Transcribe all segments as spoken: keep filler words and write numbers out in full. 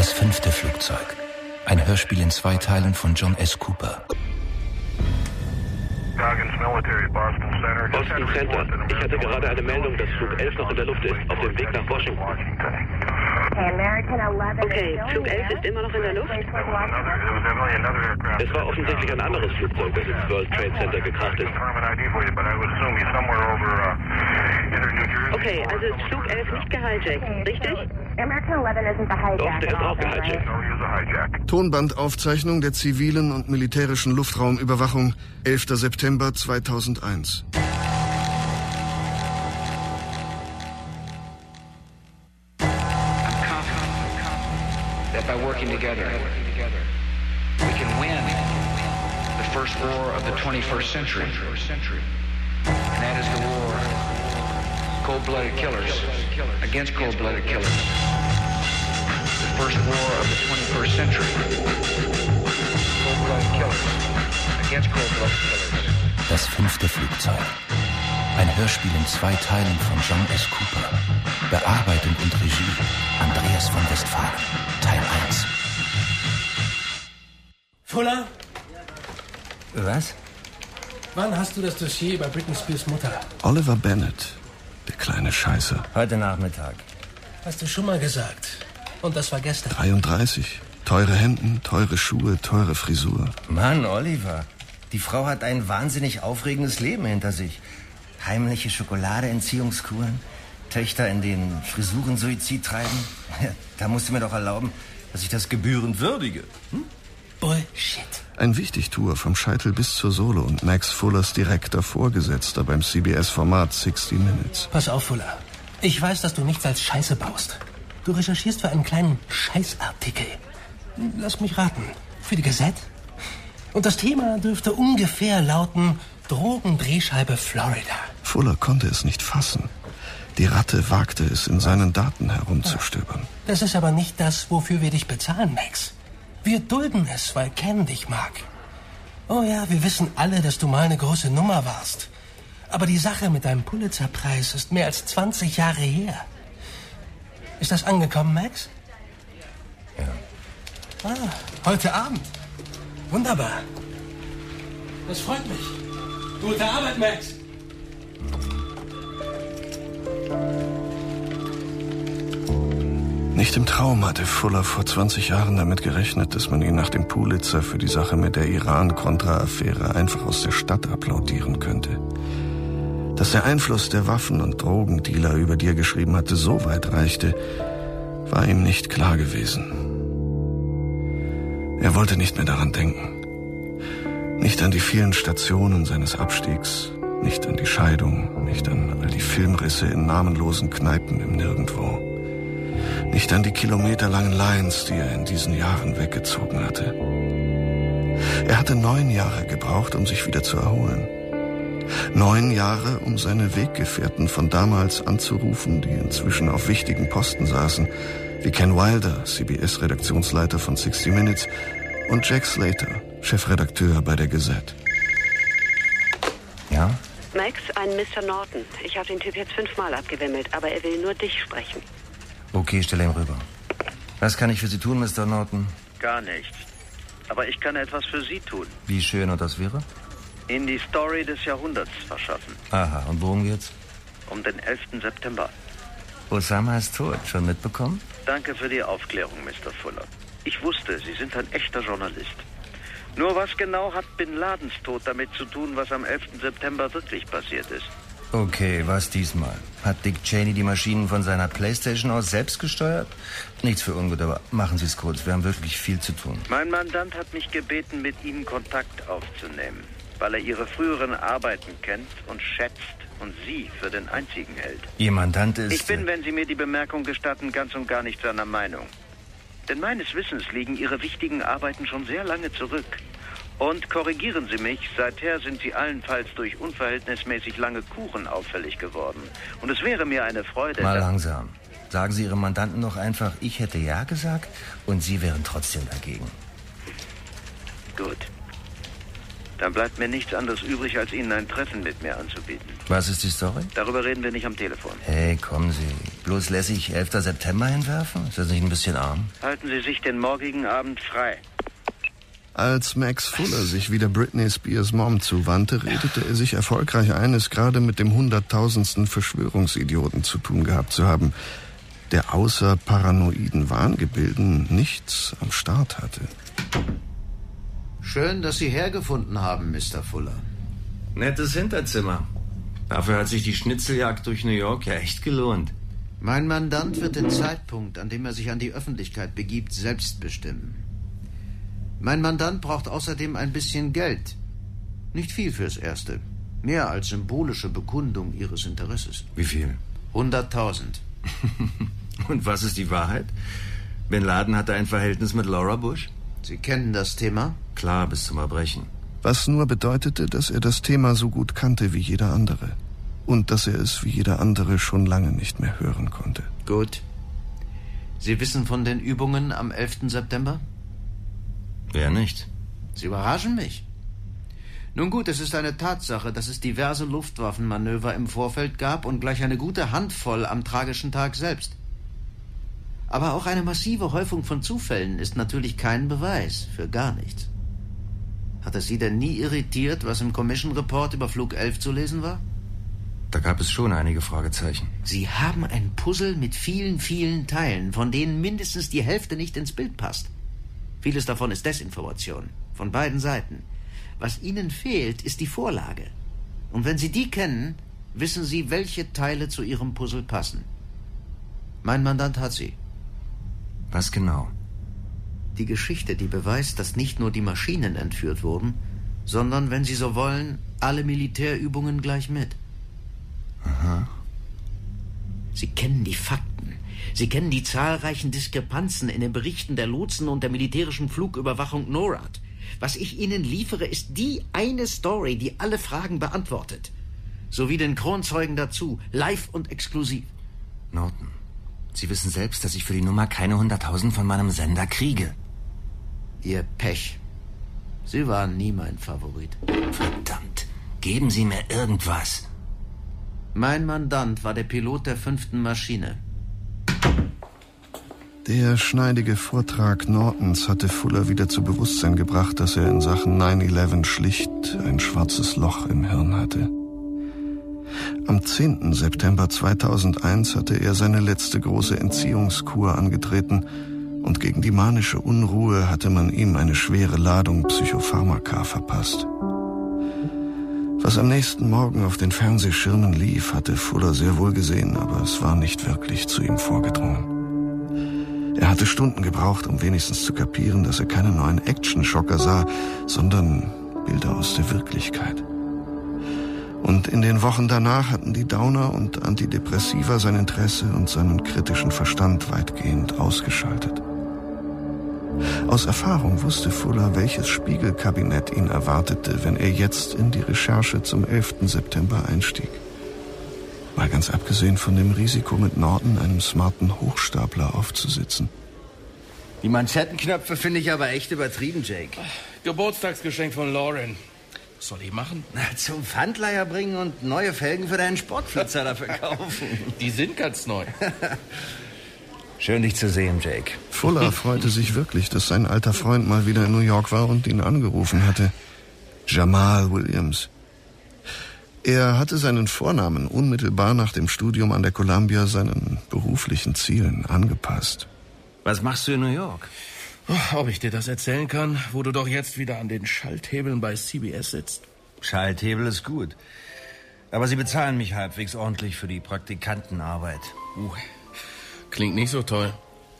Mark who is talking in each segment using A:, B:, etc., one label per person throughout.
A: Das fünfte Flugzeug. Ein Hörspiel in zwei Teilen von John S. Cooper.
B: Boston Center. Ich hatte gerade eine Meldung, dass Flug elf noch in der Luft ist, auf dem Weg nach Washington.
C: Okay, Flug elf ist immer noch in der Luft?
B: Es war offensichtlich ein anderes Flugzeug, das ins World Trade Center gekracht ist.
C: Okay, also ist Flug elf nicht gehijackt, richtig?
B: Doch, der ist auch gehijackt.
D: Tonbandaufzeichnung der zivilen und militärischen Luftraumüberwachung, elfter September zweitausendeins.
E: That by working together, we can win the first war of the twenty-first century. And that is the war cold-blooded killers against cold-blooded killers. The first war of the twenty-first century. Cold-blooded killers against cold-blooded killers.
A: Das fünfte Flugzeug. Ein Hörspiel in zwei Teilen von John S. Cooper. Bearbeitung und Regie Andreas von Westphalen. Teil eins.
F: Fuller?
A: Was?
F: Wann hast du das Dossier über Britney Spears Mutter?
D: Oliver Bennett, der kleine Scheiße.
A: Heute Nachmittag.
F: Hast du schon mal gesagt. Und das war gestern.
D: dreiunddreißig. Teure Hemden, teure Schuhe, teure Frisur.
G: Mann, Oliver. Die Frau hat ein wahnsinnig aufregendes Leben hinter sich. Heimliche Schokoladeentziehungskuren, Töchter, in denen Frisuren Suizid treiben. Da musst du mir doch erlauben, dass ich das gebührend würdige. Hm?
F: Bullshit.
D: Ein Wichtigtuer vom Scheitel bis zur Sohle und Max Fullers direkter Vorgesetzter beim C B S-Format sixty minutes.
F: Pass auf, Fuller. Ich weiß, dass du nichts als Scheiße baust. Du recherchierst für einen kleinen Scheißartikel. Lass mich raten. Für die Gazette? Und das Thema dürfte ungefähr lauten: Drogendrehscheibe Florida.
D: Fuller konnte es nicht fassen. Die Ratte wagte es, in seinen Daten herumzustöbern.
F: Das ist aber nicht das, wofür wir dich bezahlen, Max. Wir dulden es, weil Ken dich mag. Oh ja, wir wissen alle, dass du mal eine große Nummer warst. Aber die Sache mit deinem Pulitzerpreis ist mehr als zwanzig Jahre her. Ist das angekommen, Max?
G: Ja.
F: Ah, heute Abend. Wunderbar. Das freut mich. Gute Arbeit, Max.
D: Nicht im Traum hatte Fuller vor zwanzig Jahren damit gerechnet, dass man ihn nach dem Pulitzer für die Sache mit der Iran-Contra-Affäre einfach aus der Stadt applaudieren könnte. Dass der Einfluss der Waffen- und Drogendealer, über die er geschrieben hatte, so weit reichte, war ihm nicht klar gewesen. Er wollte nicht mehr daran denken. Nicht an die vielen Stationen seines Abstiegs, nicht an die Scheidung, nicht an all die Filmrisse in namenlosen Kneipen im Nirgendwo. Nicht an die kilometerlangen Lines, die er in diesen Jahren weggezogen hatte. Er hatte neun Jahre gebraucht, um sich wieder zu erholen. Neun Jahre, um seine Weggefährten von damals anzurufen, die inzwischen auf wichtigen Posten saßen, wie Ken Wilder, C B S-Redaktionsleiter von sixty minutes, und Jack Slater, Chefredakteur bei der Gazette.
G: Ja?
C: Max, ein Mister Norton. Ich habe den Typ jetzt fünfmal abgewimmelt, aber er will nur dich sprechen.
G: Okay, stell ihn rüber. Was kann ich für Sie tun, Mister Norton?
H: Gar nichts. Aber ich kann etwas für Sie tun.
G: Wie schön und das wäre?
H: Ihnen die Story des Jahrhunderts verschaffen.
G: Aha, und worum geht's?
H: Um den elften September.
G: Osama ist tot. Schon mitbekommen?
H: Danke für die Aufklärung, Mister Fuller. Ich wusste, Sie sind ein echter Journalist. Nur was genau hat Bin Ladens Tod damit zu tun, was am elften September wirklich passiert ist?
G: Okay, was diesmal? Hat Dick Cheney die Maschinen von seiner Playstation aus selbst gesteuert? Nichts für ungut, aber machen Sie es kurz. Wir haben wirklich viel zu tun.
H: Mein Mandant hat mich gebeten, mit Ihnen Kontakt aufzunehmen, weil er Ihre früheren Arbeiten kennt und schätzt und Sie für den einzigen hält.
G: Ihr Mandant ist...
H: Ich bin, wenn Sie mir die Bemerkung gestatten, ganz und gar nicht seiner Meinung. Denn meines Wissens liegen Ihre wichtigen Arbeiten schon sehr lange zurück. Und korrigieren Sie mich, seither sind Sie allenfalls durch unverhältnismäßig lange Kuchen auffällig geworden. Und es wäre mir eine Freude...
G: Mal langsam. Sagen Sie Ihrem Mandanten doch einfach, ich hätte ja gesagt und Sie wären trotzdem dagegen.
H: Gut. Dann bleibt mir nichts anderes übrig, als Ihnen ein Treffen mit mir anzubieten.
G: Was ist die Story?
H: Darüber reden wir nicht am Telefon.
G: Hey, kommen Sie. Bloß lässig elfter September hinwerfen? Ist das nicht ein bisschen arm?
H: Halten Sie sich den morgigen Abend frei.
D: Als Max Fuller sich wieder Britney Spears Mom zuwandte, redete er sich erfolgreich ein, es gerade mit dem hunderttausendsten Verschwörungsidioten zu tun gehabt zu haben, der außer paranoiden Wahngebilden nichts am Start hatte.
I: Schön, dass Sie hergefunden haben, Mister Fuller.
J: Nettes Hinterzimmer. Dafür hat sich die Schnitzeljagd durch New York ja echt gelohnt.
I: Mein Mandant wird den Zeitpunkt, an dem er sich an die Öffentlichkeit begibt, selbst bestimmen. Mein Mandant braucht außerdem ein bisschen Geld. Nicht viel fürs Erste. Mehr als symbolische Bekundung Ihres Interesses.
J: Wie viel?
I: Hunderttausend.
J: Und was ist die Wahrheit? Bin Laden hatte ein Verhältnis mit Laura Bush?
I: Sie kennen das Thema?
J: Klar, bis zum Erbrechen.
D: Was nur bedeutete, dass er das Thema so gut kannte wie jeder andere. Und dass er es wie jeder andere schon lange nicht mehr hören konnte.
I: Gut. Sie wissen von den Übungen am elften September?
J: Wer nicht?
I: Sie überraschen mich. Nun gut, es ist eine Tatsache, dass es diverse Luftwaffenmanöver im Vorfeld gab und gleich eine gute Handvoll am tragischen Tag selbst. Aber auch eine massive Häufung von Zufällen ist natürlich kein Beweis für gar nichts. Hat es Sie denn nie irritiert, was im Commission Report über Flug elf zu lesen war?
J: Da gab es schon einige Fragezeichen.
I: Sie haben ein Puzzle mit vielen, vielen Teilen, von denen mindestens die Hälfte nicht ins Bild passt. Vieles davon ist Desinformation, von beiden Seiten. Was Ihnen fehlt, ist die Vorlage. Und wenn Sie die kennen, wissen Sie, welche Teile zu Ihrem Puzzle passen. Mein Mandant hat sie.
J: Was genau?
I: Die Geschichte, die beweist, dass nicht nur die Maschinen entführt wurden, sondern, wenn Sie so wollen, alle Militärübungen gleich mit.
J: Aha.
I: Sie kennen die Fakten. Sie kennen die zahlreichen Diskrepanzen in den Berichten der Lotsen und der militärischen Flugüberwachung NORAD. Was ich Ihnen liefere, ist die eine Story, die alle Fragen beantwortet. Sowie den Kronzeugen dazu, live und exklusiv.
J: Norton, Sie wissen selbst, dass ich für die Nummer keine hunderttausend von meinem Sender kriege.
I: Ihr Pech. Sie waren nie mein Favorit.
J: Verdammt, geben Sie mir irgendwas.
I: Mein Mandant war der Pilot der fünften Maschine.
D: Der schneidige Vortrag Nortons hatte Fuller wieder zu Bewusstsein gebracht, dass er in Sachen neun elf schlicht ein schwarzes Loch im Hirn hatte. Am zehnten September zweitausendeins hatte er seine letzte große Entziehungskur angetreten und gegen die manische Unruhe hatte man ihm eine schwere Ladung Psychopharmaka verpasst. Was am nächsten Morgen auf den Fernsehschirmen lief, hatte Fuller sehr wohl gesehen, aber es war nicht wirklich zu ihm vorgedrungen. Er hatte Stunden gebraucht, um wenigstens zu kapieren, dass er keine neuen Action-Schocker sah, sondern Bilder aus der Wirklichkeit. Und in den Wochen danach hatten die Downer und Antidepressiva sein Interesse und seinen kritischen Verstand weitgehend ausgeschaltet. Aus Erfahrung wusste Fuller, welches Spiegelkabinett ihn erwartete, wenn er jetzt in die Recherche zum elften September einstieg. Mal ganz abgesehen von dem Risiko, mit Norton, einem smarten Hochstapler, aufzusitzen.
G: Die Manschettenknöpfe finde ich aber echt übertrieben, Jake.
F: Geburtstagsgeschenk von Lauren. Was soll ich machen?
G: Na, zum Pfandleiher bringen und neue Felgen für deinen Sportflitzer dafür kaufen.
F: Die sind ganz neu.
G: Schön, dich zu sehen, Jake.
D: Fuller freute sich wirklich, dass sein alter Freund mal wieder in New York war und ihn angerufen hatte. Jamal Williams. Er hatte seinen Vornamen unmittelbar nach dem Studium an der Columbia seinen beruflichen Zielen angepasst.
J: Was machst du in New York?
F: Ob ich dir das erzählen kann, wo du doch jetzt wieder an den Schalthebeln bei C B S sitzt?
J: Schalthebel ist gut. Aber sie bezahlen mich halbwegs ordentlich für die Praktikantenarbeit.
F: Uh, klingt nicht so toll.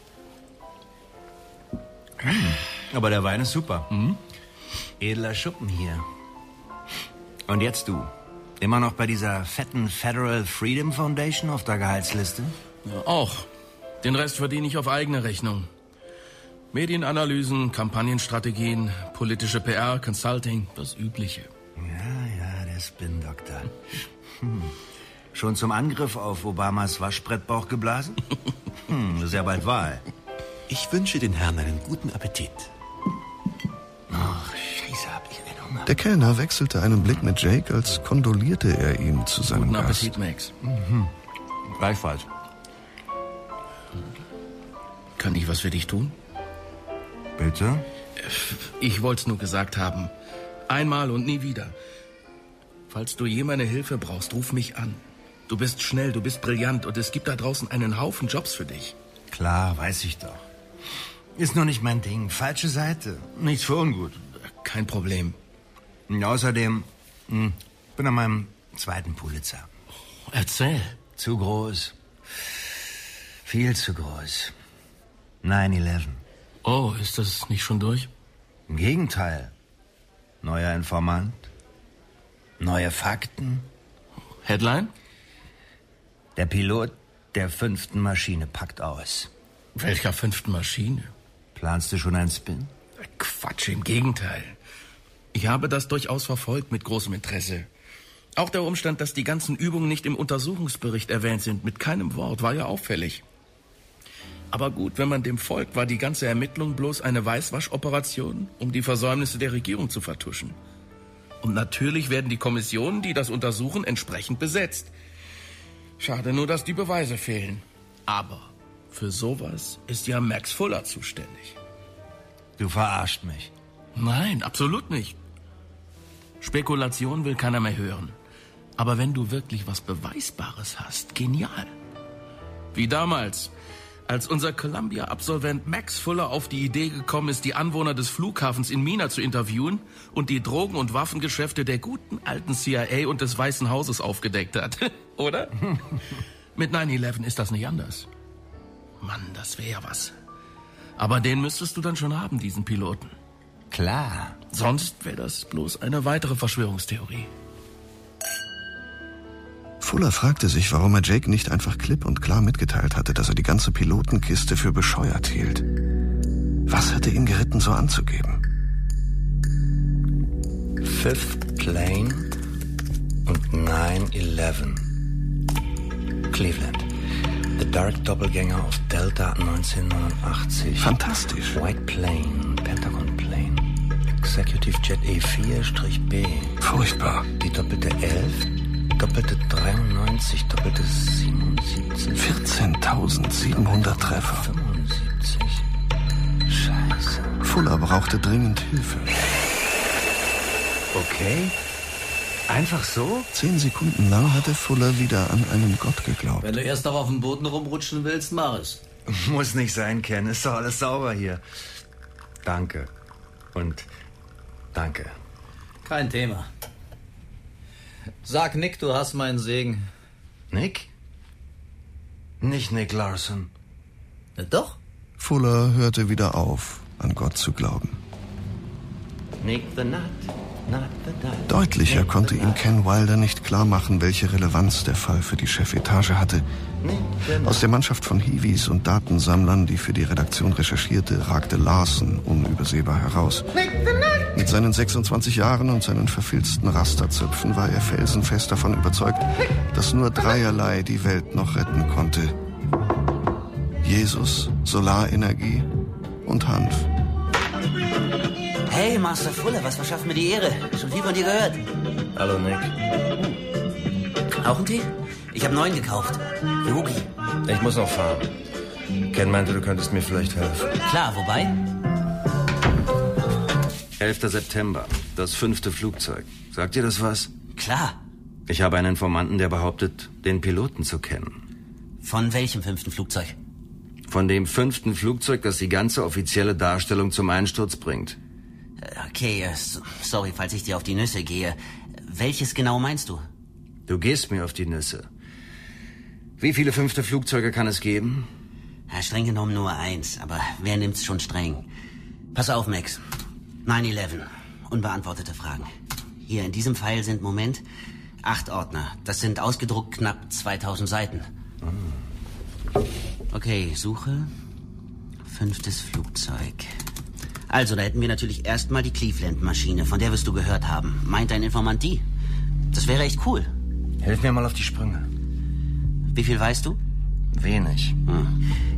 J: Hm, aber der Wein ist super. Hm? Edler Schuppen hier. Und jetzt du. Immer noch bei dieser fetten Federal Freedom Foundation auf der Gehaltsliste?
F: Ja, auch. Den Rest verdiene ich auf eigene Rechnung. Medienanalysen, Kampagnenstrategien, politische P R, Consulting, das Übliche.
J: Ja, ja, der Spin-Doktor. Hm. Schon zum Angriff auf Obamas Waschbrettbauch geblasen? Hm, das ist ja bald Wahl.
A: Ich wünsche den Herrn einen guten Appetit.
J: Ach, Scheiße, hab ich einen
D: Der Kellner wechselte einen Blick mit Jake, als kondolierte er ihm zu seinem
F: Guten
D: Gast.
F: Appetit, Max.
J: Mhm. Gleichfalls.
F: Kann ich was für dich tun?
J: Bitte?
F: Ich wollte es nur gesagt haben. Einmal und nie wieder. Falls du je meine Hilfe brauchst, ruf mich an. Du bist schnell, du bist brillant und es gibt da draußen einen Haufen Jobs für dich.
J: Klar, weiß ich doch. Ist nur nicht mein Ding. Falsche Seite. Nichts für ungut.
F: Kein Problem.
J: Und außerdem, hm, bin an meinem zweiten Pulitzer.
F: Erzähl.
J: Zu groß. Viel zu groß. nine eleven.
F: Oh, ist das nicht schon durch?
J: Im Gegenteil. Neuer Informant. Neue Fakten.
F: Headline?
J: Der Pilot der fünften Maschine packt aus.
F: Welcher fünften Maschine?
J: Planst du schon einen Spin?
F: Quatsch, im Gegenteil. Ich habe das durchaus verfolgt mit großem Interesse. Auch der Umstand, dass die ganzen Übungen nicht im Untersuchungsbericht erwähnt sind, mit keinem Wort, war ja auffällig. Aber gut, wenn man dem folgt, war die ganze Ermittlung bloß eine Weißwaschoperation, um die Versäumnisse der Regierung zu vertuschen. Und natürlich werden die Kommissionen, die das untersuchen, entsprechend besetzt. Schade nur, dass die Beweise fehlen. Aber für sowas ist ja Max Fuller zuständig.
J: Du verarscht mich.
F: Nein, absolut nicht. Spekulation will keiner mehr hören. Aber wenn du wirklich was Beweisbares hast, genial. Wie damals, als unser Columbia-Absolvent Max Fuller auf die Idee gekommen ist, die Anwohner des Flughafens in Mina zu interviewen und die Drogen- und Waffengeschäfte der guten alten C I A und des Weißen Hauses aufgedeckt hat. Oder? Mit nine eleven ist das nicht anders. Mann, das wäre ja was. Aber den müsstest du dann schon haben, diesen Piloten.
J: Klar.
F: Sonst wäre das bloß eine weitere Verschwörungstheorie.
D: Fuller fragte sich, warum er Jake nicht einfach klipp und klar mitgeteilt hatte, dass er die ganze Pilotenkiste für bescheuert hielt. Was hatte ihn geritten, so anzugeben?
J: Fifth Plane und nine eleven. Cleveland. The Dark Doppelgänger auf Delta neunzehnhundertneunundachtzig.
D: Fantastisch.
J: White Plane, Pentagon Plane. Executive Jet E vier B.
D: Furchtbar.
J: Die doppelte elf, doppelte dreiundneunzig, doppelte siebenundsiebzig.
D: vierzehntausendsiebenhundert Treffer.
J: fünfundsiebzig. Scheiße.
D: Fuller brauchte dringend Hilfe.
J: Okay. Einfach so?
D: Zehn Sekunden lang hatte Fuller wieder an einen Gott geglaubt.
K: Wenn du erst noch auf dem Boden rumrutschen willst, mach es.
J: Muss nicht sein, Ken. Ist doch alles sauber hier. Danke. Und danke.
K: Kein Thema. Sag Nick, du hast meinen Segen.
J: Nick? Nicht Nick Larson.
K: Na doch.
D: Fuller hörte wieder auf, an Gott zu glauben.
J: Nick the Nut.
D: Deutlicher konnte ihm Ken Wilder nicht klar machen, welche Relevanz der Fall für die Chefetage hatte. Aus der Mannschaft von Hiwis und Datensammlern, die für die Redaktion recherchierte, ragte Larson unübersehbar heraus. Mit seinen sechsundzwanzig Jahren und seinen verfilzten Rasterzöpfen war er felsenfest davon überzeugt, dass nur dreierlei die Welt noch retten konnte. Jesus, Solarenergie und Hanf.
L: Hey, Master Fuller, was verschafft mir die Ehre? Schon viel von dir gehört.
J: Hallo, Nick.
L: Auch ein Tee? Ich habe neun gekauft. Für Huki.
J: Ich muss noch fahren. Ken meinte, du könntest mir vielleicht helfen.
L: Klar, wobei?
J: elfter September, das fünfte Flugzeug. Sagt dir das was?
L: Klar.
J: Ich habe einen Informanten, der behauptet, den Piloten zu kennen.
L: Von welchem fünften Flugzeug?
J: Von dem fünften Flugzeug, das die ganze offizielle Darstellung zum Einsturz bringt.
L: Okay, sorry, falls ich dir auf die Nüsse gehe. Welches genau meinst du?
J: Du gehst mir auf die Nüsse. Wie viele fünfte Flugzeuge kann es geben?
L: Ja, streng genommen nur eins, aber wer nimmt's schon streng? Pass auf, Max. nine eleven. Unbeantwortete Fragen. Hier in diesem Pfeil sind, Moment, acht Ordner. Das sind ausgedruckt knapp zweitausend Seiten. Okay, Suche. Fünftes Flugzeug. Also, da hätten wir natürlich erstmal die Cleveland-Maschine, von der wirst du gehört haben. Meint dein Informant die? Das wäre echt cool.
J: Hilf mir mal auf die Sprünge.
L: Wie viel weißt du?
J: Wenig.
L: Hm.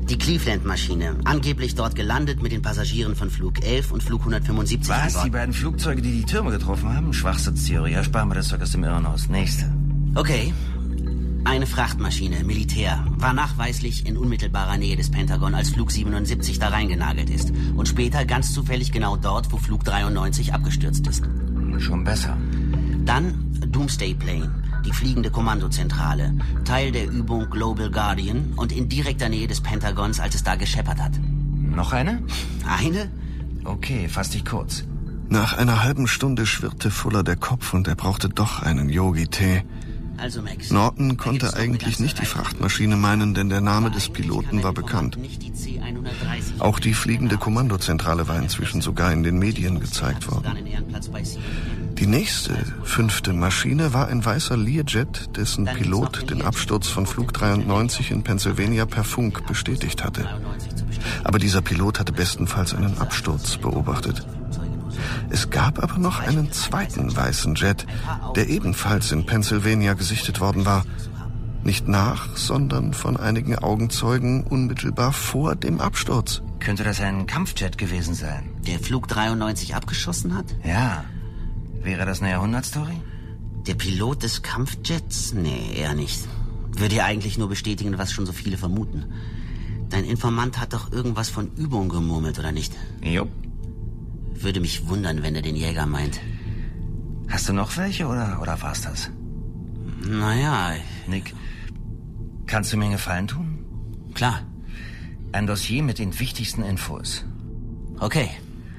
L: Die Cleveland-Maschine. Angeblich dort gelandet mit den Passagieren von Flug elf und Flug hundertfünfundsiebzig.
J: Was? Die beiden Flugzeuge, die die Türme getroffen haben? Schwachsitztheorie. Ja, sparen wir das Zeug aus dem Irrenhaus. Nächste.
L: Okay. Eine Frachtmaschine, Militär, war nachweislich in unmittelbarer Nähe des Pentagon, als Flug siebenundsiebzig da reingenagelt ist. Und später ganz zufällig genau dort, wo Flug dreiundneunzig abgestürzt ist.
J: Schon besser.
L: Dann Doomsday Plane, die fliegende Kommandozentrale. Teil der Übung Global Guardian und in direkter Nähe des Pentagons, als es da gescheppert hat.
J: Noch eine?
L: Eine?
J: Okay, fass dich kurz.
D: Nach einer halben Stunde schwirrte Fuller der Kopf und er brauchte doch einen Yogi-Tee.
L: Also Max,
D: Norton konnte eigentlich nicht die Frachtmaschine meinen, denn der Name des Piloten war bekannt. Auch die fliegende Kommandozentrale war inzwischen sogar in den Medien gezeigt worden. Die nächste, fünfte Maschine war ein weißer Learjet, dessen Pilot den Absturz von Flug dreiundneunzig in Pennsylvania per Funk bestätigt hatte. Aber dieser Pilot hatte bestenfalls einen Absturz beobachtet. Es gab aber noch einen zweiten weißen Jet, der ebenfalls in Pennsylvania gesichtet worden war. Nicht nach, sondern von einigen Augenzeugen unmittelbar vor dem Absturz.
J: Könnte das ein Kampfjet gewesen sein?
L: Der Flug dreiundneunzig abgeschossen hat?
J: Ja. Wäre das eine Jahrhundertstory?
L: Der Pilot des Kampfjets? Nee, eher nicht. Würde ja eigentlich nur bestätigen, was schon so viele vermuten. Dein Informant hat doch irgendwas von Übung gemurmelt, oder nicht?
J: Jo.
L: Würde mich wundern, wenn er den Jäger meint.
J: Hast du noch welche, oder, oder war's das?
L: Naja...
J: Nick, kannst du mir einen Gefallen tun?
L: Klar.
J: Ein Dossier mit den wichtigsten Infos.
L: Okay.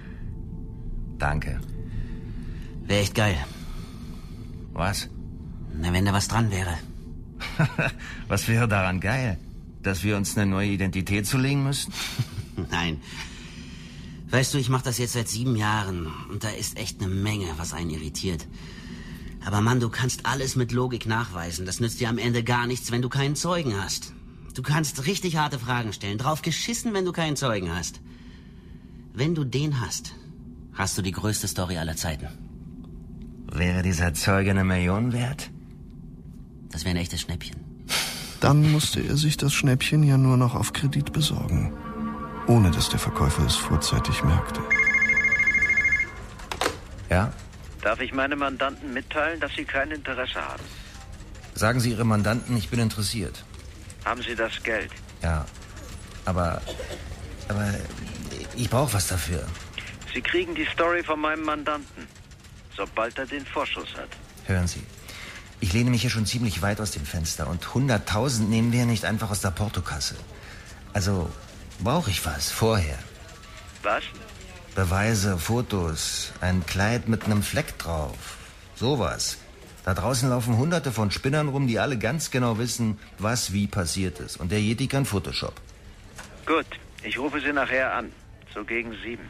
J: Danke.
L: Wäre echt geil.
J: Was?
L: Na, wenn da was dran wäre.
J: Was wäre daran geil? Dass wir uns eine neue Identität zulegen müssen?
L: Nein. Weißt du, ich mache das jetzt seit sieben Jahren und da ist echt eine Menge, was einen irritiert. Aber Mann, du kannst alles mit Logik nachweisen. Das nützt dir am Ende gar nichts, wenn du keinen Zeugen hast. Du kannst richtig harte Fragen stellen. Drauf geschissen, wenn du keinen Zeugen hast. Wenn du den hast, hast du die größte Story aller Zeiten.
J: Wäre dieser Zeuge eine Million wert?
L: Das wäre ein echtes Schnäppchen.
D: Dann musste er sich das Schnäppchen ja nur noch auf Kredit besorgen. Ohne dass der Verkäufer es vorzeitig merkte.
J: Ja?
H: Darf ich meinem Mandanten mitteilen, dass Sie kein Interesse haben?
J: Sagen Sie Ihrem Mandanten, ich bin interessiert.
H: Haben Sie das Geld?
J: Ja, aber... aber ich brauche was dafür.
H: Sie kriegen die Story von meinem Mandanten, sobald er den Vorschuss hat.
J: Hören Sie, ich lehne mich hier schon ziemlich weit aus dem Fenster und hunderttausend nehmen wir nicht einfach aus der Portokasse. Also brauche ich was vorher.
H: Was?
J: Beweise, Fotos, ein Kleid mit einem Fleck drauf. Sowas. Da draußen laufen hunderte von Spinnern rum, die alle ganz genau wissen, was wie passiert ist. Und der Yeti kann Photoshop.
H: Gut, ich rufe Sie nachher an. So gegen sieben.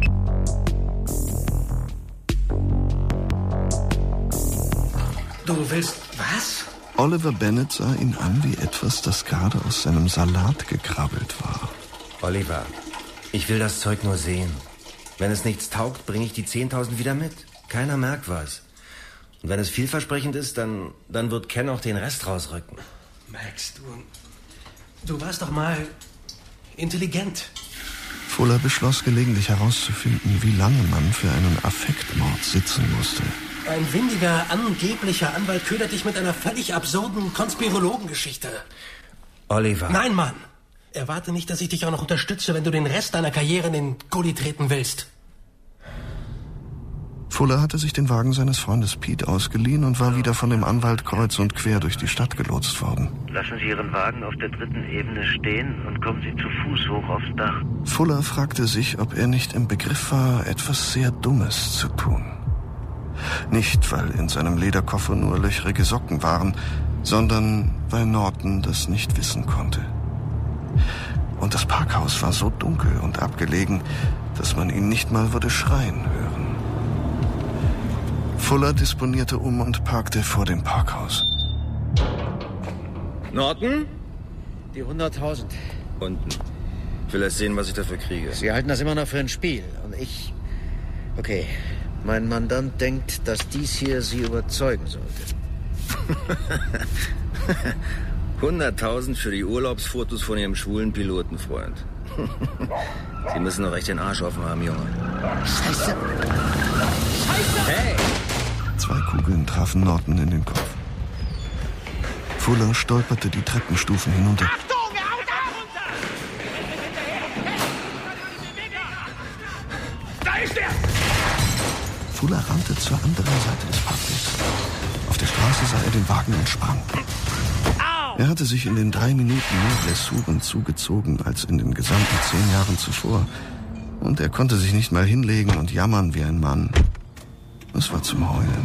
F: Du willst was?
D: Oliver Bennett sah ihn an wie etwas, das gerade aus seinem Salat gekrabbelt war.
J: Oliver, ich will das Zeug nur sehen. Wenn es nichts taugt, bringe ich die zehntausend wieder mit. Keiner merkt was. Und wenn es vielversprechend ist, dann, dann wird Ken auch den Rest rausrücken.
F: Max, du... Du warst doch mal intelligent.
D: Fuller beschloss gelegentlich herauszufinden, wie lange man für einen Affektmord sitzen musste.
F: Ein windiger, angeblicher Anwalt ködert dich mit einer völlig absurden Konspirologengeschichte.
J: Oliver.
F: Nein, Mann. Erwarte nicht, dass ich dich auch noch unterstütze, wenn du den Rest deiner Karriere in den Gully treten willst.
D: Fuller hatte sich den Wagen seines Freundes Pete ausgeliehen und war wieder von dem Anwalt kreuz und quer durch die Stadt gelotst worden.
H: Lassen Sie Ihren Wagen auf der dritten Ebene stehen und kommen Sie zu Fuß hoch aufs Dach.
D: Fuller fragte sich, ob er nicht im Begriff war, etwas sehr Dummes zu tun. Nicht, weil in seinem Lederkoffer nur löchrige Socken waren, sondern weil Norton das nicht wissen konnte. Und das Parkhaus war so dunkel und abgelegen, dass man ihn nicht mal würde schreien hören. Fuller disponierte um und parkte vor dem Parkhaus.
I: Norton? Die hunderttausend.
J: Unten. Ich will erst sehen, was ich dafür kriege.
I: Sie halten das immer noch für ein Spiel. Und ich... Okay. Mein Mandant denkt, dass dies hier Sie überzeugen sollte.
J: hunderttausend für die Urlaubsfotos von Ihrem schwulen Pilotenfreund. Sie müssen doch echt den Arsch offen haben, Junge.
L: Scheiße! Scheiße!
J: Hey!
D: Zwei Kugeln trafen Norton in den Kopf. Fuller stolperte die Treppenstufen hinunter.
M: Achtung! Er haut ab! Da ist er!
D: Fuller rannte zur anderen Seite des Parkwegs. Auf der Straße sah er den Wagen und sprang. Er hatte sich in den drei Minuten mehr Blessuren zugezogen als in den gesamten zehn Jahren zuvor. Und er konnte sich nicht mal hinlegen und jammern wie ein Mann. Es war zum Heulen.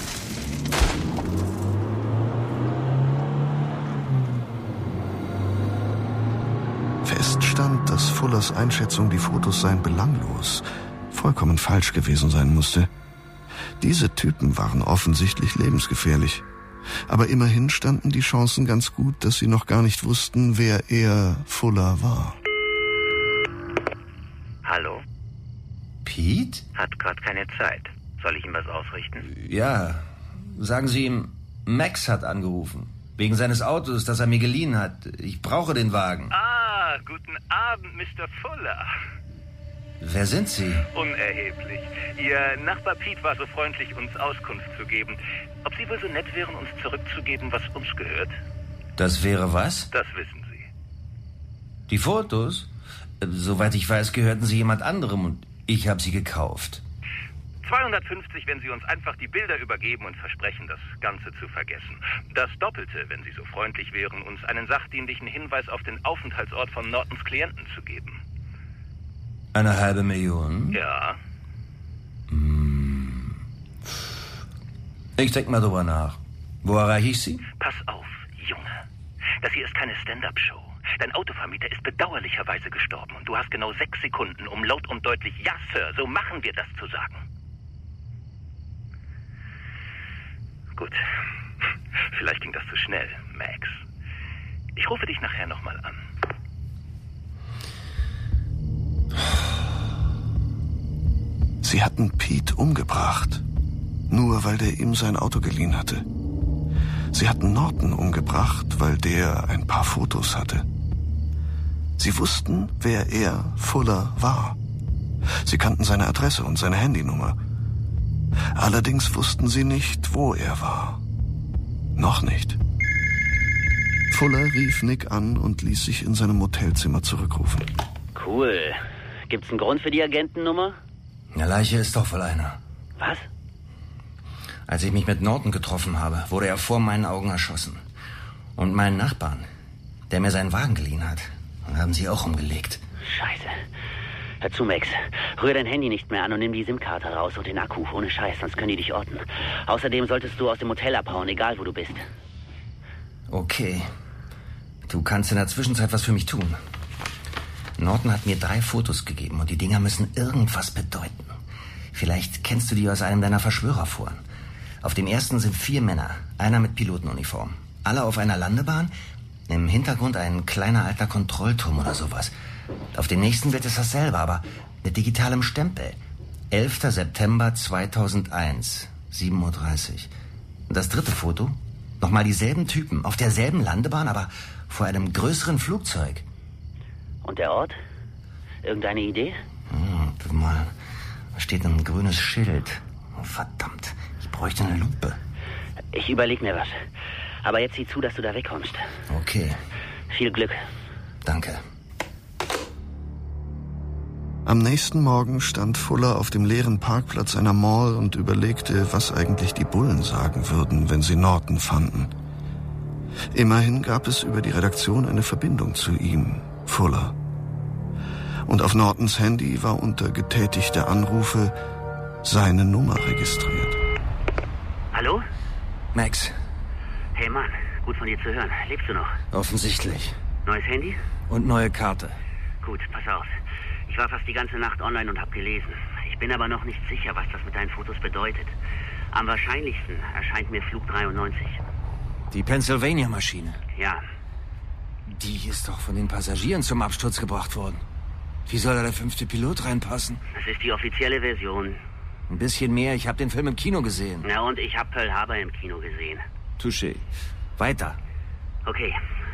D: Fest stand, dass Fullers Einschätzung, die Fotos seien belanglos, vollkommen falsch gewesen sein musste. Diese Typen waren offensichtlich lebensgefährlich. Aber immerhin standen die Chancen ganz gut, dass sie noch gar nicht wussten, wer er, Fuller, war.
H: Hallo?
J: Pete?
H: Hat gerade keine Zeit. Soll ich ihm was ausrichten?
J: Ja, sagen Sie ihm, Max hat angerufen. Wegen seines Autos, das er mir geliehen hat. Ich brauche den Wagen.
N: Ah, guten Abend, Mister Fuller.
J: Wer sind Sie?
N: Unerheblich. Ihr Nachbar Pete war so freundlich, uns Auskunft zu geben. Ob Sie wohl so nett wären, uns zurückzugeben, was uns gehört?
J: Das wäre was?
N: Das wissen Sie.
J: Die Fotos? Soweit ich weiß, gehörten sie jemand anderem und ich habe sie gekauft.
N: zweihundertfünfzig, wenn Sie uns einfach die Bilder übergeben und versprechen, das Ganze zu vergessen. Das Doppelte, wenn Sie so freundlich wären, uns einen sachdienlichen Hinweis auf den Aufenthaltsort von Nortons Klienten zu geben.
J: Eine halbe Million?
N: Ja.
J: Hm. Ich denk mal drüber nach. Wo erreiche ich Sie?
N: Pass auf, Junge. Das hier ist keine Stand-up-Show. Dein Autovermieter ist bedauerlicherweise gestorben und du hast genau sechs Sekunden, um laut und deutlich "Ja, Sir, so machen wir das" zu sagen. Gut. Vielleicht ging das zu schnell, Max. Ich rufe dich nachher nochmal an.
D: Sie hatten Pete umgebracht, nur weil der ihm sein Auto geliehen hatte. Sie hatten Norton umgebracht, weil der ein paar Fotos hatte. Sie wussten, wer er, Fuller, war. Sie kannten seine Adresse und seine Handynummer. Allerdings wussten sie nicht, wo er war. Noch nicht. Fuller rief Nick an und ließ sich in seinem Hotelzimmer zurückrufen.
L: Cool. Gibt's einen Grund für die Agentennummer?
J: Eine Leiche ist doch wohl einer.
L: Was?
J: Als ich mich mit Norton getroffen habe, wurde er vor meinen Augen erschossen. Und meinen Nachbarn, der mir seinen Wagen geliehen hat, haben sie auch umgelegt.
L: Scheiße. Hör zu, Max. Rühr dein Handy nicht mehr an und nimm die SIM-Karte raus und den Akku. Ohne Scheiß, sonst können die dich orten. Außerdem solltest du aus dem Hotel abhauen, egal wo du bist.
J: Okay. Du kannst in der Zwischenzeit was für mich tun. Norton hat mir drei Fotos gegeben und die Dinger müssen irgendwas bedeuten. Vielleicht kennst du die aus einem deiner Verschwörerforen. Auf dem ersten sind vier Männer, einer mit Pilotenuniform. Alle auf einer Landebahn, im Hintergrund ein kleiner alter Kontrollturm oder sowas. Auf dem nächsten wird es dasselbe, aber mit digitalem Stempel. elfter September zweitausendeins, sieben Uhr dreißig. Und das dritte Foto? Nochmal dieselben Typen, auf derselben Landebahn, aber vor einem größeren Flugzeug.
L: Und der Ort? Irgendeine Idee?
J: Hm, guck mal, da steht ein grünes Schild. Oh, verdammt, ich bräuchte eine Lupe.
L: Ich überleg mir was. Aber jetzt sieh zu, dass du da wegkommst.
J: Okay.
L: Viel Glück.
J: Danke.
D: Am nächsten Morgen stand Fuller auf dem leeren Parkplatz einer Mall und überlegte, was eigentlich die Bullen sagen würden, wenn sie Norton fanden. Immerhin gab es über die Redaktion eine Verbindung zu ihm, Fuller. Und auf Nortons Handy war unter getätigte Anrufe seine Nummer registriert.
L: Hallo?
J: Max.
L: Hey Mann, gut von dir zu hören. Lebst du noch?
J: Offensichtlich.
L: Neues Handy?
J: Und neue Karte.
L: Gut, pass auf. Ich war fast die ganze Nacht online und hab gelesen. Ich bin aber noch nicht sicher, was das mit deinen Fotos bedeutet. Am wahrscheinlichsten erscheint mir Flug dreiundneunzig.
J: Die Pennsylvania-Maschine.
L: Ja.
J: Die ist doch von den Passagieren zum Absturz gebracht worden. Wie soll da der fünfte Pilot reinpassen?
L: Das ist die offizielle Version.
J: Ein bisschen mehr. Ich habe den Film im Kino gesehen.
L: Na und ich habe Pearl Harbor im Kino gesehen.
J: Touché. Weiter.
L: Okay.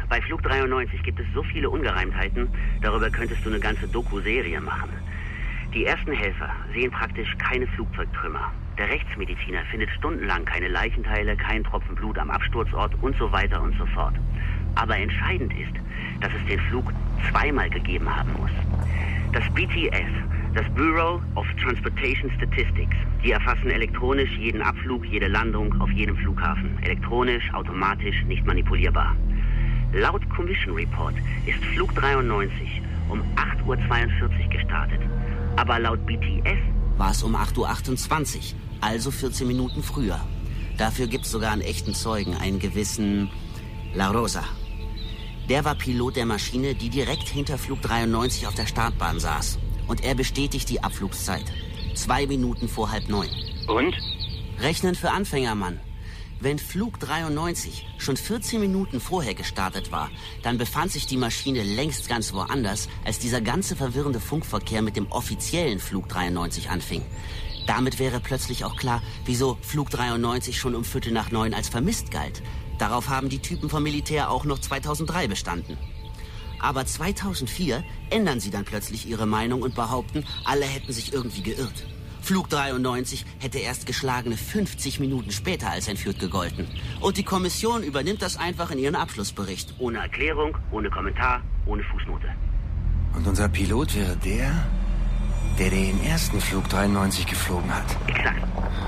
L: Bei Flug dreiundneunzig gibt es so viele Ungereimtheiten, darüber könntest du eine ganze Doku-Serie machen. Die ersten Helfer sehen praktisch keine Flugzeugtrümmer. Der Rechtsmediziner findet stundenlang keine Leichenteile, keinen Tropfen Blut am Absturzort und so weiter und so fort. Aber entscheidend ist, dass es den Flug zweimal gegeben haben muss. Das B T S, das Bureau of Transportation Statistics, die erfassen elektronisch jeden Abflug, jede Landung auf jedem Flughafen. Elektronisch, automatisch, nicht manipulierbar. Laut Commission Report ist Flug dreiundneunzig um acht Uhr zweiundvierzig gestartet. Aber laut B T S
O: war es um acht Uhr achtundzwanzig, also vierzehn Minuten früher. Dafür gibt es sogar einen echten Zeugen, einen gewissen La Rosa. Der war Pilot der Maschine, die direkt hinter Flug dreiundneunzig auf der Startbahn saß. Und er bestätigt die Abflugszeit. Zwei Minuten vor halb neun.
H: Und?
O: Rechnen für Anfänger, Mann. Wenn Flug dreiundneunzig schon vierzehn Minuten vorher gestartet war, dann befand sich die Maschine längst ganz woanders, als dieser ganze verwirrende Funkverkehr mit dem offiziellen Flug dreiundneunzig anfing. Damit wäre plötzlich auch klar, wieso Flug dreiundneunzig schon um Viertel nach neun als vermisst galt. Darauf haben die Typen vom Militär auch noch zweitausenddrei bestanden. Aber zweitausendvier ändern sie dann plötzlich ihre Meinung und behaupten, alle hätten sich irgendwie geirrt. Flug dreiundneunzig hätte erst geschlagene fünfzig Minuten später als entführt gegolten. Und die Kommission übernimmt das einfach in ihren Abschlussbericht.
L: Ohne Erklärung, ohne Kommentar, ohne Fußnote.
J: Und unser Pilot wäre der, der den ersten Flug dreiundneunzig geflogen hat.
L: Exakt.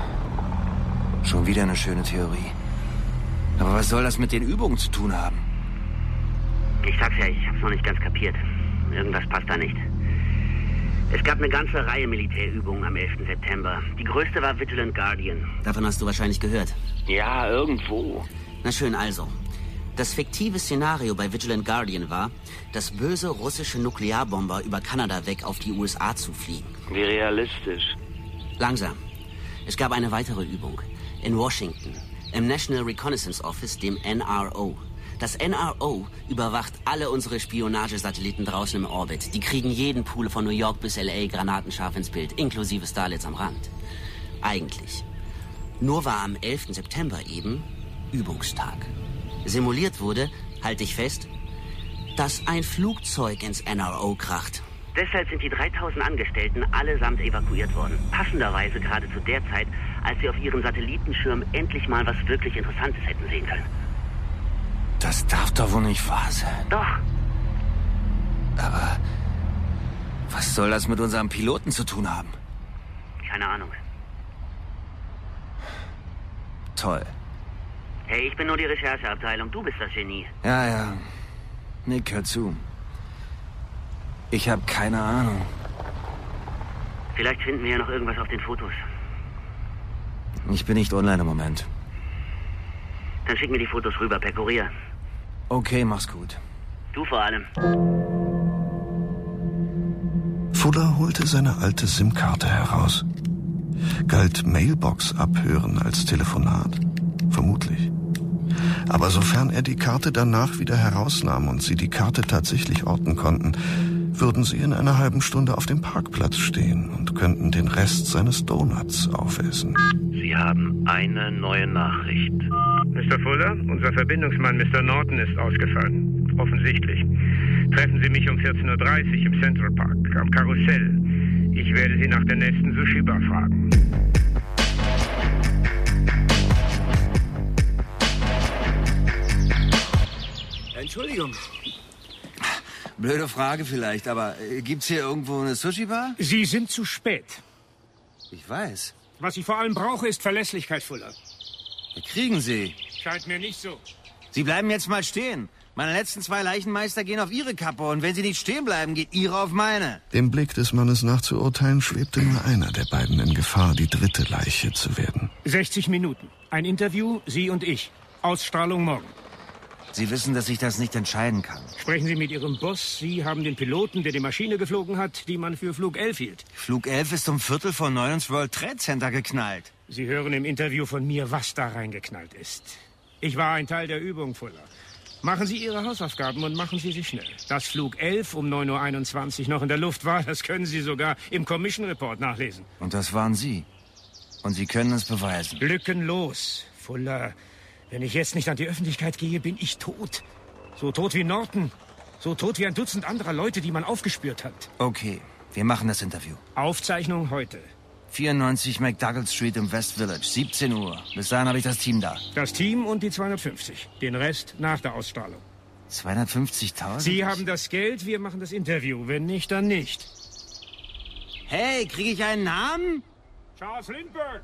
J: Schon wieder eine schöne Theorie. Aber was soll das mit den Übungen zu tun haben?
L: Ich sag's ja, ich hab's noch nicht ganz kapiert. Irgendwas passt da nicht. Es gab eine ganze Reihe Militärübungen am elften September. Die größte war Vigilant Guardian.
O: Davon hast du wahrscheinlich gehört.
H: Ja, irgendwo.
O: Na schön, also. Das fiktive Szenario bei Vigilant Guardian war, dass böse russische Nuklearbomber über Kanada weg auf die U S A zufliegen.
H: Wie realistisch.
O: Langsam. Es gab eine weitere Übung. In Washington. Im National Reconnaissance Office, dem N R O. Das N R O überwacht alle unsere Spionagesatelliten draußen im Orbit. Die kriegen jeden Pool von New York bis L A granatenscharf ins Bild, inklusive Starlets am Rand. Eigentlich. Nur war am elften September eben Übungstag. Simuliert wurde, halte ich fest, dass ein Flugzeug ins N R O kracht.
L: Deshalb sind die dreitausend Angestellten allesamt evakuiert worden. Passenderweise gerade zu der Zeit, als sie auf ihren Satellitenschirm endlich mal was wirklich Interessantes hätten sehen können.
J: Das darf doch wohl nicht wahr sein.
L: Doch.
J: Aber was soll das mit unserem Piloten zu tun haben?
L: Keine Ahnung.
J: Toll.
L: Hey, ich bin nur die Rechercheabteilung. Du bist das Genie.
J: Ja, ja. Nick, hör zu. Ich habe keine Ahnung.
L: Vielleicht finden wir ja noch irgendwas auf den Fotos.
J: Ich bin nicht online im Moment.
L: Dann schick mir die Fotos rüber per Kurier.
J: Okay, mach's gut.
L: Du vor allem.
D: Fuller holte seine alte SIM-Karte heraus. Galt Mailbox abhören als Telefonat? Vermutlich. Aber sofern er die Karte danach wieder herausnahm und sie die Karte tatsächlich orten konnten, würden sie in einer halben Stunde auf dem Parkplatz stehen und könnten den Rest seines Donuts aufessen.
B: Sie haben eine neue Nachricht.
P: Mister Fuller, unser Verbindungsmann Mister Norton ist ausgefallen. Offensichtlich. Treffen Sie mich um vierzehn Uhr dreißig im Central Park, am Karussell. Ich werde Sie nach der nächsten Sushi-Bar fragen.
K: Entschuldigung.
J: Blöde Frage vielleicht, aber äh, gibt's hier irgendwo eine Sushi-Bar?
P: Sie sind zu spät.
J: Ich weiß.
P: Was ich vor allem brauche, ist Verlässlichkeit, Fuller.
J: Wir kriegen Sie.
P: Scheint mir nicht so.
J: Sie bleiben jetzt mal stehen. Meine letzten zwei Leichenmeister gehen auf Ihre Kappe und wenn Sie nicht stehen bleiben, geht Ihre auf meine.
D: Dem Blick des Mannes nach zu urteilen, schwebte nur einer der beiden in Gefahr, die dritte Leiche zu werden.
P: sechzig Minuten. Ein Interview, Sie und ich. Ausstrahlung morgen.
J: Sie wissen, dass ich das nicht entscheiden kann.
P: Sprechen Sie mit Ihrem Boss. Sie haben den Piloten, der die Maschine geflogen hat, die man für Flug elf hielt.
J: Flug elf ist um Viertel vor neun ins World Trade Center geknallt.
P: Sie hören im Interview von mir, was da reingeknallt ist. Ich war ein Teil der Übung, Fuller. Machen Sie Ihre Hausaufgaben und machen Sie sie schnell. Dass Flug elf um neun Uhr einundzwanzig noch in der Luft war, das können Sie sogar im Commission Report nachlesen.
J: Und das waren Sie. Und Sie können es beweisen.
P: Lückenlos, Fuller. Wenn ich jetzt nicht an die Öffentlichkeit gehe, bin ich tot. So tot wie Norton. So tot wie ein Dutzend anderer Leute, die man aufgespürt hat.
J: Okay, wir machen das Interview.
P: Aufzeichnung heute.
J: vierundneunzig McDougall Street im West Village, siebzehn Uhr. Bis dahin habe ich das Team da.
P: Das Team und die zweihundertfünfzig. Den Rest nach der Ausstrahlung.
J: zweihundertfünfzigtausend?
P: Sie haben das Geld, wir machen das Interview. Wenn nicht, dann nicht.
L: Hey, kriege ich einen Namen?
P: Charles Lindbergh.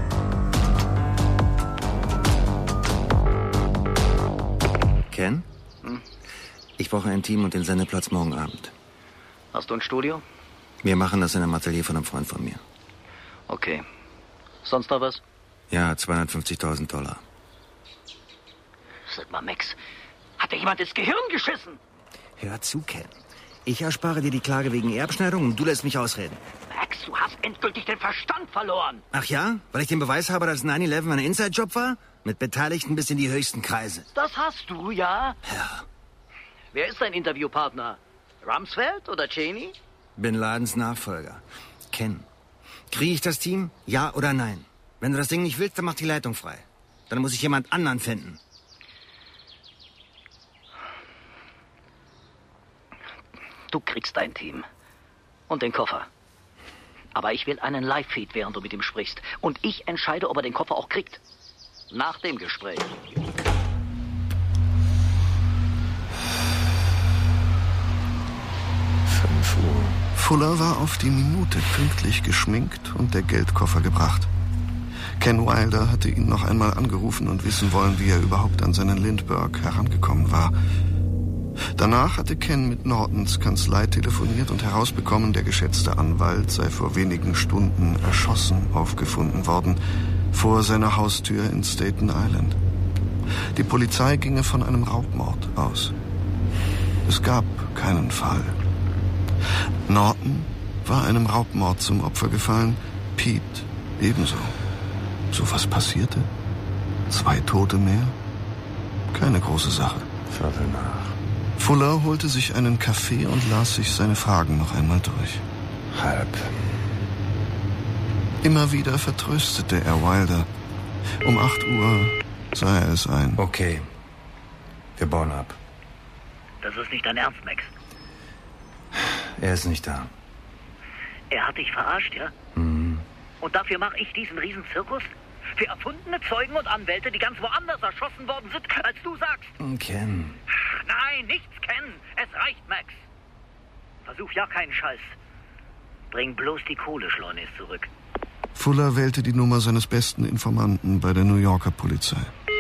J: Ken?
H: Hm?
J: Ich brauche ein Team und den Sendeplatz morgen Abend.
H: Hast du ein Studio?
J: Wir machen das in einem Atelier von einem Freund von mir.
H: Okay. Sonst noch was?
J: Ja, zweihundertfünfzigtausend Dollar.
H: Sag mal, Max, hat dir jemand ins Gehirn geschissen?
J: Hör zu, Ken. Ich erspare dir die Klage wegen Erbschneidung und du lässt mich ausreden.
H: Max, du hast endgültig den Verstand verloren.
J: Ach ja? Weil ich den Beweis habe, dass neun elf ein Inside-Job war? Mit Beteiligten bis in die höchsten Kreise.
H: Das hast du, ja?
J: Ja.
H: Wer ist dein Interviewpartner? Rumsfeld oder Cheney?
J: Bin Ladens Nachfolger. Ken, kriege ich das Team? Ja oder nein? Wenn du das Ding nicht willst, dann mach die Leitung frei. Dann muss ich jemand anderen finden.
H: Du kriegst dein Team. Und den Koffer. Aber ich will einen Live-Feed, während du mit ihm sprichst. Und ich entscheide, ob er den Koffer auch kriegt. Nach dem Gespräch.
D: fünf Uhr. Fuller war auf die Minute pünktlich geschminkt und der Geldkoffer gebracht. Ken Wilder hatte ihn noch einmal angerufen und wissen wollen, wie er überhaupt an seinen Lindbergh herangekommen war. Danach hatte Ken mit Nortons Kanzlei telefoniert und herausbekommen, der geschätzte Anwalt sei vor wenigen Stunden erschossen aufgefunden worden, vor seiner Haustür in Staten Island. Die Polizei ginge von einem Raubmord aus. Es gab keinen Fall. Norton war einem Raubmord zum Opfer gefallen, Pete ebenso. So was passierte? Zwei Tote mehr? Keine große Sache. Viertel nach. Fuller holte sich einen Kaffee und las sich seine Fragen noch einmal durch.
A: Halb.
D: Immer wieder vertröstete er Wilder. Um acht Uhr sah er es ein.
J: Okay. Wir bauen ab.
H: Das ist nicht dein Ernst, Max.
J: Er ist nicht da.
H: Er hat dich verarscht, ja?
J: Mhm.
H: Und dafür mache ich diesen Riesenzirkus? Für erfundene Zeugen und Anwälte, die ganz woanders erschossen worden sind, als du sagst.
J: Ken.
H: Nein, nichts kennen. Es reicht, Max. Versuch ja keinen Scheiß. Bring bloß die Kohle schleunigst zurück.
D: Fuller wählte die Nummer seines besten Informanten bei der New Yorker Polizei.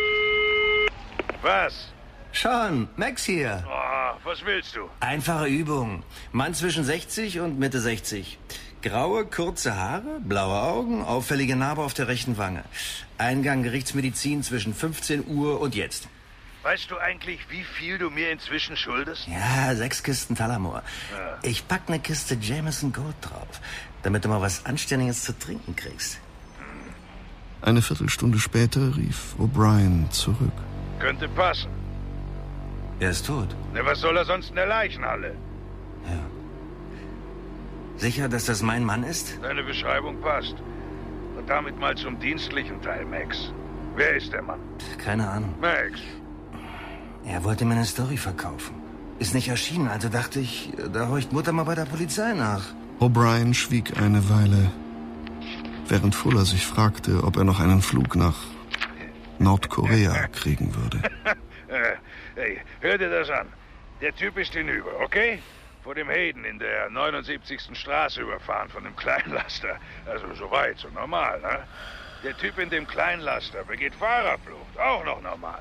Q: Was?
J: Sean, Max hier.
Q: Oh, was willst du?
J: Einfache Übung. Mann zwischen sechzig und Mitte sechzig. Graue, kurze Haare, blaue Augen, auffällige Narbe auf der rechten Wange. Eingang Gerichtsmedizin zwischen fünfzehn Uhr und jetzt.
Q: Weißt du eigentlich, wie viel du mir inzwischen schuldest?
J: Ja, sechs Kisten Talamor.
Q: Ja.
J: Ich pack eine Kiste Jameson Gold drauf, damit du mal was Anständiges zu trinken kriegst.
D: Eine Viertelstunde später rief O'Brien zurück.
Q: Könnte passen.
J: Er ist tot.
Q: Na, was soll er sonst in der Leichenhalle?
J: Ja. Sicher, dass das mein Mann ist?
Q: Deine Beschreibung passt. Und damit mal zum dienstlichen Teil, Max. Wer ist der Mann?
J: Keine Ahnung.
Q: Max.
J: Er wollte mir eine Story verkaufen. Ist nicht erschienen, also dachte ich, da horcht Mutter mal bei der Polizei nach.
D: O'Brien schwieg eine Weile, während Fuller sich fragte, ob er noch einen Flug nach Nordkorea kriegen würde.
Q: Hey, hör dir das an. Der Typ ist hinüber, okay? Vor dem Hayden in der neunundsiebzigsten Straße überfahren von dem Kleinlaster. Also soweit, so normal, ne? Der Typ in dem Kleinlaster begeht Fahrerflucht, auch noch normal.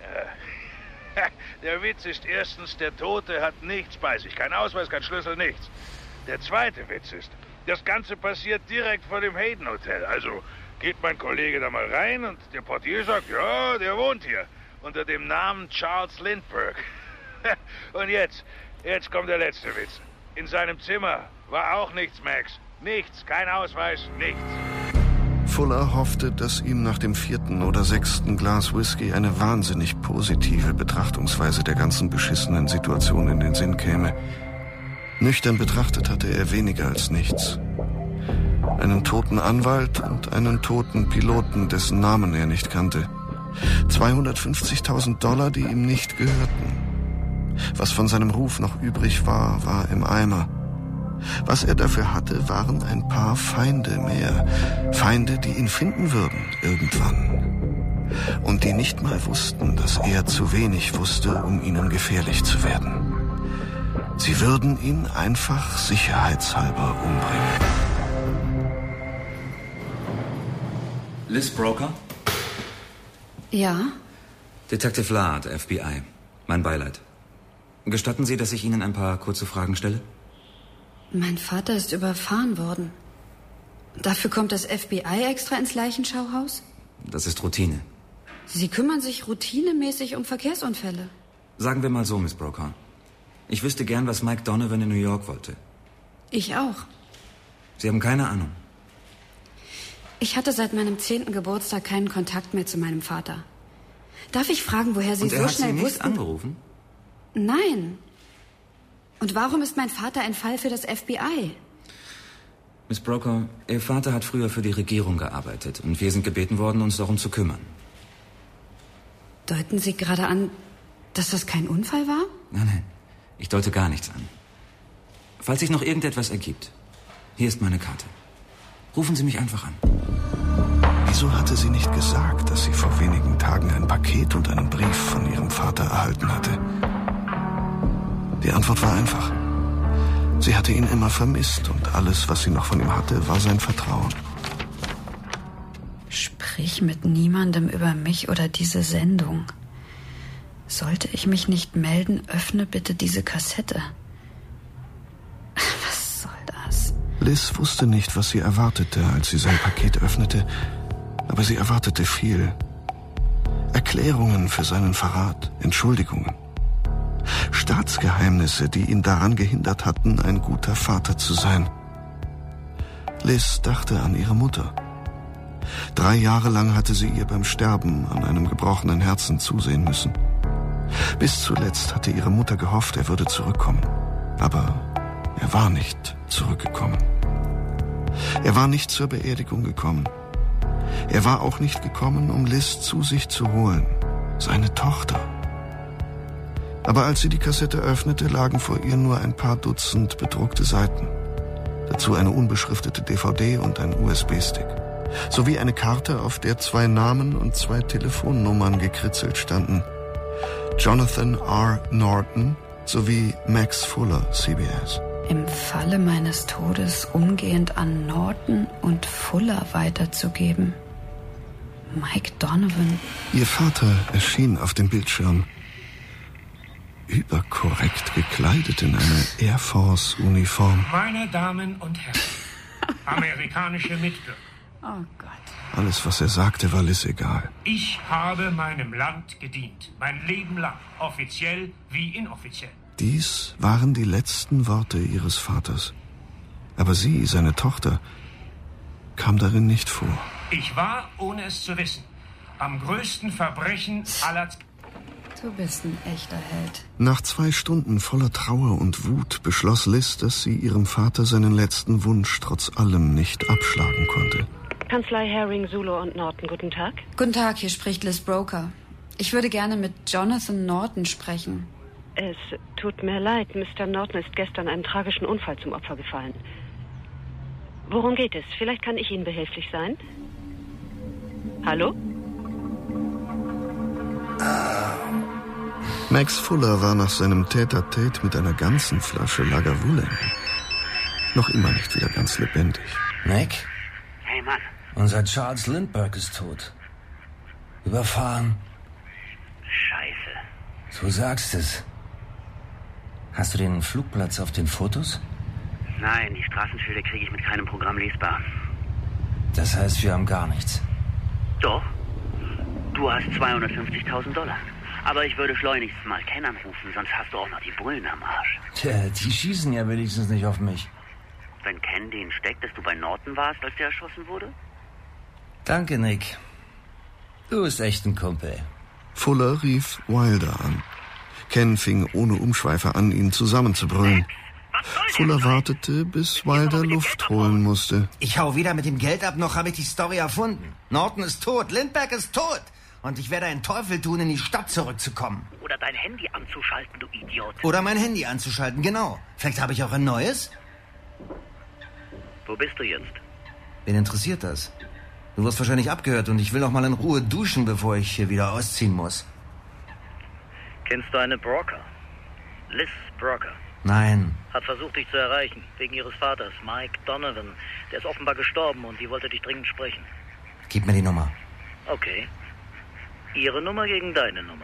Q: Äh, der Witz ist erstens, der Tote hat nichts bei sich. Kein Ausweis, kein Schlüssel, nichts. Der zweite Witz ist, das Ganze passiert direkt vor dem Hayden Hotel. Also geht mein Kollege da mal rein und der Portier sagt, ja, der wohnt hier. Unter dem Namen Charles Lindbergh. Und jetzt, jetzt kommt der letzte Witz. In seinem Zimmer war auch nichts, Max. Nichts, kein Ausweis, nichts.
D: Fuller hoffte, dass ihm nach dem vierten oder sechsten Glas Whisky eine wahnsinnig positive Betrachtungsweise der ganzen beschissenen Situation in den Sinn käme. Nüchtern betrachtet hatte er weniger als nichts. Einen toten Anwalt und einen toten Piloten, dessen Namen er nicht kannte. zweihundertfünfzigtausend Dollar, die ihm nicht gehörten. Was von seinem Ruf noch übrig war, war im Eimer. Was er dafür hatte, waren ein paar Feinde mehr. Feinde, die ihn finden würden, irgendwann. Und die nicht mal wussten, dass er zu wenig wusste, um ihnen gefährlich zu werden. Sie würden ihn einfach sicherheitshalber umbringen.
R: Liz Broker?
S: Ja?
R: Detective Lard, F B I. Mein Beileid. Gestatten Sie, dass ich Ihnen ein paar kurze Fragen stelle?
S: Mein Vater ist überfahren worden. Dafür kommt das F B I extra ins Leichenschauhaus?
R: Das ist Routine.
S: Sie kümmern sich routinemäßig um Verkehrsunfälle.
R: Sagen wir mal so, Miss Broker. Ich wüsste gern, was Mike Donovan in New York wollte.
S: Ich auch.
R: Sie haben keine Ahnung.
S: Ich hatte seit meinem zehnten Geburtstag keinen Kontakt mehr zu meinem Vater. Darf ich fragen, woher Sie
R: Und er
S: so
R: hat
S: schnell
R: Sie nicht
S: wussten?
R: angerufen?
S: Nein. Und warum ist mein Vater ein Fall für das F B I?
R: Miss Broker, Ihr Vater hat früher für die Regierung gearbeitet und wir sind gebeten worden, uns darum zu kümmern.
S: Deuten Sie gerade an, dass das kein Unfall war?
R: Nein, nein, ich deute gar nichts an. Falls sich noch irgendetwas ergibt, hier ist meine Karte. Rufen Sie mich einfach an.
D: Wieso hatte sie nicht gesagt, dass sie vor wenigen Tagen ein Paket und einen Brief von ihrem Vater erhalten hatte? Die Antwort war einfach. Sie hatte ihn immer vermisst und alles, was sie noch von ihm hatte, war sein Vertrauen.
S: Sprich mit niemandem über mich oder diese Sendung. Sollte ich mich nicht melden, öffne bitte diese Kassette. Was soll das?
D: Liz wusste nicht, was sie erwartete, als sie sein Paket öffnete, aber sie erwartete viel. Erklärungen für seinen Verrat, Entschuldigungen. Staatsgeheimnisse, die ihn daran gehindert hatten, ein guter Vater zu sein. Liz dachte an ihre Mutter. Drei Jahre lang hatte sie ihr beim Sterben an einem gebrochenen Herzen zusehen müssen. Bis zuletzt hatte ihre Mutter gehofft, er würde zurückkommen. Aber er war nicht zurückgekommen. Er war nicht zur Beerdigung gekommen. Er war auch nicht gekommen, um Liz zu sich zu holen. Seine Tochter. Aber als sie die Kassette öffnete, lagen vor ihr nur ein paar Dutzend bedruckte Seiten. Dazu eine unbeschriftete D V D und ein U S B-Stick. Sowie eine Karte, auf der zwei Namen und zwei Telefonnummern gekritzelt standen. Jonathan R. Norton sowie Max Fuller, C B S.
S: Im Falle meines Todes umgehend an Norton und Fuller weiterzugeben. Mike Donovan.
D: Ihr Vater erschien auf dem Bildschirm. Überkorrekt gekleidet in einer Air Force-Uniform.
P: Meine Damen und Herren, amerikanische Mitbürger.
S: Oh Gott.
D: Alles, was er sagte, war Liz egal.
P: Ich habe meinem Land gedient. Mein Leben lang. Offiziell wie inoffiziell.
D: Dies waren die letzten Worte ihres Vaters. Aber sie, seine Tochter, kam darin nicht vor.
P: Ich war, ohne es zu wissen, am größten Verbrechen aller...
S: Du bist ein echter Held.
D: Nach zwei Stunden voller Trauer und Wut beschloss Liz, dass sie ihrem Vater seinen letzten Wunsch trotz allem nicht abschlagen konnte.
C: Kanzlei Herring, Zulu und Norton, guten Tag.
S: Guten Tag, hier spricht Liz Broker. Ich würde gerne mit Jonathan Norton sprechen.
C: Es tut mir leid, Mister Norton ist gestern einem tragischen Unfall zum Opfer gefallen. Worum geht es? Vielleicht kann ich Ihnen behilflich sein? Hallo?
D: Max Fuller war nach seinem Tête-à-Tête mit einer ganzen Flasche Lagavulin noch immer nicht wieder ganz lebendig.
J: Mac?
C: Hey, Mann.
J: Unser Charles Lindbergh ist tot. Überfahren.
C: Scheiße.
J: Du sagst es. Hast du den Flugplatz auf den Fotos?
C: Nein, die Straßenschilder kriege ich mit keinem Programm lesbar.
J: Das heißt, wir haben gar nichts.
C: Doch. Du hast zweihundertfünfzigtausend Dollar. Aber ich würde schleunigst mal Ken anrufen, sonst hast du auch noch die Bullen am Arsch.
J: Tja, die schießen ja wenigstens nicht auf mich.
C: Wenn Ken den steckt, dass du bei Norton warst, als der erschossen wurde?
J: Danke, Nick. Du bist echt ein Kumpel.
D: Fuller rief Wilder an. Ken fing ohne Umschweife an, ihn zusammenzubrüllen. Fuller wartete, bis Wilder Luft holen musste.
G: Ich hau weder mit dem Geld ab, noch habe ich die Story erfunden. Norton ist tot, Lindbergh ist tot.
J: Und ich werde einen Teufel tun, in die Stadt zurückzukommen.
T: Oder dein Handy anzuschalten, du Idiot.
J: Oder mein Handy anzuschalten, genau. Vielleicht habe ich auch ein neues.
T: Wo bist du jetzt?
J: Wen interessiert das? Du wirst wahrscheinlich abgehört und ich will noch mal in Ruhe duschen, bevor ich hier wieder ausziehen muss.
T: Kennst du eine Brocker? Liz Brocker.
J: Nein.
T: Hat versucht, dich zu erreichen, wegen ihres Vaters, Mike Donovan. Der ist offenbar gestorben und die wollte dich dringend sprechen.
J: Gib mir die Nummer.
T: Okay. Ihre Nummer gegen deine Nummer.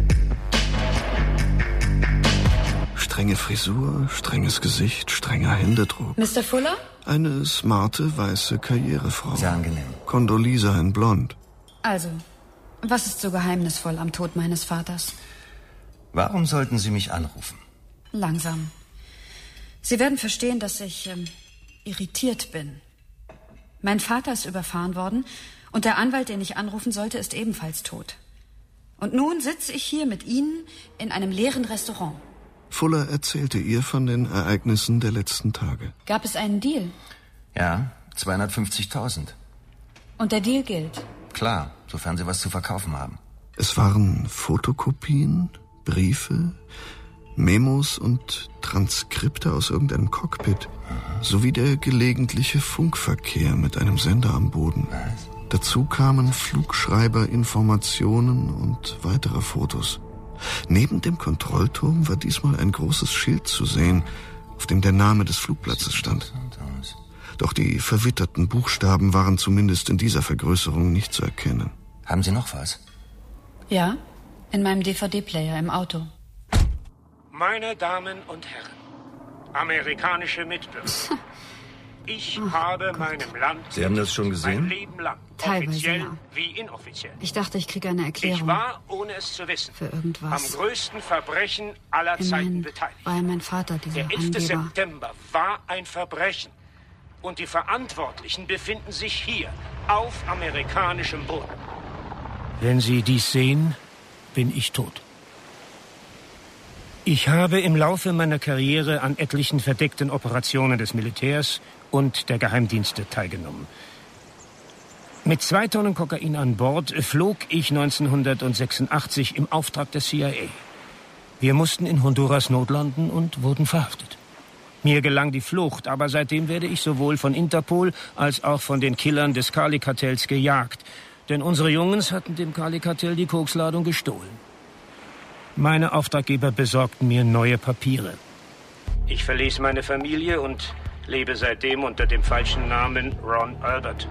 D: Strenge Frisur, strenges Gesicht, strenger Händedruck.
S: Mister Fuller?
D: Eine smarte, weiße Karrierefrau.
J: Sehr angenehm.
D: Condoleezza in Blond.
S: Also, was ist so geheimnisvoll am Tod meines Vaters?
J: Warum sollten Sie mich anrufen?
S: Langsam. Sie werden verstehen, dass ich ähm, irritiert bin. Mein Vater ist überfahren worden und der Anwalt, den ich anrufen sollte, ist ebenfalls tot. Und nun sitze ich hier mit Ihnen in einem leeren Restaurant.
D: Fuller erzählte ihr von den Ereignissen der letzten Tage.
S: Gab es einen Deal?
J: Ja, zweihundertfünfzigtausend.
S: Und der Deal gilt?
J: Klar, sofern Sie was zu verkaufen haben.
D: Es waren Fotokopien, Briefe, Memos und Transkripte aus irgendeinem Cockpit, sowie der gelegentliche Funkverkehr mit einem Sender am Boden.
J: Was?
D: Dazu kamen Flugschreiber-Informationen und weitere Fotos. Neben dem Kontrollturm war diesmal ein großes Schild zu sehen, auf dem der Name des Flugplatzes stand. Doch die verwitterten Buchstaben waren zumindest in dieser Vergrößerung nicht zu erkennen.
J: Haben Sie noch was?
S: Ja, in meinem D V D-Player im Auto.
P: Meine Damen und Herren, amerikanische Mitbürger, ich oh, habe Gott. meinem Land
D: Sie haben das schon gesehen?
P: mein Leben lang,
S: Teilweise,
P: offiziell
S: ja.
P: wie inoffiziell.
S: Ich dachte, ich kriege eine Erklärung.
P: Ich war, ohne es zu wissen,
S: für irgendwas.
P: am größten Verbrechen aller
S: Immerhin
P: Zeiten beteiligt.
S: war ja mein Vater dieser
P: Der elfte
S: Angeber.
P: September war ein Verbrechen. Und die Verantwortlichen befinden sich hier, auf amerikanischem Boden. Wenn Sie dies sehen, bin ich tot. Ich habe im Laufe meiner Karriere an etlichen verdeckten Operationen des Militärs und der Geheimdienste teilgenommen. Mit zwei Tonnen Kokain an Bord flog ich neunzehnhundertsechsundachtzig im Auftrag des C I A. Wir mussten in Honduras notlanden und wurden verhaftet. Mir gelang die Flucht, aber seitdem werde ich sowohl von Interpol als auch von den Killern des Cali-Kartells gejagt. Denn unsere Jungs hatten dem Cali-Kartell die Koksladung gestohlen. Meine Auftraggeber besorgten mir neue Papiere. Ich verließ meine Familie und lebe seitdem unter dem falschen Namen Ron Albert.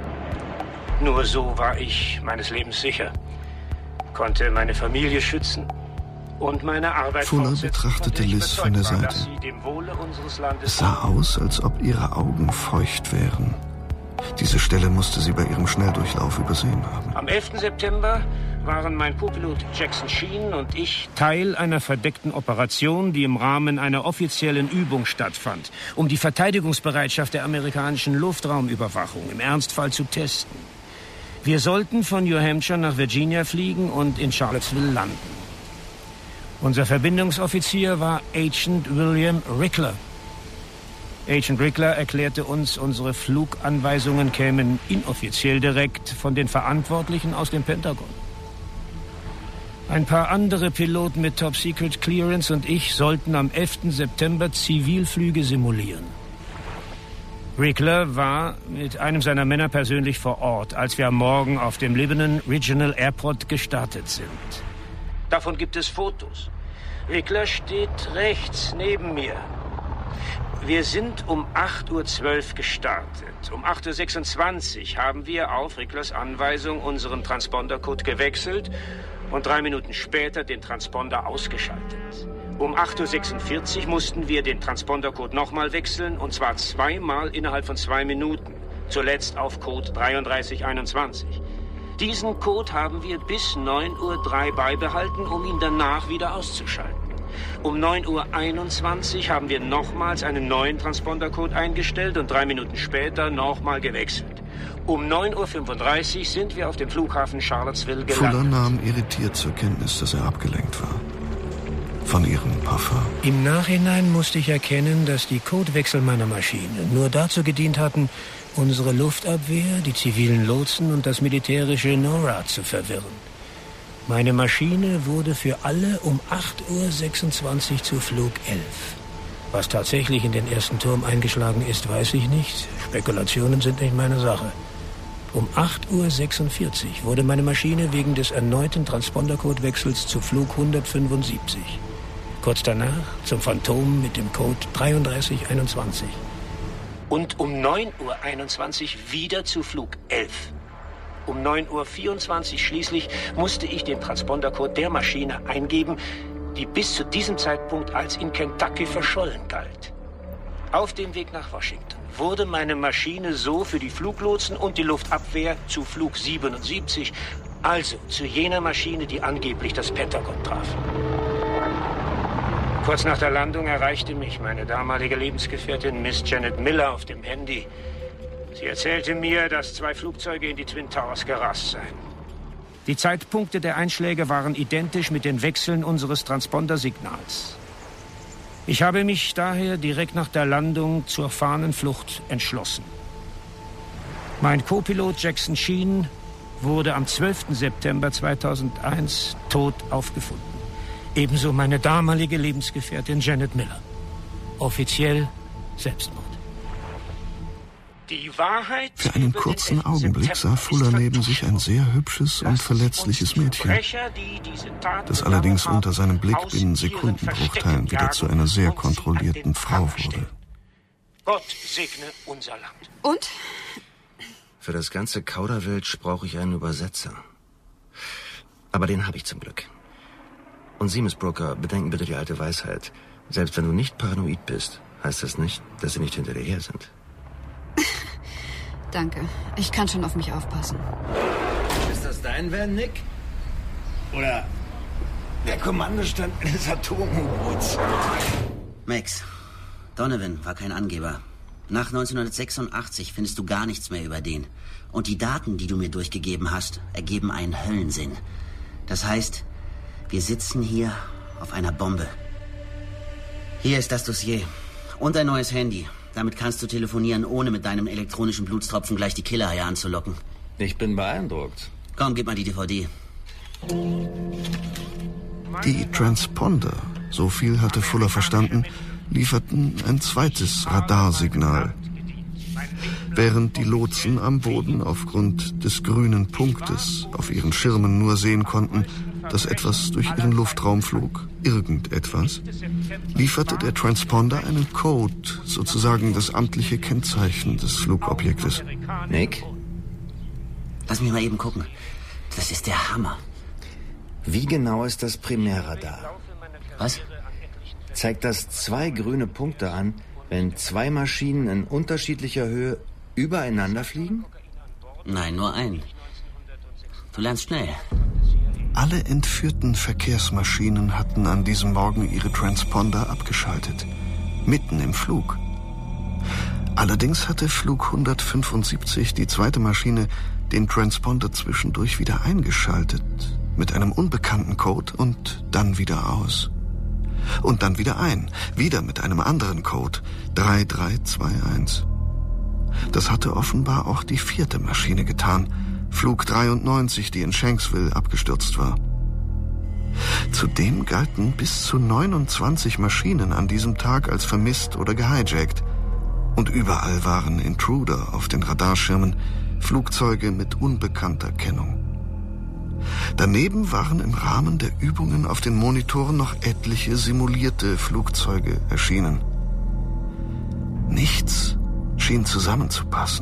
P: Nur so war ich meines Lebens sicher, konnte meine Familie schützen und meine Arbeit
D: Fuller betrachtete Liz von der Seite. Es sah aus, als ob ihre Augen feucht wären. Diese Stelle musste sie bei ihrem Schnelldurchlauf übersehen haben.
P: Am elften September waren mein Co-Pilot Jackson Sheen und ich Teil einer verdeckten Operation, die im Rahmen einer offiziellen Übung stattfand, um die Verteidigungsbereitschaft der amerikanischen Luftraumüberwachung im Ernstfall zu testen. Wir sollten von New Hampshire nach Virginia fliegen und in Charlottesville landen. Unser Verbindungsoffizier war Agent William Rickler. Agent Rickler erklärte uns, unsere Fluganweisungen kämen inoffiziell direkt von den Verantwortlichen aus dem Pentagon. Ein paar andere Piloten mit Top-Secret-Clearance und ich sollten am elften September Zivilflüge simulieren. Rickler war mit einem seiner Männer persönlich vor Ort, als wir am Morgen auf dem Lebanon Regional Airport gestartet sind. Davon gibt es Fotos. Rickler steht rechts neben mir. Wir sind um acht Uhr zwölf gestartet. Um acht Uhr sechsundzwanzig haben wir auf Ricklers Anweisung unseren Transpondercode gewechselt und drei Minuten später den Transponder ausgeschaltet. Um acht Uhr sechsundvierzig mussten wir den Transpondercode nochmal wechseln, und zwar zweimal innerhalb von zwei Minuten. Zuletzt auf Code dreiunddreißig einundzwanzig. Diesen Code haben wir bis neun Uhr drei beibehalten, um ihn danach wieder auszuschalten. Um neun Uhr einundzwanzig haben wir nochmals einen neuen Transpondercode eingestellt und drei Minuten später nochmal gewechselt. Um neun Uhr fünfunddreißig sind wir auf dem Flughafen Charlottesville gelandet.
D: Fuller nahm irritiert zur Kenntnis, dass er abgelenkt war. Von ihrem Puffer.
P: Im Nachhinein musste ich erkennen, dass die Codewechsel meiner Maschine nur dazu gedient hatten, unsere Luftabwehr, die zivilen Lotsen und das militärische NORAD zu verwirren. Meine Maschine wurde für alle um acht Uhr sechsundzwanzig zu Flug elf. Was tatsächlich in den ersten Turm eingeschlagen ist, weiß ich nicht. Spekulationen sind nicht meine Sache. Um acht Uhr sechsundvierzig wurde meine Maschine wegen des erneuten Transpondercodewechsels zu Flug hundertfünfundsiebzig. Kurz danach zum Phantom mit dem Code dreiunddreißig einundzwanzig. Und um neun Uhr einundzwanzig wieder zu Flug elf. Um neun Uhr vierundzwanzig schließlich musste ich den Transpondercode der Maschine eingeben, die bis zu diesem Zeitpunkt als in Kentucky verschollen galt. Auf dem Weg nach Washington wurde meine Maschine so für die Fluglotsen und die Luftabwehr zu Flug siebenundsiebzig, also zu jener Maschine, die angeblich das Pentagon traf. Kurz nach der Landung erreichte mich meine damalige Lebensgefährtin Miss Janet Miller auf dem Handy. Sie erzählte mir, dass zwei Flugzeuge in die Twin Towers gerast seien. Die Zeitpunkte der Einschläge waren identisch mit den Wechseln unseres Transpondersignals. Ich habe mich daher direkt nach der Landung zur Fahnenflucht entschlossen. Mein Co-Pilot Jackson Sheen wurde am zwölften September zweitausendeins tot aufgefunden. Ebenso meine damalige Lebensgefährtin Janet Miller. Offiziell Selbstmord. Die Wahrheit
D: Für einen kurzen Augenblick sah Fuller neben sich ein sehr hübsches und verletzliches Mädchen, das allerdings unter seinem Blick binnen Sekundenbruchteilen wieder zu einer sehr kontrollierten Frau wurde.
P: Gott segne unser Land.
S: Und?
J: Für das ganze Kauderwelsch brauche ich einen Übersetzer. Aber den habe ich zum Glück. Und Sie, Miss Brooker, bedenken bitte die alte Weisheit. Selbst wenn du nicht paranoid bist, heißt das nicht, dass sie nicht hinter dir her sind.
S: Danke. Ich kann schon auf mich aufpassen.
J: Ist das dein Van, Nick? Oder der Kommandostand eines Atom-U-Boots?
L: Max, Donovan war kein Angeber. Nach neunzehnhundertsechsundachtzig findest du gar nichts mehr über den. Und die Daten, die du mir durchgegeben hast, ergeben einen Höllensinn. Das heißt, wir sitzen hier auf einer Bombe. Hier ist das Dossier. Und ein neues Handy. Damit kannst du telefonieren, ohne mit deinem elektronischen Blutstropfen gleich die Killerhaie anzulocken.
J: Ich bin beeindruckt.
L: Komm, gib mal die D V D.
D: Die Transponder, so viel hatte Fuller verstanden, lieferten ein zweites Radarsignal. Während die Lotsen am Boden aufgrund des grünen Punktes auf ihren Schirmen nur sehen konnten, dass etwas durch ihren Luftraum flog, irgendetwas, lieferte der Transponder einen Code, sozusagen das amtliche Kennzeichen des Flugobjektes.
J: Nick?
L: Lass mich mal eben gucken. Das ist der Hammer.
J: Wie genau ist das Primärradar?
L: Was?
J: Zeigt das zwei grüne Punkte an, wenn zwei Maschinen in unterschiedlicher Höhe übereinander fliegen?
L: Nein, nur ein. Du lernst schnell.
D: Alle entführten Verkehrsmaschinen hatten an diesem Morgen ihre Transponder abgeschaltet. Mitten im Flug. Allerdings hatte Flug hundertfünfundsiebzig, die zweite Maschine, den Transponder zwischendurch wieder eingeschaltet. Mit einem unbekannten Code und dann wieder aus. Und dann wieder ein. Wieder mit einem anderen Code. drei drei zwei eins. Das hatte offenbar auch die vierte Maschine getan. Flug dreiundneunzig, die in Shanksville abgestürzt war. Zudem galten bis zu neunundzwanzig Maschinen an diesem Tag als vermisst oder gehijackt. Und überall waren Intruder auf den Radarschirmen, Flugzeuge mit unbekannter Kennung. Daneben waren im Rahmen der Übungen auf den Monitoren noch etliche simulierte Flugzeuge erschienen. Nichts schien zusammenzupassen.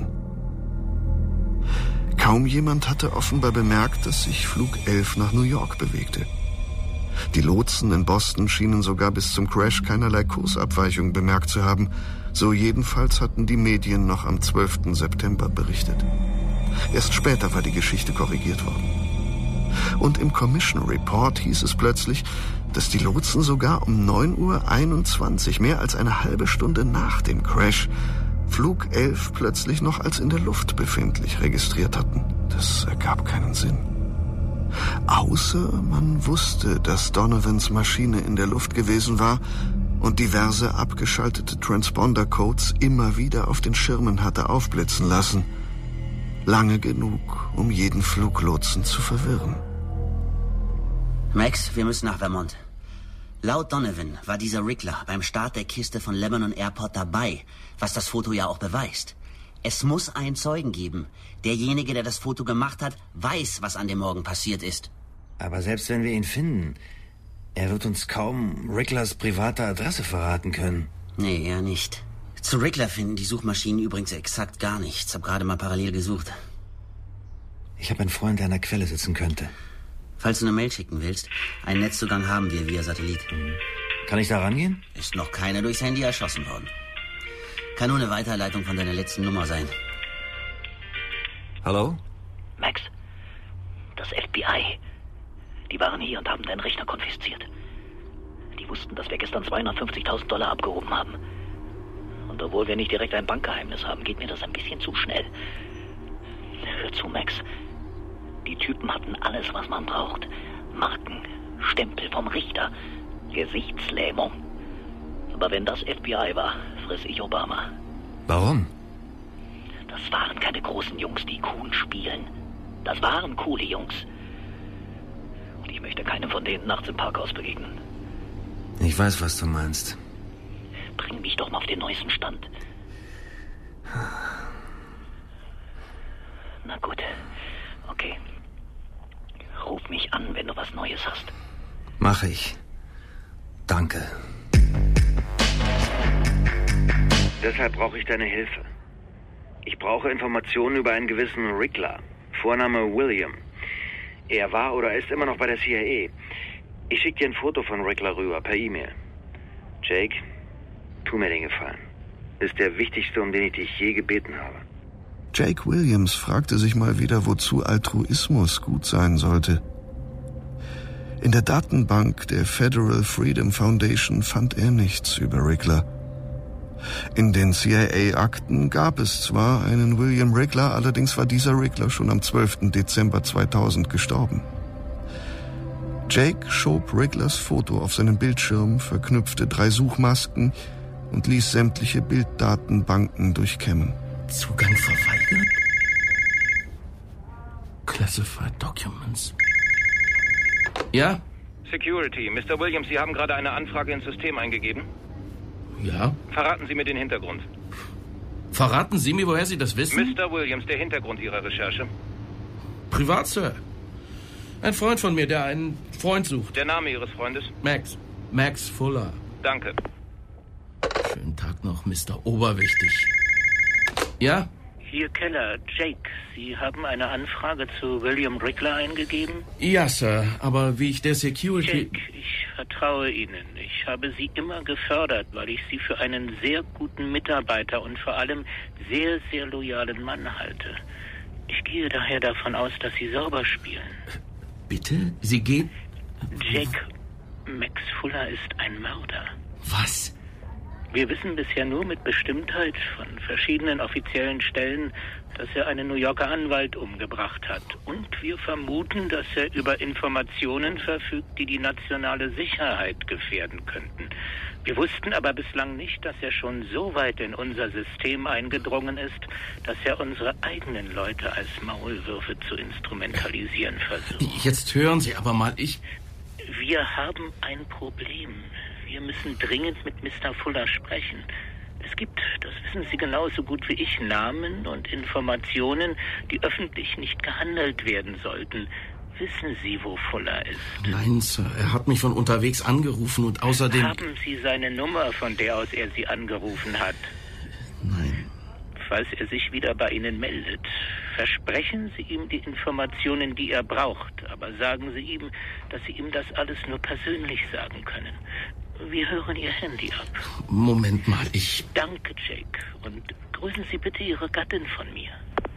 D: Kaum jemand hatte offenbar bemerkt, dass sich Flug elf nach New York bewegte. Die Lotsen in Boston schienen sogar bis zum Crash keinerlei Kursabweichung bemerkt zu haben. So jedenfalls hatten die Medien noch am zwölften September berichtet. Erst später war die Geschichte korrigiert worden. Und im Commission Report hieß es plötzlich, dass die Lotsen sogar um neun Uhr einundzwanzig, mehr als eine halbe Stunde nach dem Crash, Flug elf plötzlich noch als in der Luft befindlich registriert hatten. Das ergab keinen Sinn. Außer man wusste, dass Donovans Maschine in der Luft gewesen war und diverse abgeschaltete Transponder-Codes immer wieder auf den Schirmen hatte aufblitzen lassen. Lange genug, um jeden Fluglotsen zu verwirren.
L: Max, wir müssen nach Vermont. Laut Donovan war dieser Rickler beim Start der Kiste von Lebanon Airport dabei, was das Foto ja auch beweist. Es muss einen Zeugen geben. Derjenige, der das Foto gemacht hat, weiß, was an dem Morgen passiert ist.
J: Aber selbst wenn wir ihn finden, er wird uns kaum Ricklers private Adresse verraten können.
L: Nee, eher nicht. Zu Rickler finden die Suchmaschinen übrigens exakt gar nichts. Hab gerade mal parallel gesucht.
J: Ich habe einen Freund, der an der Quelle sitzen könnte.
L: Falls du eine Mail schicken willst, einen Netzzugang haben wir via Satellit.
J: Kann ich da rangehen?
L: Ist noch keiner durchs Handy erschossen worden. Kann nur eine Weiterleitung von deiner letzten Nummer sein.
J: Hallo?
T: Max, das F B I. Die waren hier und haben deinen Rechner konfisziert. Die wussten, dass wir gestern zweihundertfünfzigtausend Dollar abgehoben haben. Und obwohl wir nicht direkt ein Bankgeheimnis haben, geht mir das ein bisschen zu schnell. Hör zu, Max. Die Typen hatten alles, was man braucht. Marken, Stempel vom Richter, Gesichtslähmung. Aber wenn das F B I war, friss ich Obama.
J: Warum?
T: Das waren keine großen Jungs, die cool spielen. Das waren coole Jungs. Und ich möchte keinem von denen nachts im Parkhaus begegnen.
J: Ich weiß, was du meinst.
T: Bring mich doch mal auf den neuesten Stand. Na gut, okay. Ruf mich an, wenn du was Neues hast.
J: Mach ich. Danke.
H: Deshalb brauche ich deine Hilfe. Ich brauche Informationen über einen gewissen Rickler. Vorname William. Er war oder ist immer noch bei der C I A. Ich schicke dir ein Foto von Rickler rüber, per E-Mail. Jake, tu mir den Gefallen. Ist der wichtigste, um den ich dich je gebeten habe.
D: Jake Williams fragte sich mal wieder, wozu Altruismus gut sein sollte. In der Datenbank der Federal Freedom Foundation fand er nichts über Rickler. In den C I A-Akten gab es zwar einen William Rickler, allerdings war dieser Rickler schon am zwölften Dezember zweitausend gestorben. Jake schob Ricklers Foto auf seinen Bildschirm, verknüpfte drei Suchmasken und ließ sämtliche Bilddatenbanken durchkämmen.
F: Zugang verweigert? Classified Documents.
N: Ja? Security. Mister Williams, Sie haben gerade eine Anfrage ins System eingegeben?
F: Ja?
N: Verraten Sie mir den Hintergrund.
F: Verraten Sie mir, woher Sie das wissen?
N: Mister Williams, der Hintergrund Ihrer Recherche.
F: Privat, Sir. Ein Freund von mir, der einen Freund sucht.
N: Der Name Ihres Freundes?
F: Max. Max Fuller.
N: Danke.
F: Schönen Tag noch, Mister Oberwichtig. Ja?
T: Hier Keller, Jake. Sie haben eine Anfrage zu William Rickler eingegeben?
F: Ja, Sir, aber wie ich der Security...
T: Jake, ich vertraue Ihnen. Ich habe Sie immer gefördert, weil ich Sie für einen sehr guten Mitarbeiter und vor allem sehr, sehr loyalen Mann halte. Ich gehe daher davon aus, dass Sie sauber spielen.
F: Bitte? Sie gehen...
T: Jake, Max Fuller ist ein Mörder.
F: Was?
T: Wir wissen bisher nur mit Bestimmtheit von verschiedenen offiziellen Stellen, dass er einen New Yorker Anwalt umgebracht hat. Und wir vermuten, dass er über Informationen verfügt, die die nationale Sicherheit gefährden könnten. Wir wussten aber bislang nicht, dass er schon so weit in unser System eingedrungen ist, dass er unsere eigenen Leute als Maulwürfe zu instrumentalisieren versucht.
F: Jetzt hören Sie aber mal, ich...
T: Wir haben ein Problem. Wir müssen dringend mit Mister Fuller sprechen. Es gibt, das wissen Sie genauso gut wie ich, Namen und Informationen, die öffentlich nicht gehandelt werden sollten. Wissen Sie, wo Fuller ist?
F: Nein, Sir. Er hat mich von unterwegs angerufen und außerdem...
T: Haben Sie seine Nummer, von der aus er Sie angerufen hat?
F: Nein.
T: Falls er sich wieder bei Ihnen meldet, versprechen Sie ihm die Informationen, die er braucht. Aber sagen Sie ihm, dass Sie ihm das alles nur persönlich sagen können. Wir hören Ihr Handy ab.
F: Moment mal, ich...
T: Danke, Jake. Und grüßen Sie bitte Ihre Gattin von mir.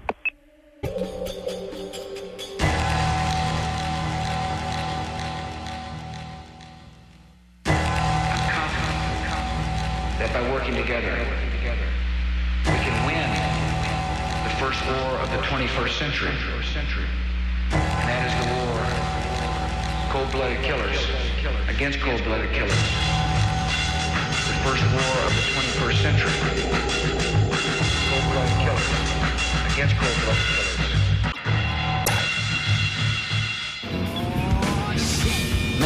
E: That by working together, we can win the first war of the twenty-first century. And that is the war of cold-blooded killers against cold-blooded killers. The first war of the twenty-first century. Cold-blooded killers against cold-blooded killers.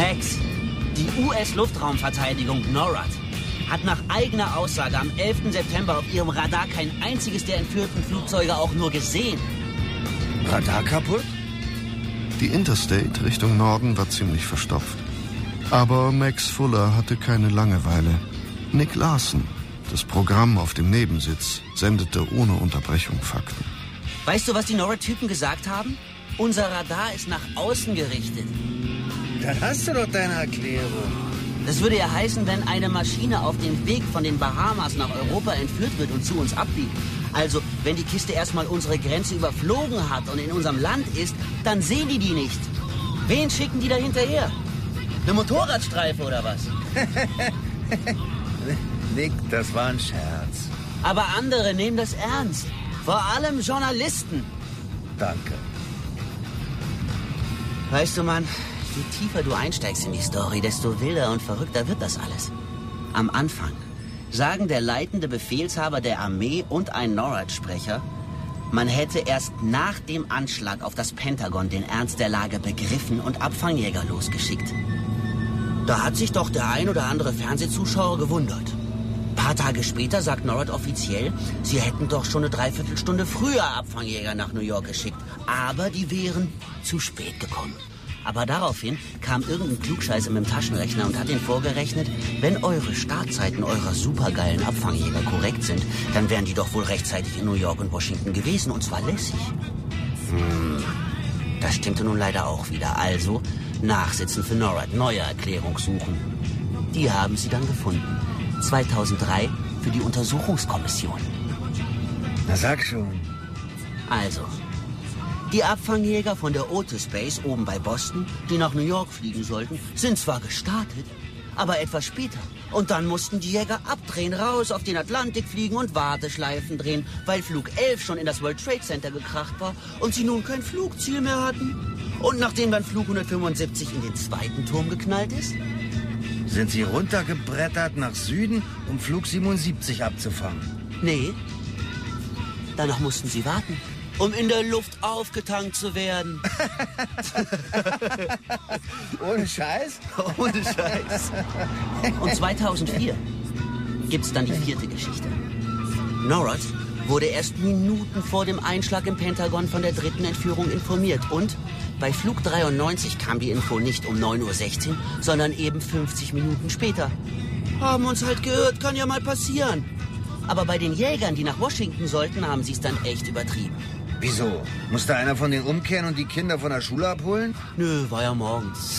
L: U S-Luftraumverteidigung NORAD hat nach eigener Aussage am elften September auf ihrem Radar kein einziges der entführten Flugzeuge auch nur gesehen.
J: Radar kaputt?
D: Die Interstate Richtung Norden war ziemlich verstopft. Aber Max Fuller hatte keine Langeweile. Nick Larson, das Programm auf dem Nebensitz, sendete ohne Unterbrechung Fakten.
L: Weißt du, was die NORAD-Typen gesagt haben? Unser Radar ist nach außen gerichtet.
J: Dann hast du doch deine Erklärung.
L: Das würde ja heißen, wenn eine Maschine auf dem Weg von den Bahamas nach Europa entführt wird und zu uns abbiegt. Also, wenn die Kiste erstmal unsere Grenze überflogen hat und in unserem Land ist, dann sehen die die nicht. Wen schicken die da hinterher? Eine Motorradstreife oder was?
J: Nick, das war ein Scherz.
L: Aber andere nehmen das ernst. Vor allem Journalisten.
J: Danke.
L: Weißt du, Mann, je tiefer du einsteigst in die Story, desto wilder und verrückter wird das alles. Am Anfang sagen der leitende Befehlshaber der Armee und ein NORAD-Sprecher, man hätte erst nach dem Anschlag auf das Pentagon den Ernst der Lage begriffen und Abfangjäger losgeschickt. Da hat sich doch der ein oder andere Fernsehzuschauer gewundert. Ein paar Tage später sagt NORAD offiziell, sie hätten doch schon eine Dreiviertelstunde früher Abfangjäger nach New York geschickt. Aber die wären zu spät gekommen. Aber daraufhin kam irgendein Klugscheißer mit dem Taschenrechner und hat ihn vorgerechnet, wenn eure Startzeiten eurer supergeilen Abfangjäger korrekt sind, dann wären die doch wohl rechtzeitig in New York und Washington gewesen, und zwar lässig. Hm, das stimmte nun leider auch wieder. Also Nachsitzen für NORAD, neue Erklärung suchen. Die haben sie dann gefunden. zweitausenddrei für die Untersuchungskommission.
J: Na sag schon.
L: Also, die Abfangjäger von der Otis Base oben bei Boston, die nach New York fliegen sollten, sind zwar gestartet, aber etwas später. Und dann mussten die Jäger abdrehen, raus auf den Atlantik fliegen und Warteschleifen drehen, weil Flug elf schon in das World Trade Center gekracht war und sie nun kein Flugziel mehr hatten. Und nachdem dann Flug hundertfünfundsiebzig in den zweiten Turm geknallt ist?
J: Sind sie runtergebrettert nach Süden, um Flug siebenundsiebzig abzufangen?
L: Nee. Danach mussten sie warten, um in der Luft aufgetankt zu werden.
J: Ohne Scheiß?
L: Ohne Scheiß. Und zweitausendvier gibt's dann die vierte Geschichte. NORAD wurde erst Minuten vor dem Einschlag im Pentagon von der dritten Entführung informiert. Und bei Flug dreiundneunzig kam die Info nicht um neun Uhr sechzehn, sondern eben fünfzig Minuten später. Haben uns halt geirrt, kann ja mal passieren. Aber bei den Jägern, die nach Washington sollten, haben sie es dann echt übertrieben.
J: Wieso? Musste einer von denen umkehren und die Kinder von der Schule abholen?
L: Nö, war ja morgens.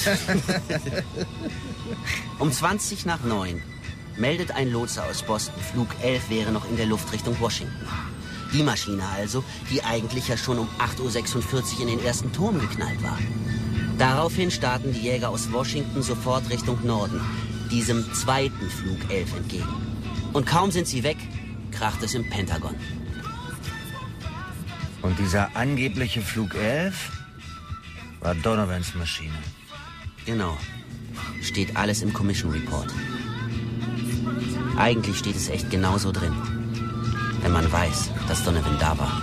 L: Um zwanzig nach neun meldet ein Lotse aus Boston, Flug elf wäre noch in der Luft Richtung Washington. Die Maschine also, die eigentlich ja schon um acht Uhr sechsundvierzig in den ersten Turm geknallt war. Daraufhin starten die Jäger aus Washington sofort Richtung Norden, diesem zweiten Flug elf entgegen. Und kaum sind sie weg, kracht es im Pentagon.
J: Und dieser angebliche Flug elf war Donovans Maschine.
L: Genau. Steht alles im Commission Report. Eigentlich steht es echt genauso drin. Wenn man weiß, dass Donovan da war.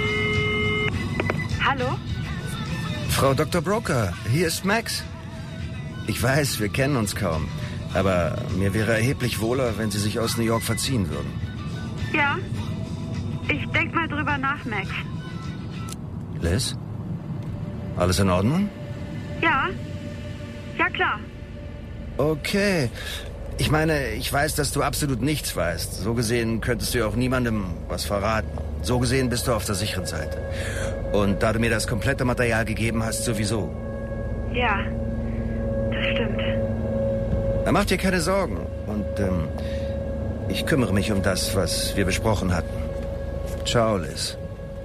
S: Hallo?
J: Frau Doktor Broker, hier ist Max. Ich weiß, wir kennen uns kaum. Aber mir wäre erheblich wohler, wenn Sie sich aus New York verziehen würden.
S: Ja, ich denk mal drüber nach, Max.
J: Liz? Alles in Ordnung?
S: Ja, ja klar.
J: Okay. Ich meine, ich weiß, dass du absolut nichts weißt. So gesehen könntest du ja auch niemandem was verraten. So gesehen bist du auf der sicheren Seite. Und da du mir das komplette Material gegeben hast, sowieso.
S: Ja, das stimmt.
J: Na, mach dir keine Sorgen. Und ähm, ich kümmere mich um das, was wir besprochen hatten. Ciao, Liz.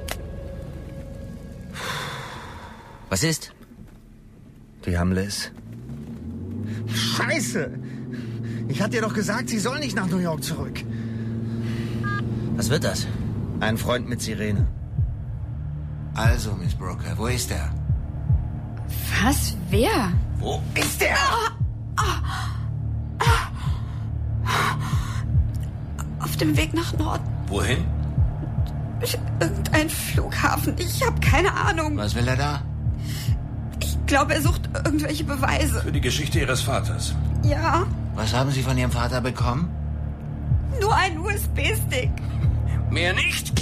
L: Was ist?
J: Die haben Liz. Scheiße! Ich hatte dir doch gesagt, sie soll nicht nach New York zurück.
L: Was wird das?
J: Ein Freund mit Sirene.
G: Also, Miss Broker, wo ist er?
S: Was? Wer?
G: Wo ist er?
S: Ah, ah, ah. Auf dem Weg nach Norden.
G: Wohin?
S: Irgendein Flughafen. Ich habe keine Ahnung.
G: Was will er da?
S: Ich glaube, er sucht irgendwelche Beweise.
K: Für die Geschichte Ihres Vaters.
S: Ja?
J: Was haben Sie von Ihrem Vater bekommen?
S: Nur ein U S B-Stick.
J: Mehr nicht.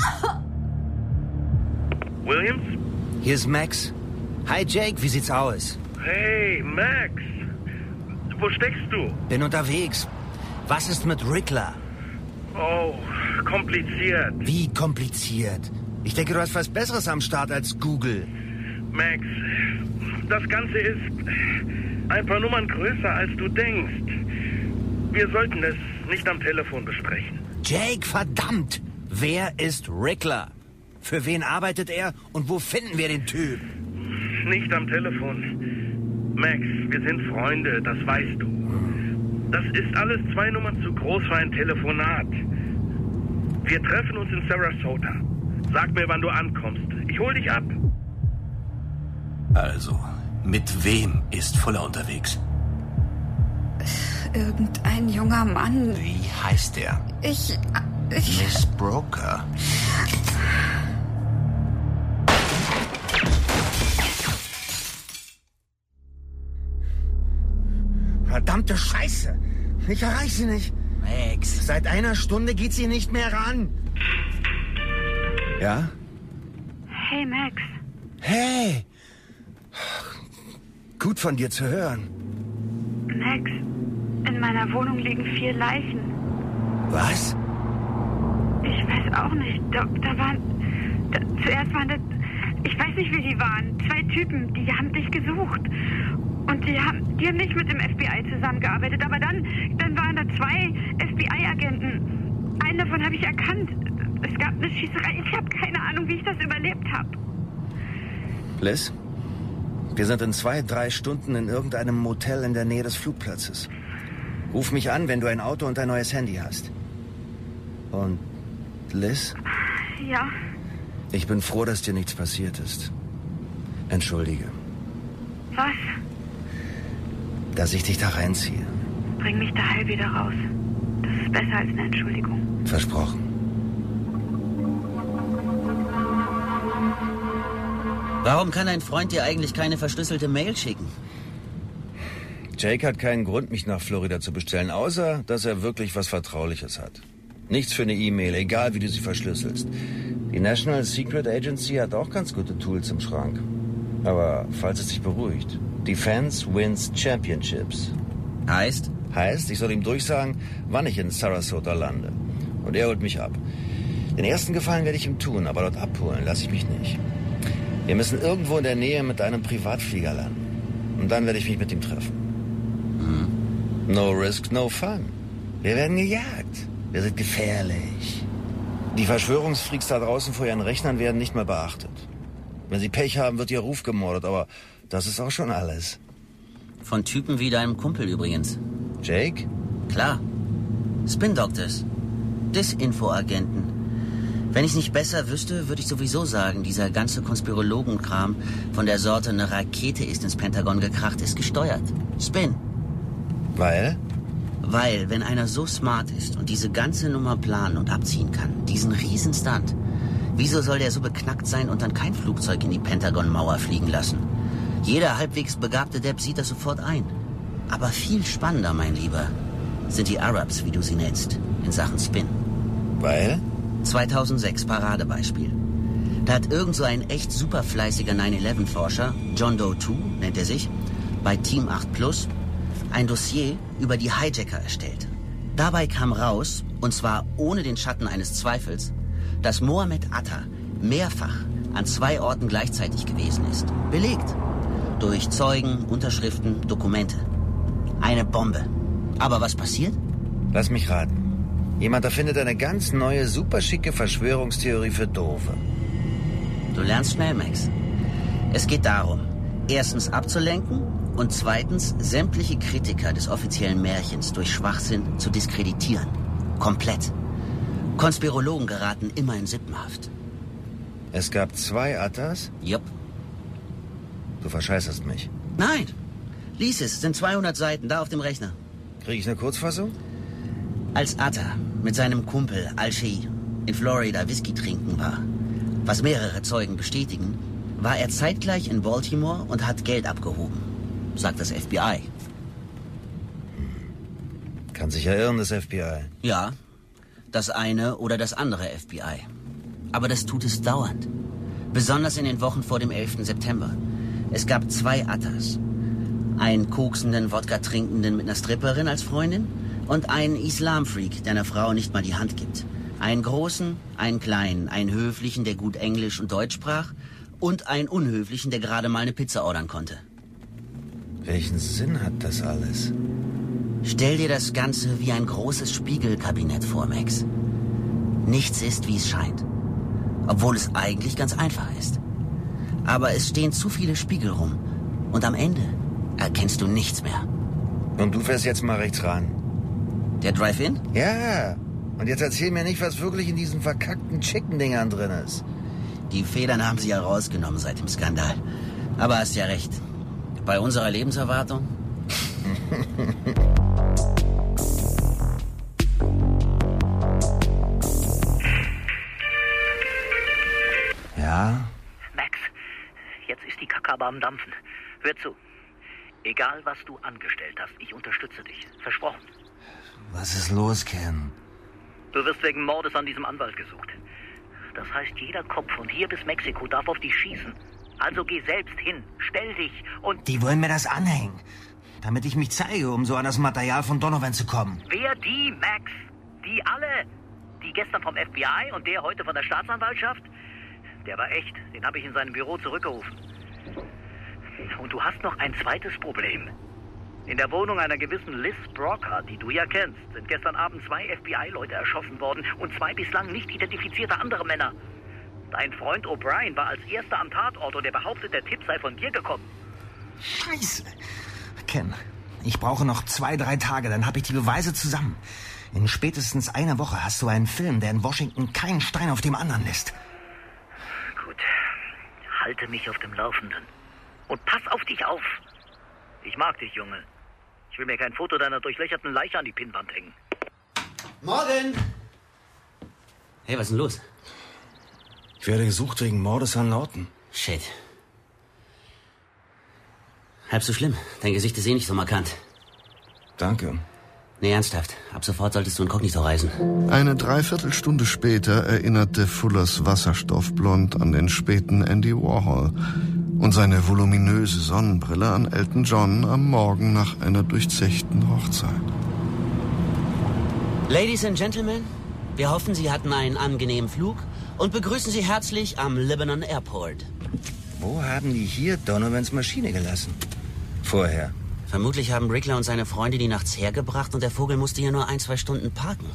B: Williams?
J: Hier ist Max. Hi Jake, wie sieht's aus?
B: Hey, Max. Wo steckst du?
J: Bin unterwegs. Was ist mit Rickler?
B: Oh, kompliziert.
J: Wie kompliziert? Ich denke, du hast was Besseres am Start als Google.
B: Max, das Ganze ist ein paar Nummern größer, als du denkst. Wir sollten es nicht am Telefon besprechen.
J: Jake, verdammt! Wer ist Rickler? Für wen arbeitet er und wo finden wir den Typ?
B: Nicht am Telefon. Max, wir sind Freunde, das weißt du. Das ist alles zwei Nummern zu groß für ein Telefonat. Wir treffen uns in Sarasota. Sag mir, wann du ankommst. Ich hol dich ab.
A: Also, mit wem ist Fuller unterwegs?
S: Irgendein junger Mann.
A: Wie heißt der?
S: Ich... ich...
A: Miss Broker.
J: Verdammte Scheiße! Ich erreiche sie nicht.
L: Max.
J: Seit einer Stunde geht sie nicht mehr ran. Ja?
S: Hey, Max.
J: Hey! Gut von dir zu hören.
S: Max, in meiner Wohnung liegen vier Leichen.
J: Was?
S: Ich weiß auch nicht. Da, da waren... Da, zuerst waren das... Ich weiß nicht, wie die waren. Zwei Typen, die haben dich gesucht. Und die haben, die haben nicht mit dem F B I zusammengearbeitet. Aber dann, dann waren da zwei F B I-Agenten. Einen davon habe ich erkannt. Es gab eine Schießerei. Ich habe keine Ahnung, wie ich das überlebt habe.
J: Liz, wir sind in zwei, drei Stunden in irgendeinem Motel in der Nähe des Flugplatzes. Ruf mich an, wenn du ein Auto und ein neues Handy hast. Und Liz?
S: Ja?
J: Ich bin froh, dass dir nichts passiert ist. Entschuldige.
S: Was?
J: Dass ich dich da reinziehe.
S: Bring mich da heil wieder raus. Das ist besser als eine Entschuldigung.
J: Versprochen.
L: Warum kann ein Freund dir eigentlich keine verschlüsselte Mail schicken?
J: Jake hat keinen Grund, mich nach Florida zu bestellen, außer dass er wirklich was Vertrauliches hat. Nichts für eine E-Mail, egal wie du sie verschlüsselst. Die National Secret Agency hat auch ganz gute Tools im Schrank. Aber falls es dich beruhigt, Defense wins Championships.
L: Heißt?
J: Heißt, ich soll ihm durchsagen, wann ich in Sarasota lande. Und er holt mich ab. Den ersten Gefallen werde ich ihm tun, aber dort abholen lasse ich mich nicht. Wir müssen irgendwo in der Nähe mit einem Privatflieger landen. Und dann werde ich mich mit ihm treffen.
L: Mhm.
J: No risk, no fun. Wir werden gejagt. Wir sind gefährlich. Die Verschwörungsfreaks da draußen vor ihren Rechnern werden nicht mehr beachtet. Wenn sie Pech haben, wird ihr Ruf gemordet, aber das ist auch schon alles.
L: Von Typen wie deinem Kumpel übrigens.
J: Jake?
L: Klar. Spin Doctors. Disinfo-Agenten. Wenn ich nicht besser wüsste, würde ich sowieso sagen, dieser ganze Konspirologenkram von der Sorte eine Rakete ist ins Pentagon gekracht, ist gesteuert. Spin.
J: Weil?
L: Weil, wenn einer so smart ist und diese ganze Nummer planen und abziehen kann, diesen Riesenstunt, wieso soll der so beknackt sein und dann kein Flugzeug in die Pentagon-Mauer fliegen lassen? Jeder halbwegs begabte Depp sieht das sofort ein. Aber viel spannender, mein Lieber, sind die Arabs, wie du sie nennst, in Sachen Spin.
J: Weil?
L: zweitausendsechs Paradebeispiel. Da hat irgend so ein echt superfleißiger nine eleven Forscher, John Doe zwei nennt er sich, bei Team acht Plus, ein Dossier über die Hijacker erstellt. Dabei kam raus, und zwar ohne den Schatten eines Zweifels, dass Mohammed Atta mehrfach an zwei Orten gleichzeitig gewesen ist. Belegt. Durch Zeugen, Unterschriften, Dokumente. Eine Bombe. Aber was passiert?
J: Lass mich raten. Jemand erfindet eine ganz neue, superschicke Verschwörungstheorie für Doofe.
L: Du lernst schnell, Max. Es geht darum, erstens abzulenken und zweitens sämtliche Kritiker des offiziellen Märchens durch Schwachsinn zu diskreditieren. Komplett. Konspirologen geraten immer in Sippenhaft.
J: Es gab zwei Attas?
L: Jupp.
J: Du verscheißerst mich.
L: Nein. Lies es, sind zweihundert Seiten, da auf dem Rechner.
J: Kriege ich eine Kurzfassung?
L: Als Atta mit seinem Kumpel Al-Shei in Florida Whisky trinken war, was mehrere Zeugen bestätigen, war er zeitgleich in Baltimore und hat Geld abgehoben, sagt das F B I.
J: Kann sich ja irren, das F B I.
L: Ja, das eine oder das andere F B I. Aber das tut es dauernd. Besonders in den Wochen vor dem elften September. Es gab zwei Attas. Einen koksenden, Wodka-trinkenden mit einer Stripperin als Freundin und einen Islamfreak, der einer Frau nicht mal die Hand gibt. Einen großen, einen kleinen, einen höflichen, der gut Englisch und Deutsch sprach und einen unhöflichen, der gerade mal eine Pizza ordern konnte.
J: Welchen Sinn hat das alles?
L: Stell dir das Ganze wie ein großes Spiegelkabinett vor, Max. Nichts ist, wie es scheint. Obwohl es eigentlich ganz einfach ist. Aber es stehen zu viele Spiegel rum. Und am Ende erkennst du nichts mehr.
J: Und du fährst jetzt mal rechts ran.
L: Der Drive-In?
J: Ja. Und jetzt erzähl mir nicht, was wirklich in diesen verkackten Chicken-Dingern drin ist.
L: Die Federn haben sie ja rausgenommen seit dem Skandal. Aber hast ja recht. Bei unserer Lebenserwartung...
J: Ja?
T: Max, jetzt ist die Kacke aber am Dampfen. Hör zu. Egal, was du angestellt hast, ich unterstütze dich. Versprochen.
J: Was ist los, Ken?
T: Du wirst wegen Mordes an diesem Anwalt gesucht. Das heißt, jeder Kopf von hier bis Mexiko darf auf dich schießen. Also geh selbst hin, stell dich und...
J: Die wollen mir das anhängen, damit ich mich zeige, um so an das Material von Donovan zu kommen.
T: Wer die, Max? Die alle? Die gestern vom F B I und der heute von der Staatsanwaltschaft? Der war echt. Den habe ich in seinem Büro zurückgerufen. Und du hast noch ein zweites Problem. In der Wohnung einer gewissen Liz Brocker, die du ja kennst, sind gestern Abend zwei F B I-Leute erschossen worden und zwei bislang nicht identifizierte andere Männer. Dein Freund O'Brien war als erster am Tatort und er behauptet, der Tipp sei von dir gekommen.
J: Scheiße. Ken, ich brauche noch zwei, drei Tage, dann habe ich die Beweise zusammen. In spätestens einer Woche hast du einen Film, der in Washington keinen Stein auf dem anderen lässt.
T: Gut. Halte mich auf dem Laufenden. Und pass auf dich auf. Ich mag dich, Junge. Ich will mir kein Foto deiner durchlöcherten Leiche an die Pinnwand hängen.
L: Morgen! Hey, was ist denn los?
J: Ich werde gesucht wegen Mordes an Norton.
L: Shit. Halb so schlimm. Dein Gesicht ist eh nicht so markant.
D: Danke.
L: Nee, ernsthaft. Ab sofort solltest du inkognito reisen.
D: Eine Dreiviertelstunde später erinnerte Fullers Wasserstoffblond an den späten Andy Warhol und seine voluminöse Sonnenbrille an Elton John am Morgen nach einer durchzechten Hochzeit.
L: Ladies and Gentlemen, wir hoffen, Sie hatten einen angenehmen Flug und begrüßen Sie herzlich am Lebanon Airport.
J: Wo haben die hier Donovans Maschine gelassen? Vorher.
L: Vermutlich haben Brickler und seine Freunde die nachts hergebracht und der Vogel musste hier nur ein, zwei Stunden parken.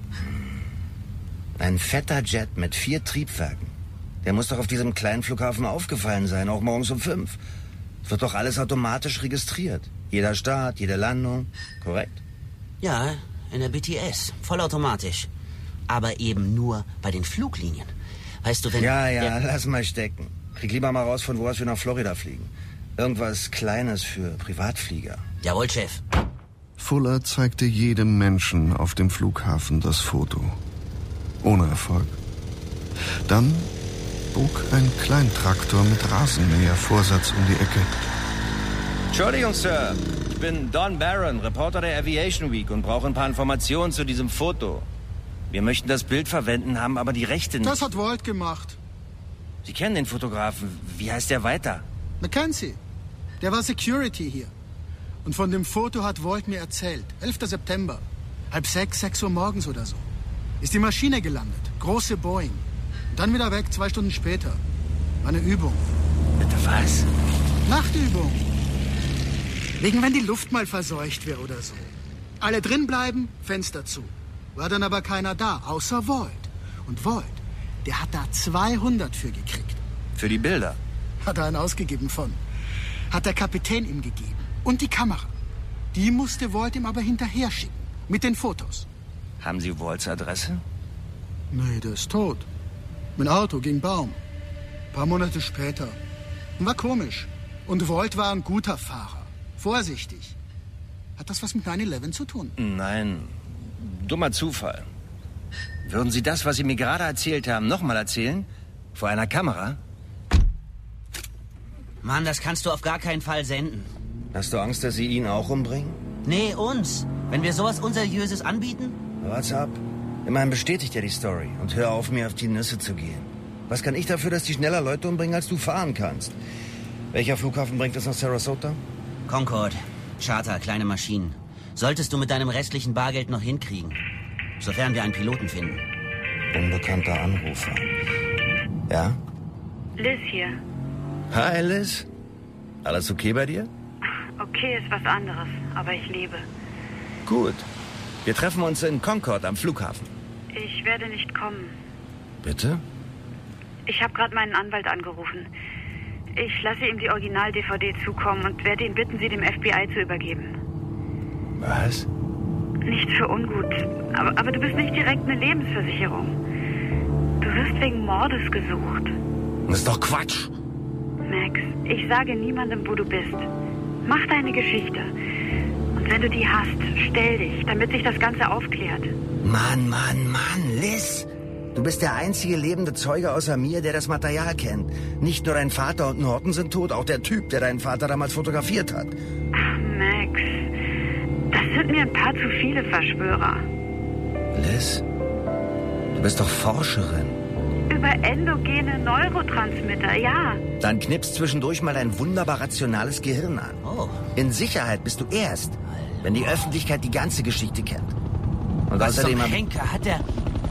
J: Ein fetter Jet mit vier Triebwerken. Der muss doch auf diesem kleinen Flughafen aufgefallen sein, auch morgens um fünf. Es wird doch alles automatisch registriert. Jeder Start, jede Landung. Korrekt?
L: Ja, in der B T S. Vollautomatisch. Aber eben nur bei den Fluglinien. Weißt du, wenn...
J: Ja, ja, lass mal stecken. Krieg lieber mal raus, von wo aus wir nach Florida fliegen. Irgendwas Kleines für Privatflieger.
L: Jawohl, Chef.
D: Fuller zeigte jedem Menschen auf dem Flughafen das Foto. Ohne Erfolg. Dann bog ein Kleintraktor mit Rasenmähervorsatz um die Ecke.
J: Entschuldigung, Sir. Ich bin Don Barron, Reporter der Aviation Week und brauche ein paar Informationen zu diesem Foto. Wir möchten das Bild verwenden, haben aber die Rechte nicht.
U: Das hat Walt gemacht.
J: Sie kennen den Fotografen. Wie heißt der weiter?
U: Mackenzie. Der war Security hier. Und von dem Foto hat Walt mir erzählt. elfter September. Halb sechs, sechs Uhr morgens oder so. Ist die Maschine gelandet. Große Boeing. Und dann wieder weg, zwei Stunden später. War eine Übung.
J: Bitte was?
U: Nachtübung. Wegen, wenn die Luft mal verseucht wäre oder so. Alle drin bleiben, Fenster zu. War dann aber keiner da, außer Walt. Und Walt, der hat da zweihundert für gekriegt.
J: Für die Bilder?
U: Hat er einen ausgegeben von. Hat der Kapitän ihm gegeben. Und die Kamera. Die musste Walt ihm aber hinterher schicken. Mit den Fotos.
J: Haben Sie Walts Adresse?
U: Nee, der ist tot. Mein Auto ging Baum. Ein paar Monate später. War komisch. Und Walt war ein guter Fahrer. Vorsichtig. Hat das was mit neun elf zu tun?
J: Nein. Dummer Zufall. Würden Sie das, was Sie mir gerade erzählt haben, nochmal erzählen? Vor einer Kamera?
L: Mann, das kannst du auf gar keinen Fall senden.
J: Hast du Angst, dass sie ihn auch umbringen?
L: Nee, uns. Wenn wir sowas Unseriöses anbieten?
J: What's up? Immerhin bestätigt ja die Story. Und hör auf, mir auf die Nüsse zu gehen. Was kann ich dafür, dass die schneller Leute umbringen, als du fahren kannst? Welcher Flughafen bringt es nach Sarasota?
L: Concorde. Charter, kleine Maschinen. Solltest du mit deinem restlichen Bargeld noch hinkriegen. Sofern wir einen Piloten finden.
J: Unbekannter Anrufer. Ja?
C: Liz hier.
J: Hi, Liz. Alles okay bei dir?
C: Okay ist was anderes, aber ich lebe.
J: Gut. Wir treffen uns in Concorde am Flughafen.
C: Ich werde nicht kommen.
J: Bitte?
C: Ich habe gerade meinen Anwalt angerufen. Ich lasse ihm die Original-D V D zukommen und werde ihn bitten, sie dem F B I zu übergeben.
J: Was?
C: Nicht für ungut, aber, aber du bist nicht direkt eine Lebensversicherung. Du wirst wegen Mordes gesucht.
J: Das ist doch Quatsch.
C: Max, ich sage niemandem, wo du bist. Mach deine Geschichte. Und wenn du die hast, stell dich, damit sich das Ganze aufklärt.
J: Mann, Mann, Mann, Liz. Du bist der einzige lebende Zeuge außer mir, der das Material kennt. Nicht nur dein Vater und Norton sind tot, auch der Typ, der deinen Vater damals fotografiert hat.
C: Ach, Max, das sind mir ein paar zu viele Verschwörer.
J: Liz, du bist doch Forscherin.
C: Über endogene Neurotransmitter, ja.
J: Dann knippst zwischendurch mal dein wunderbar rationales Gehirn an.
L: Oh.
J: In Sicherheit bist du erst, wenn die Öffentlichkeit die ganze Geschichte kennt. Und
L: Was
J: außerdem...
L: zum Henker hat der...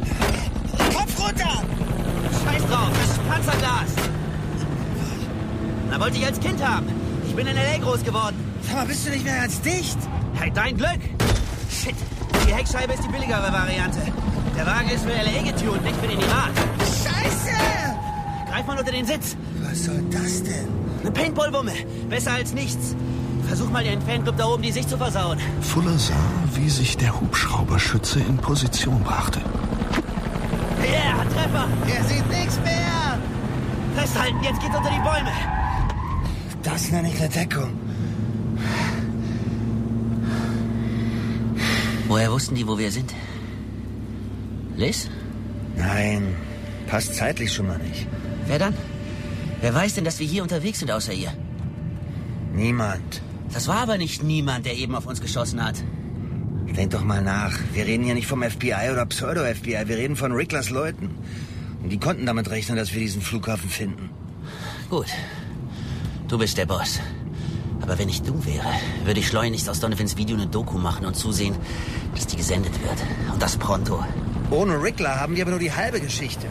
O: Kopf runter!
L: Scheiß drauf, das ist Panzerglas. Na, wollte ich als Kind haben. Ich bin in L A groß geworden.
J: Sag mal, bist du nicht mehr ganz dicht?
L: Hey, dein Glück. Shit, die Heckscheibe ist die billigere Variante. Der Wagen ist für L A getuned, nicht für den Iran.
J: Scheiße!
L: Greif mal unter den Sitz.
J: Was soll das denn?
L: Eine Paintball-Wumme. Besser als nichts. Versuch mal, den Fanclub da oben die Sicht zu versauen.
D: Fuller sah, wie sich der Hubschrauberschütze in Position brachte.
L: Yeah, Treffer!
J: Er sieht nichts mehr!
L: Festhalten, jetzt geht's unter die Bäume.
J: Das nenne ich eine Deckung.
L: Woher wussten die, wo wir sind? Liz?
J: Nein, passt zeitlich schon mal nicht.
L: Wer dann? Wer weiß denn, dass wir hier unterwegs sind außer ihr?
J: Niemand.
L: Das war aber nicht niemand, der eben auf uns geschossen hat.
J: Denk doch mal nach. Wir reden hier nicht vom F B I oder Pseudo-F B I. Wir reden von Ricklers Leuten. Und die konnten damit rechnen, dass wir diesen Flughafen finden.
L: Gut. Du bist der Boss. Aber wenn ich du wäre, würde ich schleunigst aus Donovans Video eine Doku machen und zusehen, dass die gesendet wird. Und das pronto.
J: Ohne Rickler haben wir aber nur die halbe Geschichte.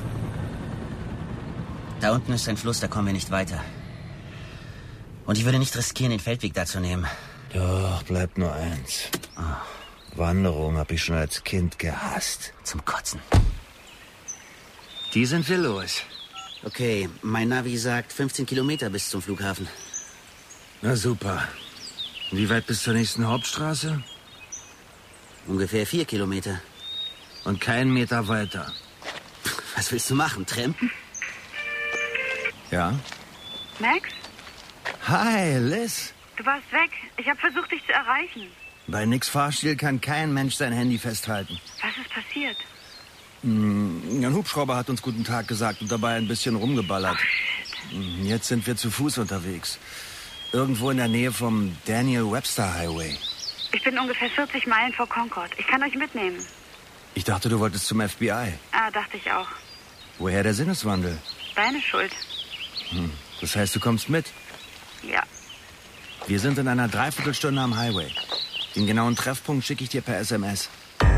L: Da unten ist ein Fluss, da kommen wir nicht weiter. Und ich würde nicht riskieren, den Feldweg da zu nehmen.
J: Doch, bleibt nur eins. Oh. Wanderung habe ich schon als Kind gehasst.
L: Zum Kotzen.
J: Die sind wir los.
L: Okay, mein Navi sagt fünfzehn Kilometer bis zum Flughafen.
J: Na super. Wie weit bis zur nächsten Hauptstraße?
L: Ungefähr vier Kilometer.
J: Und keinen Meter weiter.
L: Was willst du machen, trampen?
J: Ja?
C: Max?
J: Hi, Liz.
C: Du warst weg. Ich habe versucht, dich zu erreichen.
J: Bei nix Fahrstil kann kein Mensch sein Handy festhalten.
C: Was ist passiert?
J: Hm, ein Hubschrauber hat uns guten Tag gesagt und dabei ein bisschen rumgeballert.
C: Oh,
J: Jetzt sind wir zu Fuß unterwegs. Irgendwo in der Nähe vom Daniel Webster Highway.
C: Ich bin ungefähr vierzig Meilen vor Concorde. Ich kann euch mitnehmen.
J: Ich dachte, du wolltest zum F B I.
C: Ah, dachte ich auch.
J: Woher der Sinneswandel?
C: Deine Schuld.
J: Hm, das heißt, du kommst mit?
C: Ja.
J: Wir sind in einer Dreiviertelstunde am Highway. Den genauen Treffpunkt schicke ich dir per S M S.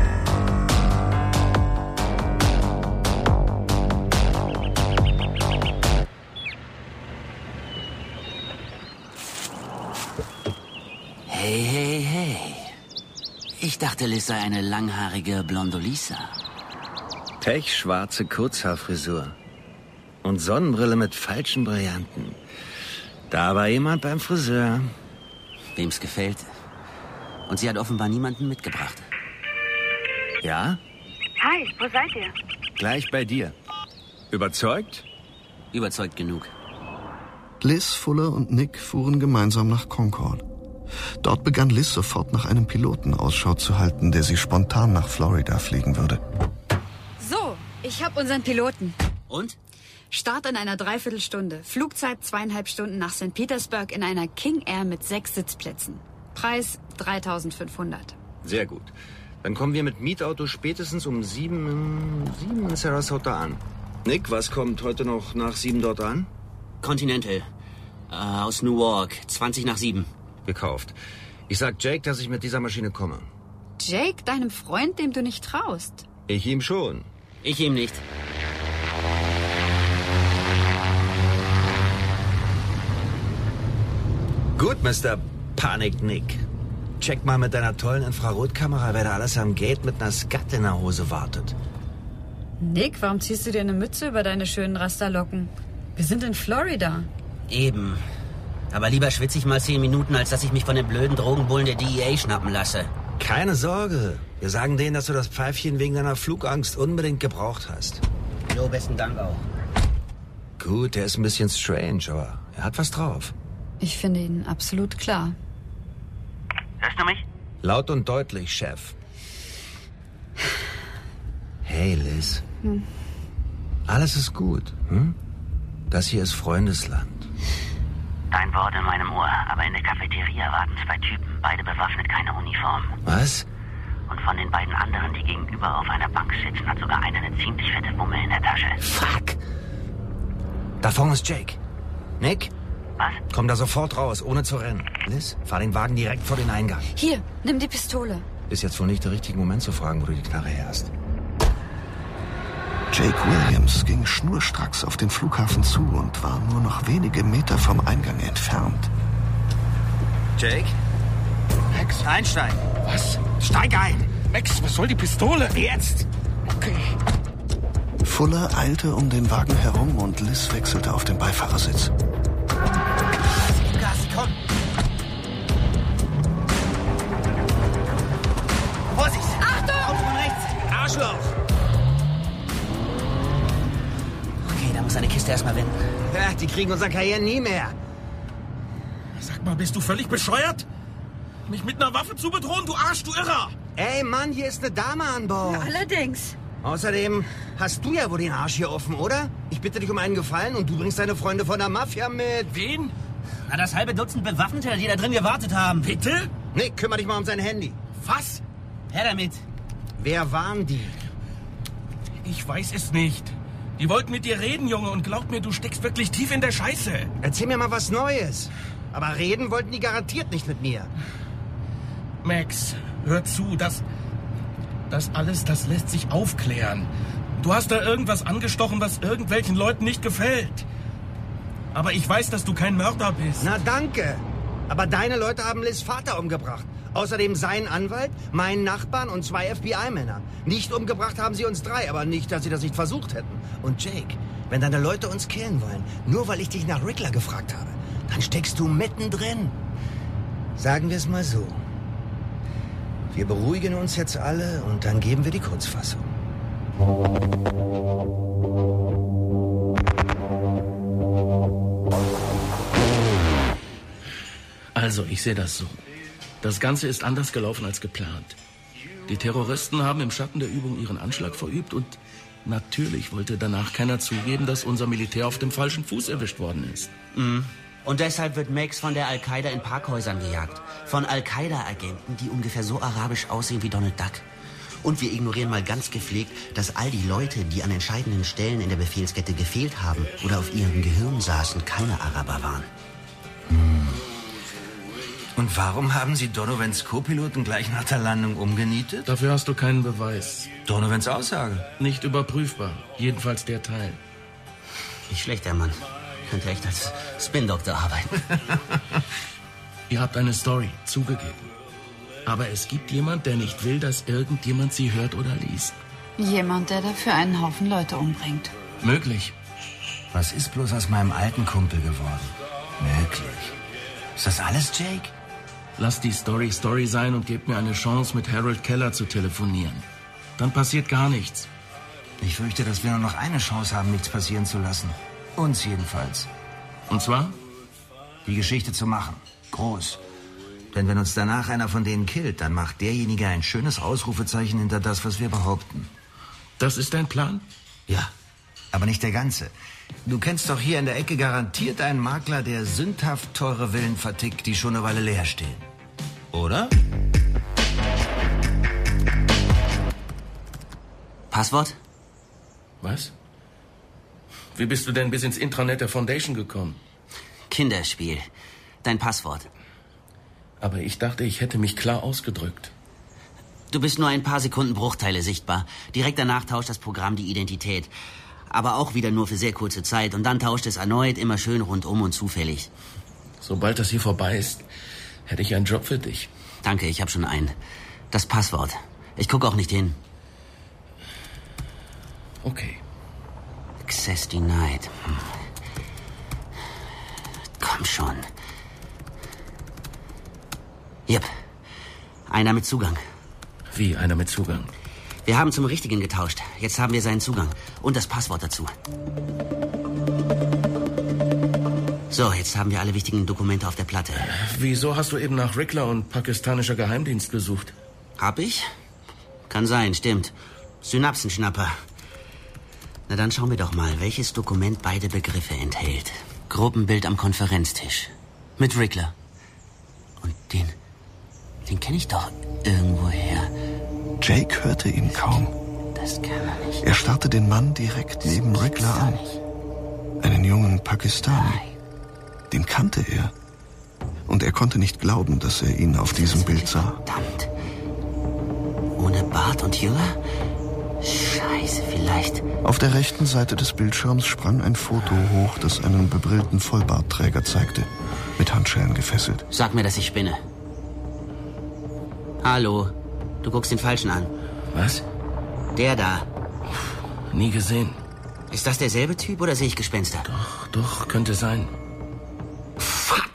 L: Hey, hey, hey. Ich dachte, Liz sei eine langhaarige Blondolisa.
J: Pechschwarze Kurzhaarfrisur. Und Sonnenbrille mit falschen Brillanten. Da war jemand beim Friseur.
L: Wem's gefällt. Und sie hat offenbar niemanden mitgebracht.
J: Ja?
C: Hi, wo seid ihr?
J: Gleich bei dir. Überzeugt?
L: Überzeugt genug.
D: Liz, Fuller und Nick fuhren gemeinsam nach Concorde. Dort begann Liz sofort nach einem Piloten Ausschau zu halten, der sie spontan nach Florida fliegen würde.
S: So, ich habe unseren Piloten.
L: Und?
S: Start in einer Dreiviertelstunde. Flugzeit zweieinhalb Stunden nach Sankt Petersburg in einer King Air mit sechs Sitzplätzen. Preis dreitausendfünfhundert.
J: Sehr gut. Dann kommen wir mit Mietauto spätestens um sieben, sieben in Sarasota an. Nick, was kommt heute noch nach sieben dort an?
L: Continental. Äh, aus Newark. zwanzig nach sieben.
J: Gekauft. Ich sag Jake, dass ich mit dieser Maschine komme.
S: Jake, deinem Freund, dem du nicht traust?
J: Ich ihm schon.
L: Ich ihm nicht.
J: Gut, Mister Panik Nick. Check mal mit deiner tollen Infrarotkamera, wer da alles am Gate mit einer Skat in der Hose wartet.
S: Nick, warum ziehst du dir eine Mütze über deine schönen Rasterlocken? Wir sind in Florida.
L: Eben. Aber lieber schwitze ich mal zehn Minuten, als dass ich mich von den blöden Drogenbullen der D E A schnappen lasse.
J: Keine Sorge. Wir sagen denen, dass du das Pfeifchen wegen deiner Flugangst unbedingt gebraucht hast.
L: Jo, besten Dank auch.
J: Gut, der ist ein bisschen strange, aber er hat was drauf.
S: Ich finde ihn absolut klar.
L: Hörst du mich?
J: Laut und deutlich, Chef. Hey, Liz.
S: Hm.
J: Alles ist gut, hm? Das hier ist Freundesland.
O: Dein Wort in meinem Ohr, aber in der Cafeteria warten zwei Typen, beide bewaffnet, keine Uniform.
J: Was?
O: Und von den beiden anderen, die gegenüber auf einer Bank sitzen, hat sogar einer eine ziemlich fette Wumme in der Tasche.
J: Fuck! Da vorne ist Jake. Nick?
O: Was?
J: Komm da sofort raus, ohne zu rennen. Liz, fahr den Wagen direkt vor den Eingang.
S: Hier, nimm die Pistole.
J: Ist jetzt wohl nicht der richtige Moment zu fragen, wo du die Knarre her hast.
D: Jake Williams ging schnurstracks auf den Flughafen zu und war nur noch wenige Meter vom Eingang entfernt.
J: Jake?
K: Max?
J: Einsteigen.
K: Was?
J: Steig ein!
K: Max, was soll die Pistole?
J: Jetzt!
K: Okay.
D: Fuller eilte um den Wagen herum und Liz wechselte auf den Beifahrersitz.
L: Gas, komm! Vorsicht!
S: Achtung!
L: Auto von rechts!
J: Arschloch!
L: Okay, da muss eine Kiste erstmal wenden.
J: Ja, die kriegen unsere Karriere nie mehr.
K: Sag mal, bist du völlig bescheuert? Mich mit einer Waffe zu bedrohen, du Arsch, du Irrer!
J: Ey, Mann, hier ist eine Dame an Bord.
S: Ja, allerdings.
J: Außerdem hast du ja wohl den Arsch hier offen, oder? Ich bitte dich um einen Gefallen und du bringst deine Freunde von der Mafia mit.
K: Wen?
L: Na, das halbe Dutzend Bewaffnete, die da drin gewartet haben.
K: Bitte?
J: Nick, kümmere dich mal um sein Handy.
K: Was?
L: Her damit.
J: Wer waren die?
K: Ich weiß es nicht. Die wollten mit dir reden, Junge, und glaub mir, du steckst wirklich tief in der Scheiße.
J: Erzähl mir mal was Neues. Aber reden wollten die garantiert nicht mit mir.
K: Max, hör zu, das... Das alles, das lässt sich aufklären. Du hast da irgendwas angestochen, was irgendwelchen Leuten nicht gefällt. Aber ich weiß, dass du kein Mörder bist.
J: Na danke. Aber deine Leute haben Liz Vater umgebracht. Außerdem seinen Anwalt, meinen Nachbarn und zwei F B I-Männer. Nicht umgebracht haben sie uns drei, aber nicht, dass sie das nicht versucht hätten. Und Jake, wenn deine Leute uns killen wollen, nur weil ich dich nach Rickler gefragt habe, dann steckst du mittendrin. Sagen wir es mal so. Wir beruhigen uns jetzt alle und dann geben wir die Kurzfassung.
K: Also, ich sehe das so. Das Ganze ist anders gelaufen als geplant. Die Terroristen haben im Schatten der Übung ihren Anschlag verübt und natürlich wollte danach keiner zugeben, dass unser Militär auf dem falschen Fuß erwischt worden ist.
L: Mhm. Und deshalb wird Max von der Al-Qaida in Parkhäusern gejagt. Von Al-Qaida-Agenten, die ungefähr so arabisch aussehen wie Donald Duck. Und wir ignorieren mal ganz gepflegt, dass all die Leute, die an entscheidenden Stellen in der Befehlskette gefehlt haben oder auf ihrem Gehirn saßen, keine Araber waren.
J: Hm. Und warum haben Sie Donovans Co-Piloten gleich nach der Landung umgenietet?
K: Dafür hast du keinen Beweis.
J: Donovans Aussage?
K: Nicht überprüfbar. Jedenfalls der Teil.
L: Nicht schlecht, der Mann. Könnte echt als Spin-Doktor arbeiten.
K: Ihr habt eine Story, zugegeben. Aber es gibt jemand, der nicht will, dass irgendjemand sie hört oder liest.
S: Jemand, der dafür einen Haufen Leute umbringt.
K: Möglich.
J: Was ist bloß aus meinem alten Kumpel geworden? Möglich. Ist das alles, Jake?
K: Lass die Story Story sein und gebt mir eine Chance, mit Harold Keller zu telefonieren. Dann passiert gar nichts.
J: Ich fürchte, dass wir nur noch eine Chance haben, nichts passieren zu lassen. Uns jedenfalls.
K: Und zwar?
J: Die Geschichte zu machen. Groß. Denn wenn uns danach einer von denen killt, dann macht derjenige ein schönes Ausrufezeichen hinter das, was wir behaupten.
K: Das ist dein Plan?
J: Ja, aber nicht der ganze. Du kennst doch hier in der Ecke garantiert einen Makler, der sündhaft teure Villen vertickt, die schon eine Weile leer stehen.
L: Oder? Passwort?
K: Was? Wie bist du denn bis ins Intranet der Foundation gekommen?
L: Kinderspiel. Dein Passwort.
K: Aber ich dachte, ich hätte mich klar ausgedrückt.
L: Du bist nur ein paar Sekunden Bruchteile sichtbar. Direkt danach tauscht das Programm die Identität. Aber auch wieder nur für sehr kurze Zeit. Und dann tauscht es erneut immer schön rundum und zufällig.
K: Sobald das hier vorbei ist, hätte ich einen Job für dich.
L: Danke, ich habe schon einen. Das Passwort. Ich gucke auch nicht hin.
K: Okay.
L: Access denied. Hm. Komm schon. Yep. Einer mit Zugang.
K: Wie, einer mit Zugang?
L: Wir haben zum Richtigen getauscht. Jetzt haben wir seinen Zugang. Und das Passwort dazu. So, jetzt haben wir alle wichtigen Dokumente auf der Platte.
K: Wieso hast du eben nach Rickler und pakistanischer Geheimdienst gesucht?
L: Hab ich? Kann sein, stimmt. Synapsenschnapper. Na dann schauen wir doch mal, welches Dokument beide Begriffe enthält. Gruppenbild am Konferenztisch. Mit Rickler. Und den... den kenne ich doch irgendwoher.
D: Jake hörte ihn kaum.
L: Das kann er nicht.
D: Er starrte den Mann direkt neben Rickler an. Einen jungen Pakistani. Den kannte er. Und er konnte nicht glauben, dass er ihn auf diesem Bild sah.
L: Verdammt. Ohne Bart und Jünger? Scheiße, vielleicht...
D: Auf der rechten Seite des Bildschirms sprang ein Foto hoch, das einen bebrillten Vollbartträger zeigte. Mit Handschellen gefesselt.
L: Sag mir, dass ich spinne. Hallo. Du guckst den Falschen an.
K: Was?
L: Der da.
K: Nie gesehen.
L: Ist das derselbe Typ oder sehe ich Gespenster?
K: Doch, doch, könnte sein.
L: Fuck.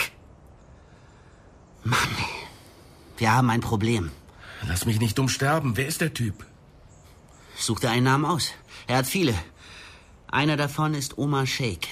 L: Mann. Wir haben ein Problem.
K: Lass mich nicht dumm sterben. Wer ist der Typ?
L: Such dir einen Namen aus. Er hat viele. Einer davon ist Omar Sheikh.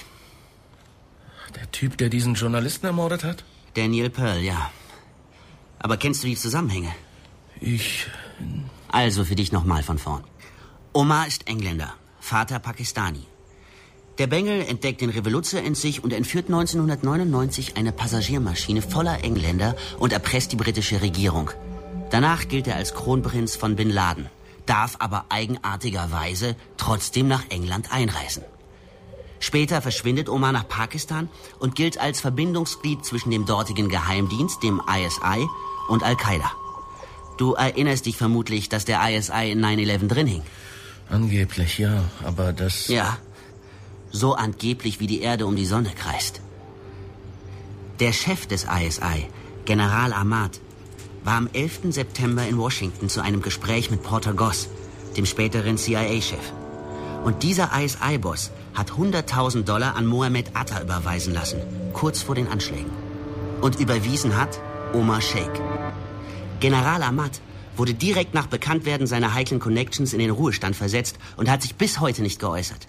K: Der Typ, der diesen Journalisten ermordet hat?
L: Daniel Pearl, ja. Aber kennst du die Zusammenhänge?
K: Ich...
L: Also für dich nochmal von vorn. Omar ist Engländer, Vater Pakistani. Der Bengel entdeckt den Revoluzzer in sich und entführt neunzehnhundertneunundneunzig eine Passagiermaschine voller Engländer und erpresst die britische Regierung. Danach gilt er als Kronprinz von Bin Laden, darf aber eigenartigerweise trotzdem nach England einreisen. Später verschwindet Omar nach Pakistan und gilt als Verbindungsglied zwischen dem dortigen Geheimdienst, dem I S I, und Al-Qaida. Du erinnerst dich vermutlich, dass der I S I in neun elf drin hing.
K: Angeblich, ja, aber das...
L: Ja, so angeblich wie die Erde um die Sonne kreist. Der Chef des I S I, General Ahmad, war am elften September in Washington zu einem Gespräch mit Porter Goss, dem späteren C I A-Chef. Und dieser I S I-Boss hat hunderttausend Dollar an Mohammed Atta überweisen lassen, kurz vor den Anschlägen. Und überwiesen hat Omar Sheikh. General Ahmad wurde direkt nach Bekanntwerden seiner heiklen Connections in den Ruhestand versetzt und hat sich bis heute nicht geäußert.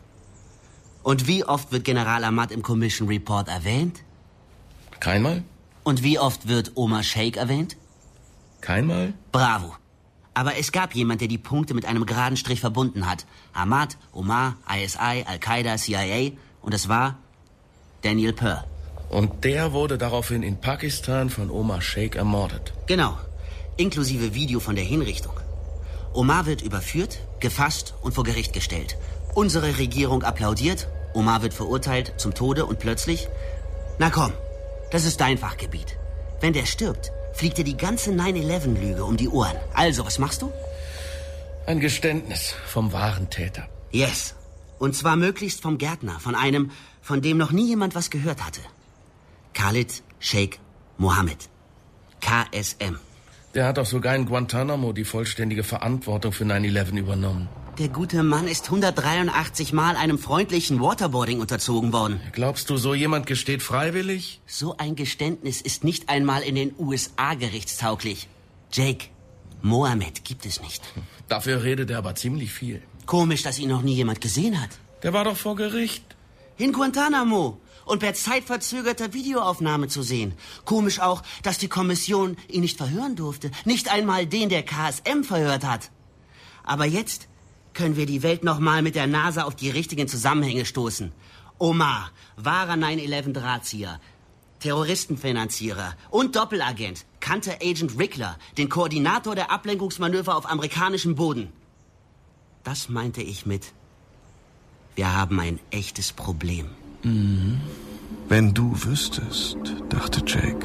L: Und wie oft wird General Ahmad im Commission Report erwähnt?
K: Keinmal.
L: Und wie oft wird Omar Sheikh erwähnt?
K: Keinmal.
L: Bravo. Aber es gab jemand, der die Punkte mit einem geraden Strich verbunden hat. Ahmad, Omar, I S I, Al-Qaida, C I A. Und es war Daniel Pearl.
K: Und der wurde daraufhin in Pakistan von Omar Sheikh ermordet.
L: Genau. Inklusive Video von der Hinrichtung. Omar wird überführt, gefasst und vor Gericht gestellt. Unsere Regierung applaudiert, Omar wird verurteilt zum Tode und plötzlich... Na komm, das ist dein Fachgebiet. Wenn der stirbt, fliegt dir die ganze neun elf Lüge um die Ohren. Also, was machst du?
K: Ein Geständnis vom wahren Täter.
L: Yes. Und zwar möglichst vom Gärtner, von einem, von dem noch nie jemand was gehört hatte. Khalid Sheikh Mohammed. K S M.
K: Der hat auch sogar in Guantanamo die vollständige Verantwortung für neun elf übernommen.
L: Der gute Mann ist hundertdreiundachtzig Mal einem freundlichen Waterboarding unterzogen worden.
K: Glaubst du, so jemand gesteht freiwillig?
L: So ein Geständnis ist nicht einmal in den U S A gerichtstauglich. Jake, Mohammed gibt es nicht.
K: Dafür redet er aber ziemlich viel.
L: Komisch, dass ihn noch nie jemand gesehen hat.
K: Der war doch vor Gericht.
L: In Guantanamo. Und per zeitverzögerter Videoaufnahme zu sehen. Komisch auch, dass die Kommission ihn nicht verhören durfte. Nicht einmal den, der K S M verhört hat. Aber jetzt können wir die Welt noch mal mit der Nase auf die richtigen Zusammenhänge stoßen. Omar, wahrer neun elf Drahtzieher. Terroristenfinanzierer und Doppelagent, kannte Agent Rickler, den Koordinator der Ablenkungsmanöver auf amerikanischem Boden. Das meinte ich mit: Wir haben ein echtes Problem.
D: Mhm. Wenn du wüsstest, dachte Jake.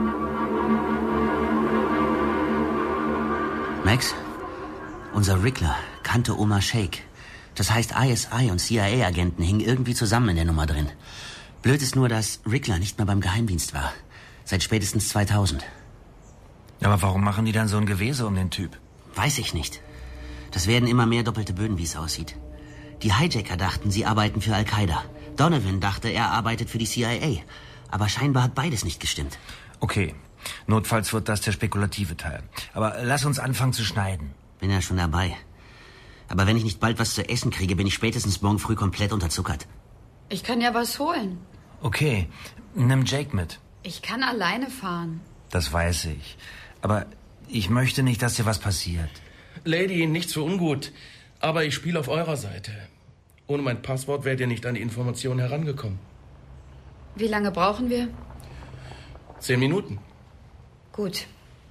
L: Max, unser Rickler kannte Omar Sheikh. Das heißt, I S I und C I A-Agenten hingen irgendwie zusammen in der Nummer drin. Blöd ist nur, dass Rickler nicht mehr beim Geheimdienst war. Seit spätestens zweitausend.
J: Aber warum machen die dann so ein Gewese um den Typ?
L: Weiß ich nicht. Das werden immer mehr doppelte Böden, wie es aussieht. Die Hijacker dachten, sie arbeiten für Al-Qaida. Donovan dachte, er arbeitet für die C I A. Aber scheinbar hat beides nicht gestimmt.
J: Okay, notfalls wird das der spekulative Teil. Aber lass uns anfangen zu schneiden.
L: Bin ja schon dabei. Aber wenn ich nicht bald was zu essen kriege, bin ich spätestens morgen früh komplett unterzuckert.
S: Ich kann ja was holen.
J: Okay, nimm Jake mit.
S: Ich kann alleine fahren.
J: Das weiß ich. Aber ich möchte nicht, dass dir was passiert.
K: Lady, nichts für ungut. Aber ich spiele auf eurer Seite. Ohne mein Passwort wärt ihr nicht an die Informationen herangekommen.
S: Wie lange brauchen wir?
K: Zehn Minuten.
S: Gut.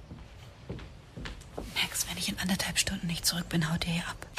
S: Max, wenn ich in anderthalb Stunden nicht zurück bin, haut ihr hier ab.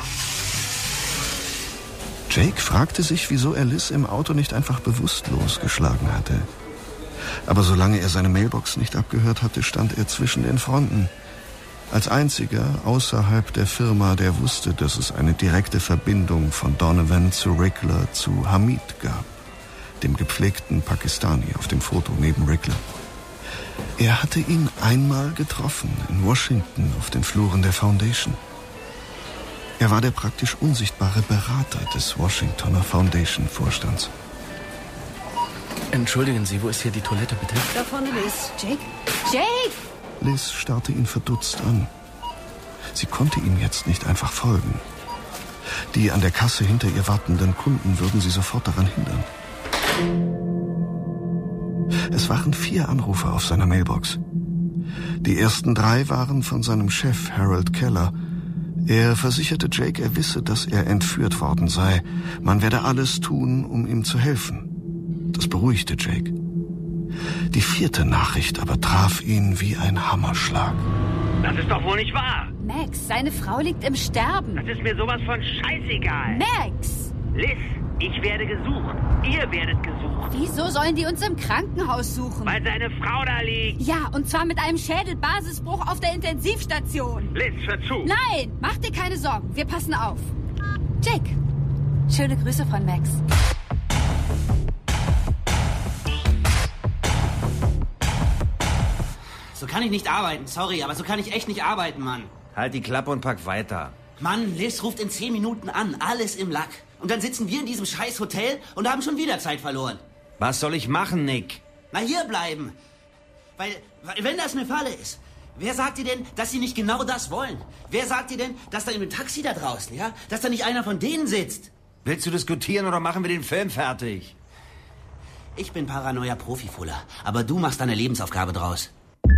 D: Jake fragte sich, wieso er Liz im Auto nicht einfach bewusstlos geschlagen hatte. Aber solange er seine Mailbox nicht abgehört hatte, stand er zwischen den Fronten. Als einziger außerhalb der Firma, der wusste, dass es eine direkte Verbindung von Donovan zu Rickler zu Hamid gab, dem gepflegten Pakistani auf dem Foto neben Rickler. Er hatte ihn einmal getroffen in Washington auf den Fluren der Foundation. Er war der praktisch unsichtbare Berater des Washingtoner Foundation-Vorstands.
K: Entschuldigen Sie, wo ist hier die Toilette, bitte?
S: Da vorne, Liz. Jake? Jake!
D: Liz starrte ihn verdutzt an. Sie konnte ihm jetzt nicht einfach folgen. Die an der Kasse hinter ihr wartenden Kunden würden sie sofort daran hindern. Es waren vier Anrufe auf seiner Mailbox. Die ersten drei waren von seinem Chef Harold Keller. Er versicherte Jake, er wisse, dass er entführt worden sei. Man werde alles tun, um ihm zu helfen. Das beruhigte Jake. Die vierte Nachricht aber traf ihn wie ein Hammerschlag.
I: Das ist doch wohl nicht wahr.
S: Max, seine Frau liegt im Sterben.
I: Das ist mir sowas von scheißegal.
S: Max!
I: Liz, ich werde gesucht. Ihr werdet gesucht.
S: Wieso sollen die uns im Krankenhaus suchen?
I: Weil seine Frau da liegt.
S: Ja, und zwar mit einem Schädelbasisbruch auf der Intensivstation.
I: Liz, hör zu.
S: Nein, mach dir keine Sorgen. Wir passen auf. Jake, schöne Grüße von Max.
L: So kann ich nicht arbeiten, sorry, aber so kann ich echt nicht arbeiten, Mann.
J: Halt die Klappe und pack weiter.
L: Mann, Liz ruft in zehn Minuten an, alles im Lack. Und dann sitzen wir in diesem scheiß Hotel und haben schon wieder Zeit verloren.
J: Was soll ich machen, Nick?
L: Na, hier bleiben. Weil, weil, wenn das eine Falle ist, wer sagt dir denn, dass sie nicht genau das wollen? Wer sagt dir denn, dass da im Taxi da draußen, ja, dass da nicht einer von denen sitzt?
J: Willst du diskutieren oder machen wir den Film fertig?
L: Ich bin Paranoia-Profi-Fuller, aber du machst deine Lebensaufgabe draus.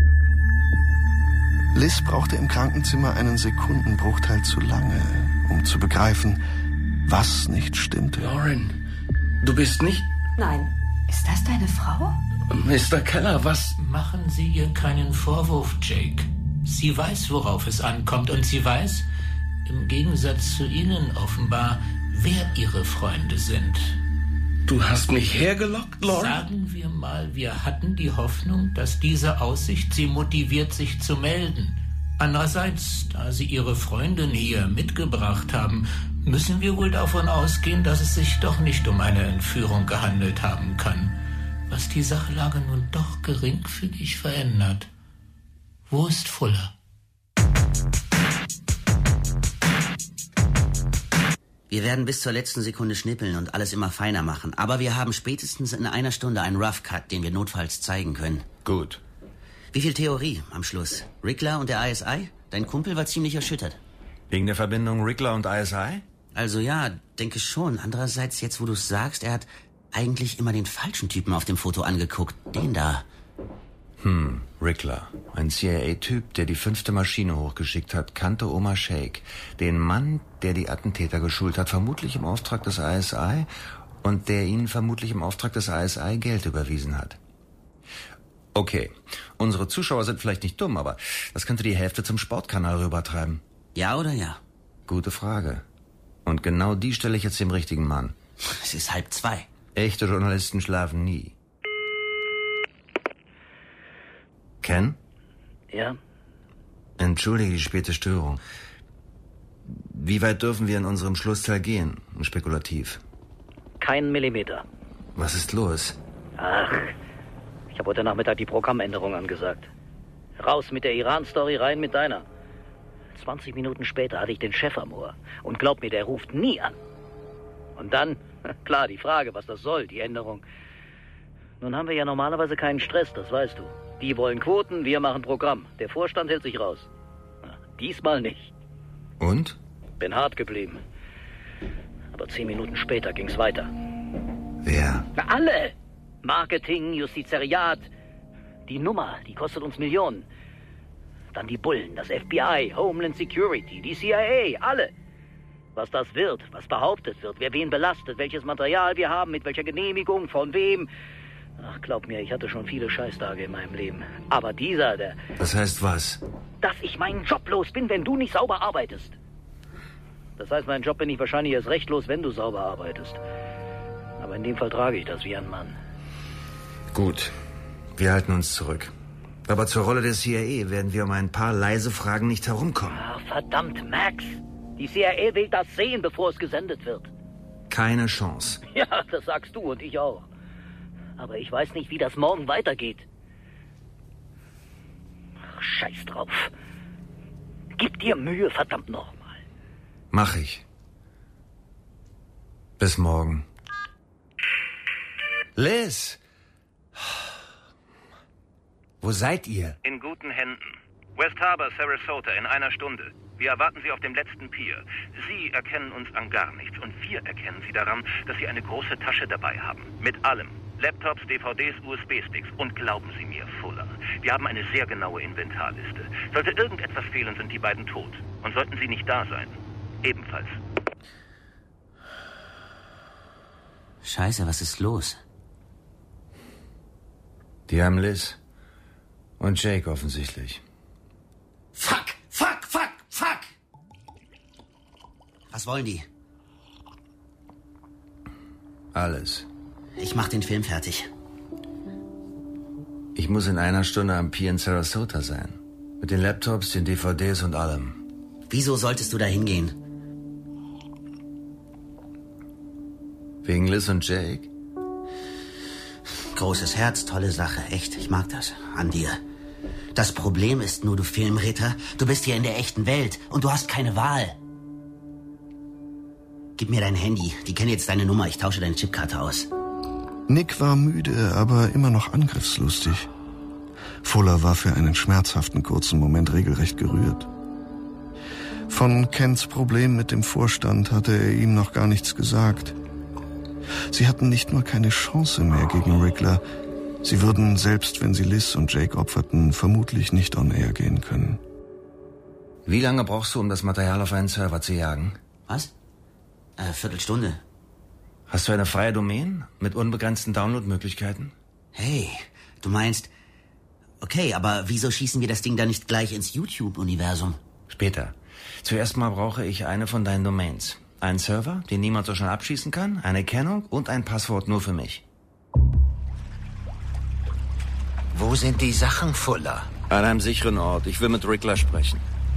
D: Liz brauchte im Krankenzimmer einen Sekundenbruchteil zu lange, um zu begreifen, was nicht stimmte.
K: Lauren, du bist nicht...
S: Nein. Ist das deine Frau?
K: Mister Keller, was...
V: Machen Sie ihr keinen Vorwurf, Jake. Sie weiß, worauf es ankommt, und sie weiß, im Gegensatz zu Ihnen offenbar, wer Ihre Freunde sind.
K: Du hast mich hergelockt, Lauren?
V: Sagen wir mal, wir hatten die Hoffnung, dass diese Aussicht Sie motiviert, sich zu melden. Andererseits, da Sie Ihre Freundin hier mitgebracht haben, müssen wir wohl davon ausgehen, dass es sich doch nicht um eine Entführung gehandelt haben kann, was die Sachlage nun doch geringfügig verändert. Wo ist Fuller?
L: Wir werden bis zur letzten Sekunde schnippeln und alles immer feiner machen. Aber wir haben spätestens in einer Stunde einen Rough Cut, den wir notfalls zeigen können.
J: Gut.
L: Wie viel Theorie am Schluss? Rickler und der I S I? Dein Kumpel war ziemlich erschüttert.
J: Wegen der Verbindung Rickler und I S I?
L: Also ja, denke schon. Andererseits, jetzt wo du es sagst, er hat eigentlich immer den falschen Typen auf dem Foto angeguckt. Den da.
J: Hm, Rickler. Ein C I A-Typ, der die fünfte Maschine hochgeschickt hat, kannte Omar Sheikh. Den Mann, der die Attentäter geschult hat, vermutlich im Auftrag des I S I und der ihnen vermutlich im Auftrag des I S I Geld überwiesen hat. Okay, unsere Zuschauer sind vielleicht nicht dumm, aber das könnte die Hälfte zum Sportkanal rübertreiben.
L: Ja oder ja?
J: Gute Frage. Und genau die stelle ich jetzt dem richtigen Mann.
L: Es ist halb zwei.
J: Echte Journalisten schlafen nie. Ken?
T: Ja?
J: Entschuldige die späte Störung. Wie weit dürfen wir in unserem Schlussteil gehen? Spekulativ.
T: Keinen Millimeter.
J: Was ist los?
T: Ach, ich habe heute Nachmittag die Programmänderung angesagt. Raus mit der Iran-Story, rein mit deiner. zwanzig Minuten später hatte ich den Chef am Ohr. Und glaub mir, der ruft nie an. Und dann, klar, die Frage, was das soll, die Änderung. Nun haben wir ja normalerweise keinen Stress, das weißt du. Die wollen Quoten, wir machen Programm. Der Vorstand hält sich raus. Na, diesmal nicht.
J: Und?
T: Bin hart geblieben. Aber zehn Minuten später ging's weiter.
J: Wer?
T: Na, alle! Marketing, Justizariat. Die Nummer, die kostet uns Millionen. Dann die Bullen, das F B I, Homeland Security, die C I A, alle. Was das wird, was behauptet wird, wer wen belastet, welches Material wir haben, mit welcher Genehmigung, von wem. Ach, glaub mir, ich hatte schon viele Scheißtage in meinem Leben. Aber dieser, der...
J: Das heißt was?
T: Dass ich meinen Job los bin, wenn du nicht sauber arbeitest. Das heißt, meinen Job bin ich wahrscheinlich erst recht los, wenn du sauber arbeitest. Aber in dem Fall trage ich das wie ein Mann.
J: Gut, wir halten uns zurück. Aber zur Rolle der C I A werden wir um ein paar leise Fragen nicht herumkommen.
T: Ach, verdammt, Max. Die C I A will das sehen, bevor es gesendet wird.
J: Keine Chance.
T: Ja, das sagst du und ich auch. Aber ich weiß nicht, wie das morgen weitergeht. Ach, scheiß drauf. Gib dir Mühe, verdammt nochmal.
J: Mach ich. Bis morgen. Liz! Wo seid ihr?
N: In guten Händen. West Harbor, Sarasota, in einer Stunde. Wir erwarten Sie auf dem letzten Pier. Sie erkennen uns an gar nichts und wir erkennen Sie daran, dass Sie eine große Tasche dabei haben. Mit allem. Laptops, D V Ds, U S B-Sticks. Und glauben Sie mir, Fuller, wir haben eine sehr genaue Inventarliste. Sollte irgendetwas fehlen, sind die beiden tot. Und sollten Sie nicht da sein, ebenfalls.
L: Scheiße, was ist los?
J: Die haben Liz und Jake offensichtlich.
L: Fuck, fuck, fuck, fuck! Was wollen die?
J: Alles.
L: Ich mach den Film fertig.
J: Ich muss in einer Stunde am Pier in Sarasota sein. Mit den Laptops, den D V Ds und allem.
L: Wieso solltest du da hingehen?
J: Wegen Liz und Jake?
L: Großes Herz, tolle Sache, echt, ich mag das an dir. Das Problem ist nur, du Filmritter, du bist hier in der echten Welt und du hast keine Wahl. Gib mir dein Handy, die kennen jetzt deine Nummer, ich tausche deine Chipkarte aus.
D: Nick war müde, aber immer noch angriffslustig. Fuller war für einen schmerzhaften kurzen Moment regelrecht gerührt. Von Kents Problem mit dem Vorstand hatte er ihm noch gar nichts gesagt. Sie hatten nicht nur keine Chance mehr gegen Rickler, sie würden, selbst wenn sie Liz und Jake opferten, vermutlich nicht on air gehen können.
J: Wie lange brauchst du, um das Material auf einen Server zu jagen?
L: Was? Äh, Viertelstunde.
J: Hast du eine freie Domain mit unbegrenzten Downloadmöglichkeiten?
L: Hey, du meinst... Okay, aber wieso schießen wir das Ding da nicht gleich ins YouTube-Universum?
J: Später. Zuerst mal brauche ich eine von deinen Domains. Einen Server, den niemand so schnell abschießen kann, eine Kennung und ein Passwort nur für mich.
G: Wo sind die Sachen, Fuller?
J: An einem sicheren Ort. Ich will mit Rickler sprechen.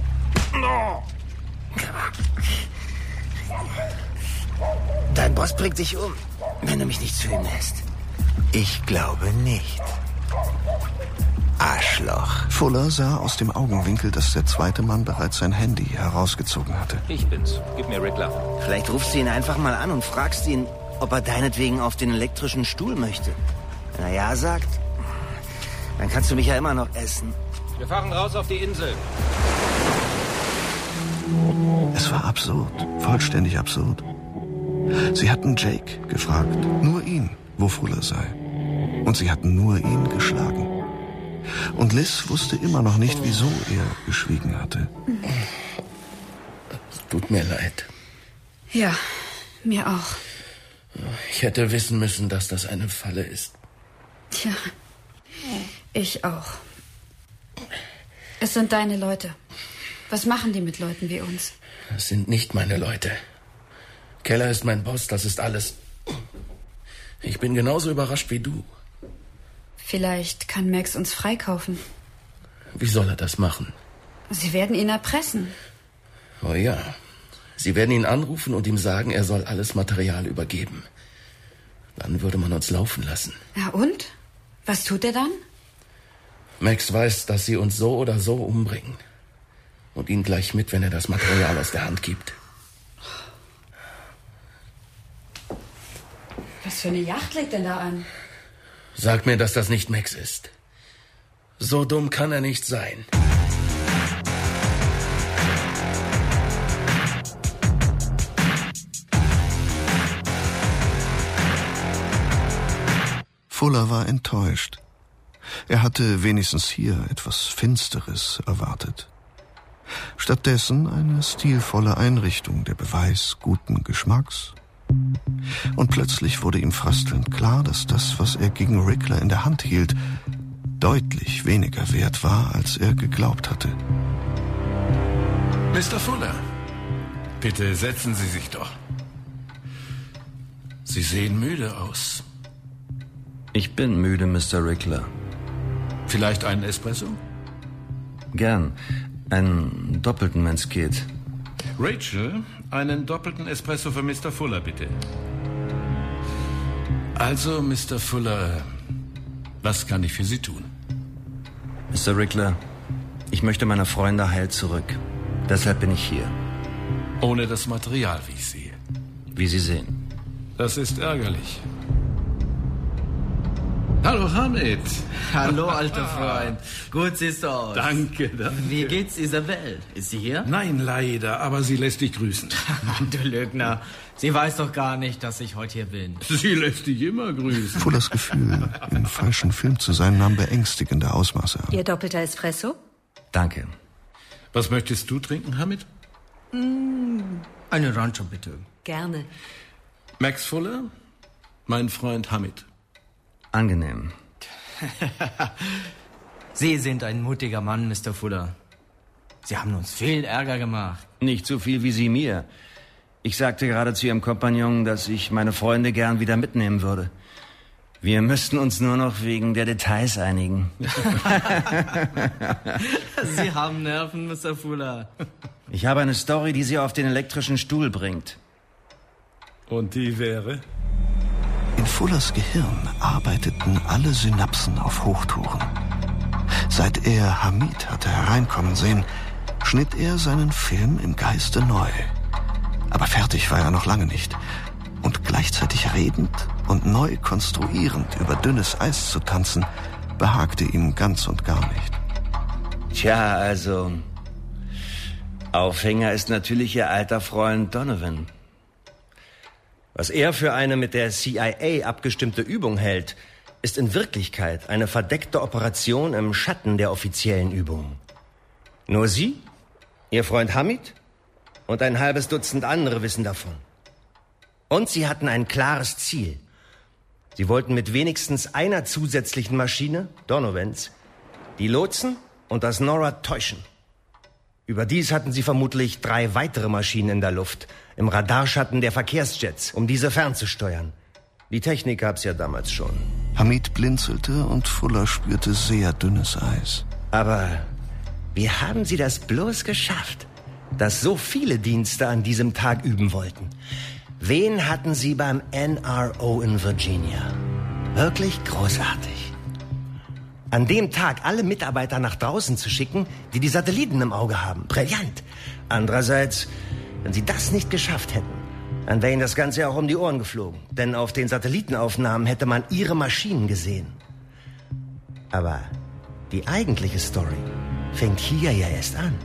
G: Dein Boss bringt dich um, wenn du mich nicht zu ihm lässt. Ich glaube nicht. Arschloch.
D: Fuller sah aus dem Augenwinkel, dass der zweite Mann bereits sein Handy herausgezogen hatte.
R: Ich bin's. Gib mir Rickler.
J: Vielleicht rufst du ihn einfach mal an und fragst ihn, ob er deinetwegen auf den elektrischen Stuhl möchte. Wenn er ja sagt, dann kannst du mich ja immer noch essen.
R: Wir fahren raus auf die Insel.
D: Es war absurd, vollständig absurd. Sie hatten Jake gefragt, nur ihn, wo Fuller sei. Und sie hatten nur ihn geschlagen. Und Liz wusste immer noch nicht, wieso er geschwiegen hatte.
K: Es tut mir leid.
S: Ja, mir auch.
K: Ich hätte wissen müssen, dass das eine Falle ist.
S: Tja, Ich auch. Es sind deine Leute. Was machen die mit Leuten wie uns?
K: Das sind nicht meine Leute. Keller ist mein Boss, das ist alles. Ich bin genauso überrascht wie du.
S: Vielleicht kann Max uns freikaufen.
K: Wie soll er das machen?
S: Sie werden ihn erpressen.
K: Oh ja. Sie werden ihn anrufen und ihm sagen, er soll alles Material übergeben. Dann würde man uns laufen lassen.
S: Ja und? Was tut er dann?
K: Max weiß, dass sie uns so oder so umbringen. Und ihn gleich mit, wenn er das Material aus der Hand gibt.
S: Was für eine Yacht legt denn da an?
K: Sag mir, dass das nicht Max ist. So dumm kann er nicht sein.
D: Fuller war enttäuscht. Er hatte wenigstens hier etwas Finsteres erwartet. Stattdessen eine stilvolle Einrichtung, der Beweis guten Geschmacks. Und plötzlich wurde ihm frastelnd klar, dass das, was er gegen Rickler in der Hand hielt, deutlich weniger wert war, als er geglaubt hatte.
M: Mister Fuller, bitte setzen Sie sich doch. Sie sehen müde aus.
J: Ich bin müde, Mister Rickler.
M: Vielleicht einen Espresso?
J: Gern. Einen doppelten, wenn's geht.
M: Rachel, einen doppelten Espresso für Mister Fuller, bitte. Also, Mister Fuller, was kann ich für Sie tun?
J: Mister Rickler, ich möchte meine Freunde heil zurück. Deshalb bin ich hier.
M: Ohne das Material, wie ich sehe.
J: Wie Sie sehen.
M: Das ist ärgerlich. Hallo, Hamid.
Q: Hallo, alter Freund. Gut siehst du aus.
M: Danke, danke.
Q: Wie geht's Isabel? Ist sie hier?
M: Nein, leider, aber sie lässt dich grüßen.
Q: Mann, du Lügner. Sie weiß doch gar nicht, dass ich heute hier bin.
M: Sie lässt dich immer grüßen.
D: Fullers Gefühl, im falschen Film zu sein, nahm beängstigende Ausmaße an.
C: Ihr doppelter Espresso?
J: Danke.
M: Was möchtest du trinken, Hamid?
Q: Mm, eine Rancho, bitte.
C: Gerne.
M: Max Fuller, mein Freund Hamid.
J: Angenehm.
Q: Sie sind ein mutiger Mann, Mister Fuller. Sie haben uns viel Ärger gemacht.
J: Nicht so viel wie Sie mir. Ich sagte gerade zu Ihrem Kompagnon, dass ich meine Freunde gern wieder mitnehmen würde. Wir müssten uns nur noch wegen der Details einigen.
Q: Sie haben Nerven, Mister Fuller.
J: Ich habe eine Story, die Sie auf den elektrischen Stuhl bringt.
M: Und die wäre?
D: In Fullers Gehirn arbeiteten alle Synapsen auf Hochtouren. Seit er Hamid hatte hereinkommen sehen, schnitt er seinen Film im Geiste neu. Aber fertig war er noch lange nicht. Und gleichzeitig redend und neu konstruierend über dünnes Eis zu tanzen, behagte ihm ganz und gar nicht.
J: Tja, also... Aufhänger ist natürlich Ihr alter Freund Donovan. Was er für eine mit der C I A abgestimmte Übung hält, ist in Wirklichkeit eine verdeckte Operation im Schatten der offiziellen Übungen. Nur Sie, Ihr Freund Hamid und ein halbes Dutzend andere wissen davon. Und sie hatten ein klares Ziel. Sie wollten mit wenigstens einer zusätzlichen Maschine, Donovans, die Lotsen und das NORAD täuschen. Überdies hatten sie vermutlich drei weitere Maschinen in der Luft, im Radarschatten der Verkehrsjets, um diese fernzusteuern. Die Technik gab's ja damals schon.
D: Hamid blinzelte und Fuller spürte sehr dünnes Eis.
J: Aber wie haben Sie das bloß geschafft, dass so viele Dienste an diesem Tag üben wollten? Wen hatten Sie beim N R O in Virginia? Wirklich großartig. An dem Tag alle Mitarbeiter nach draußen zu schicken, die die Satelliten im Auge haben. Brillant. Andererseits, wenn Sie das nicht geschafft hätten, dann wäre Ihnen das Ganze ja auch um die Ohren geflogen. Denn auf den Satellitenaufnahmen hätte man Ihre Maschinen gesehen. Aber die eigentliche Story fängt hier ja erst an.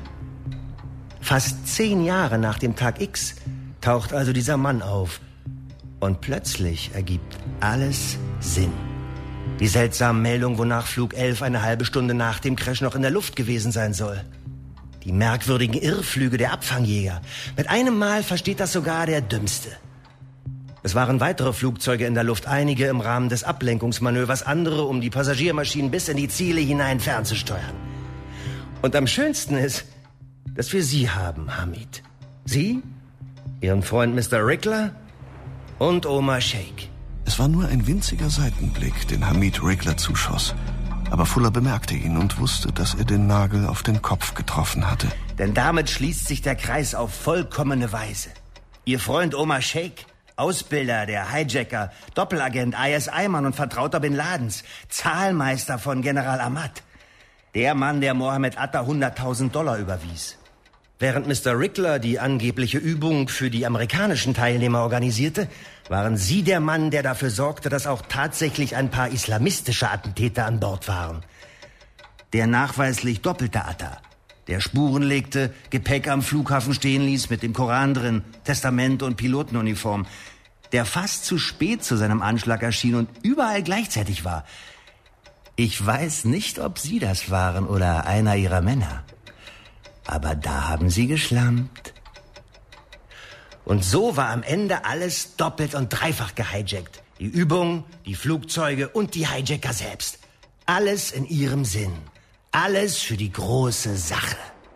J: Fast zehn Jahre nach dem Tag X taucht also dieser Mann auf. Und plötzlich ergibt alles Sinn. Die seltsame Meldung, wonach Flug elf eine halbe Stunde nach dem Crash noch in der Luft gewesen sein soll. Die merkwürdigen Irrflüge der Abfangjäger. Mit einem Mal versteht das sogar der Dümmste.
G: Es waren weitere Flugzeuge in der Luft, einige im Rahmen des Ablenkungsmanövers, andere, um die Passagiermaschinen bis in die Ziele hinein fernzusteuern. Und am schönsten ist, dass wir Sie haben, Hamid. Sie, Ihren Freund Mister Rickler und Omar Sheikh.
D: Es war nur ein winziger Seitenblick, den Hamid Rickler zuschoss. Aber Fuller bemerkte ihn und wusste, dass er den Nagel auf den Kopf getroffen hatte.
G: Denn damit schließt sich der Kreis auf vollkommene Weise. Ihr Freund Omar Sheikh, Ausbilder der Hijacker, Doppelagent, I S I-Mann und Vertrauter Bin Ladens, Zahlmeister von General Ahmad. Der Mann, der Mohammed Atta hunderttausend Dollar überwies. Während Mister Rickler die angebliche Übung für die amerikanischen Teilnehmer organisierte, waren Sie der Mann, der dafür sorgte, dass auch tatsächlich ein paar islamistische Attentäter an Bord waren. Der nachweislich doppelte Atta, der Spuren legte, Gepäck am Flughafen stehen ließ mit dem Koran drin, Testament und Pilotenuniform, der fast zu spät zu seinem Anschlag erschien und überall gleichzeitig war. Ich weiß nicht, ob Sie das waren oder einer Ihrer Männer. Aber da haben Sie geschlampt. Und so war am Ende alles doppelt und dreifach gehijackt. Die Übung, die Flugzeuge und die Hijacker selbst. Alles in ihrem Sinn. Alles für die große Sache.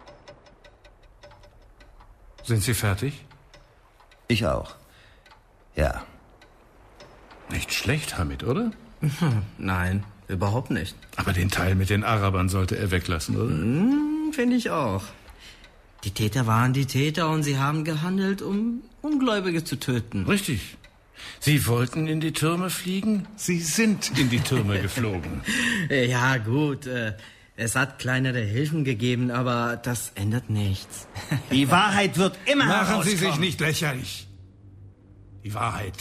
M: Sind Sie fertig?
G: Ich auch. Ja.
M: Nicht schlecht, Hamid, oder?
Q: Nein, überhaupt nicht.
M: Aber den Teil mit den Arabern sollte er weglassen, oder?
Q: Hm, finde ich auch. Die Täter waren die Täter und sie haben gehandelt, um Ungläubige zu töten.
M: Richtig. Sie wollten in die Türme fliegen? Sie sind in die Türme geflogen.
Q: Ja, gut. Äh, es hat kleinere Hilfen gegeben, aber das ändert nichts.
G: Die Wahrheit wird immer herauskommen.
M: Machen Sie sich nicht lächerlich. Die Wahrheit.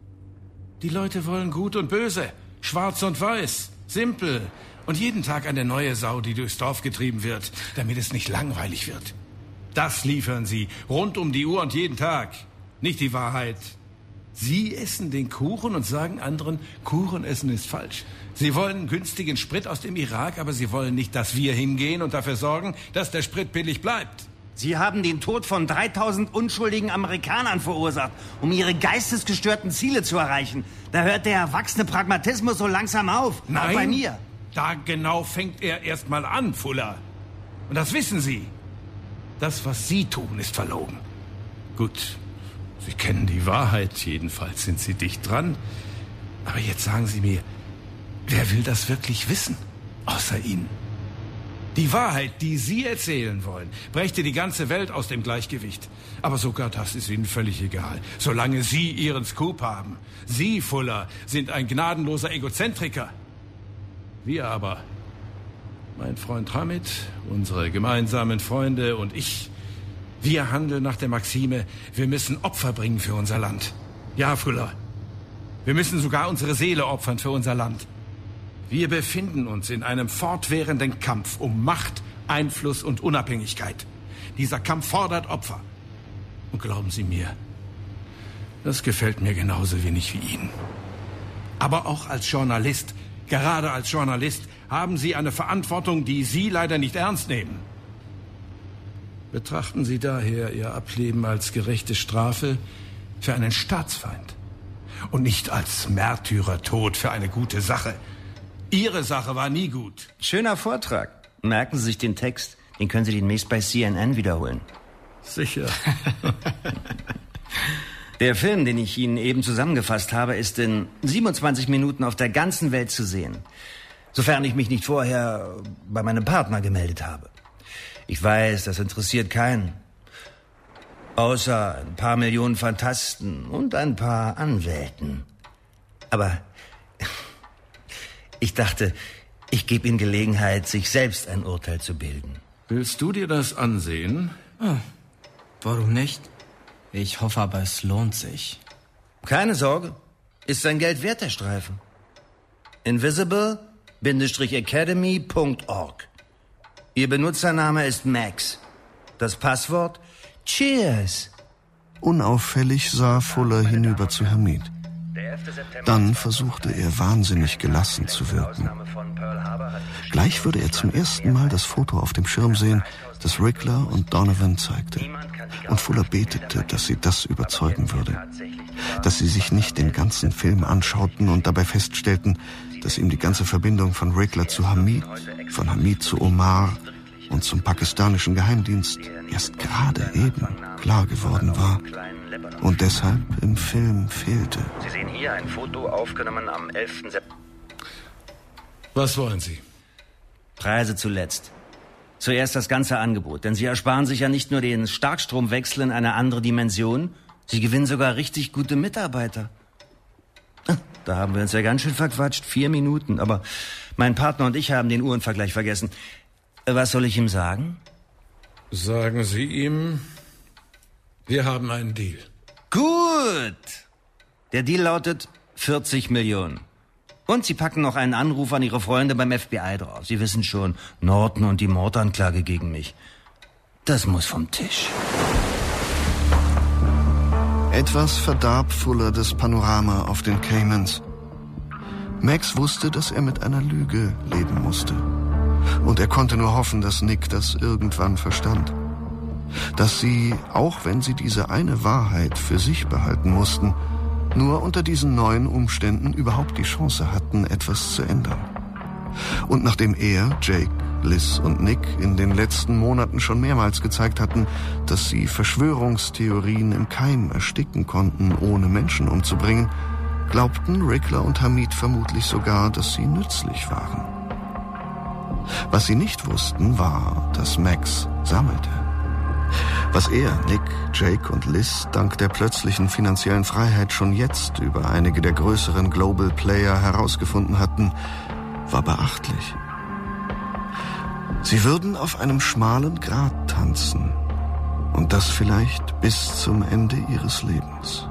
M: Die Leute wollen Gut und Böse, Schwarz und Weiß, simpel. Und jeden Tag eine neue Sau, die durchs Dorf getrieben wird, damit es nicht langweilig wird. Das liefern Sie, rund um die Uhr und jeden Tag. Nicht die Wahrheit. Sie essen den Kuchen und sagen anderen, Kuchen essen ist falsch. Sie wollen günstigen Sprit aus dem Irak, aber Sie wollen nicht, dass wir hingehen und dafür sorgen, dass der Sprit billig bleibt.
G: Sie haben den Tod von dreitausend unschuldigen Amerikanern verursacht, um Ihre geistesgestörten Ziele zu erreichen. Da hört der erwachsene Pragmatismus so langsam auf.
M: Nein,
G: auch bei mir.
M: Da genau fängt er erst mal an, Fuller. Und das wissen Sie. Das, was Sie tun, ist verlogen. Gut, Sie kennen die Wahrheit, jedenfalls sind Sie dicht dran. Aber jetzt sagen Sie mir, wer will das wirklich wissen, außer Ihnen? Die Wahrheit, die Sie erzählen wollen, brächte die ganze Welt aus dem Gleichgewicht. Aber sogar das ist Ihnen völlig egal, solange Sie Ihren Scoop haben. Sie, Fuller, sind ein gnadenloser Egozentriker. Wir aber, mein Freund Hamid, unsere gemeinsamen Freunde und ich, wir handeln nach der Maxime, wir müssen Opfer bringen für unser Land. Ja, Fuller, wir müssen sogar unsere Seele opfern für unser Land. Wir befinden uns in einem fortwährenden Kampf um Macht, Einfluss und Unabhängigkeit. Dieser Kampf fordert Opfer. Und glauben Sie mir, das gefällt mir genauso wenig wie Ihnen. Aber auch als Journalist, gerade als Journalist, haben Sie eine Verantwortung, die Sie leider nicht ernst nehmen. Betrachten Sie daher Ihr Ableben als gerechte Strafe für einen Staatsfeind und nicht als Märtyrertod für eine gute Sache. Ihre Sache war nie gut.
G: Schöner Vortrag. Merken Sie sich den Text. Den können Sie demnächst bei C N N wiederholen.
M: Sicher.
G: Der Film, den ich Ihnen eben zusammengefasst habe, ist in siebenundzwanzig Minuten auf der ganzen Welt zu sehen. Sofern ich mich nicht vorher bei meinem Partner gemeldet habe. Ich weiß, das interessiert keinen. Außer ein paar Millionen Phantasten und ein paar Anwälten. Aber ich dachte, ich gebe Ihnen Gelegenheit, sich selbst ein Urteil zu bilden.
M: Willst du dir das ansehen?
Q: Oh, warum nicht? Ich hoffe aber, es lohnt sich.
G: Keine Sorge. Ist sein Geld wert, der Streifen. invisible academy punkt org. Ihr Benutzername ist Max. Das Passwort Cheers.
D: Unauffällig sah Fuller hinüber zu Hamid. Dann versuchte er wahnsinnig gelassen zu wirken. Gleich würde er zum ersten Mal das Foto auf dem Schirm sehen, das Rickler und Donovan zeigte. Und Fuller betete, dass sie das überzeugen würde. Dass sie sich nicht den ganzen Film anschauten und dabei feststellten, dass ihm die ganze Verbindung von Rickler zu Hamid, von Hamid zu Omar und zum pakistanischen Geheimdienst erst gerade eben klar geworden war und deshalb im Film fehlte.
J: Sie sehen hier ein Foto aufgenommen am elften September.
M: Was wollen Sie?
J: Preise zuletzt. Zuerst das ganze Angebot, denn Sie ersparen sich ja nicht nur den Starkstromwechsel in eine andere Dimension, Sie gewinnen sogar richtig gute Mitarbeiter. Da haben wir uns ja ganz schön verquatscht. Vier Minuten. Aber mein Partner und ich haben den Uhrenvergleich vergessen. Was soll ich ihm sagen?
M: Sagen Sie ihm, wir haben einen Deal.
J: Gut. Der Deal lautet vierzig Millionen. Und Sie packen noch einen Anruf an Ihre Freunde beim F B I drauf. Sie wissen schon, Norton und die Mordanklage gegen mich. Das muss vom Tisch.
D: Etwas verdarb Fuller das Panorama auf den Caymans. Max wusste, dass er mit einer Lüge leben musste. Und er konnte nur hoffen, dass Nick das irgendwann verstand. Dass sie, auch wenn sie diese eine Wahrheit für sich behalten mussten, nur unter diesen neuen Umständen überhaupt die Chance hatten, etwas zu ändern. Und nachdem er, Jake, Liz und Nick in den letzten Monaten schon mehrmals gezeigt hatten, dass sie Verschwörungstheorien im Keim ersticken konnten, ohne Menschen umzubringen, glaubten Rickler und Hamid vermutlich sogar, dass sie nützlich waren. Was sie nicht wussten, war, dass Max sammelte. Was er, Nick, Jake und Liz dank der plötzlichen finanziellen Freiheit schon jetzt über einige der größeren Global Player herausgefunden hatten, war beachtlich. Sie würden auf einem schmalen Grat tanzen. Und das vielleicht bis zum Ende ihres Lebens.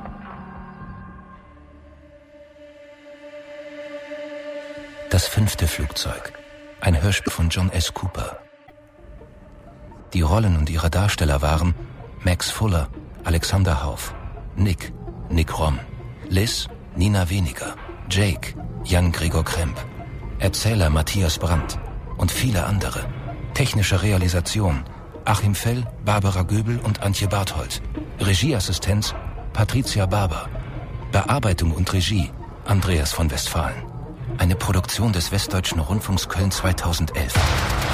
A: Das fünfte Flugzeug. Ein Hörspiel von John S. Cooper. Die Rollen und ihre Darsteller waren Max Fuller, Alexander Hauff, Nick, Nick Rom, Liz, Nina Weniger, Jake, Jan Gregor Kremp, Erzähler Matthias Brandt und viele andere. Technische Realisation Achim Fell, Barbara Göbel und Antje Barthold. Regieassistenz Patricia Barber. Bearbeitung und Regie Andreas von Westphalen. Eine Produktion des Westdeutschen Rundfunks Köln zweitausendelf.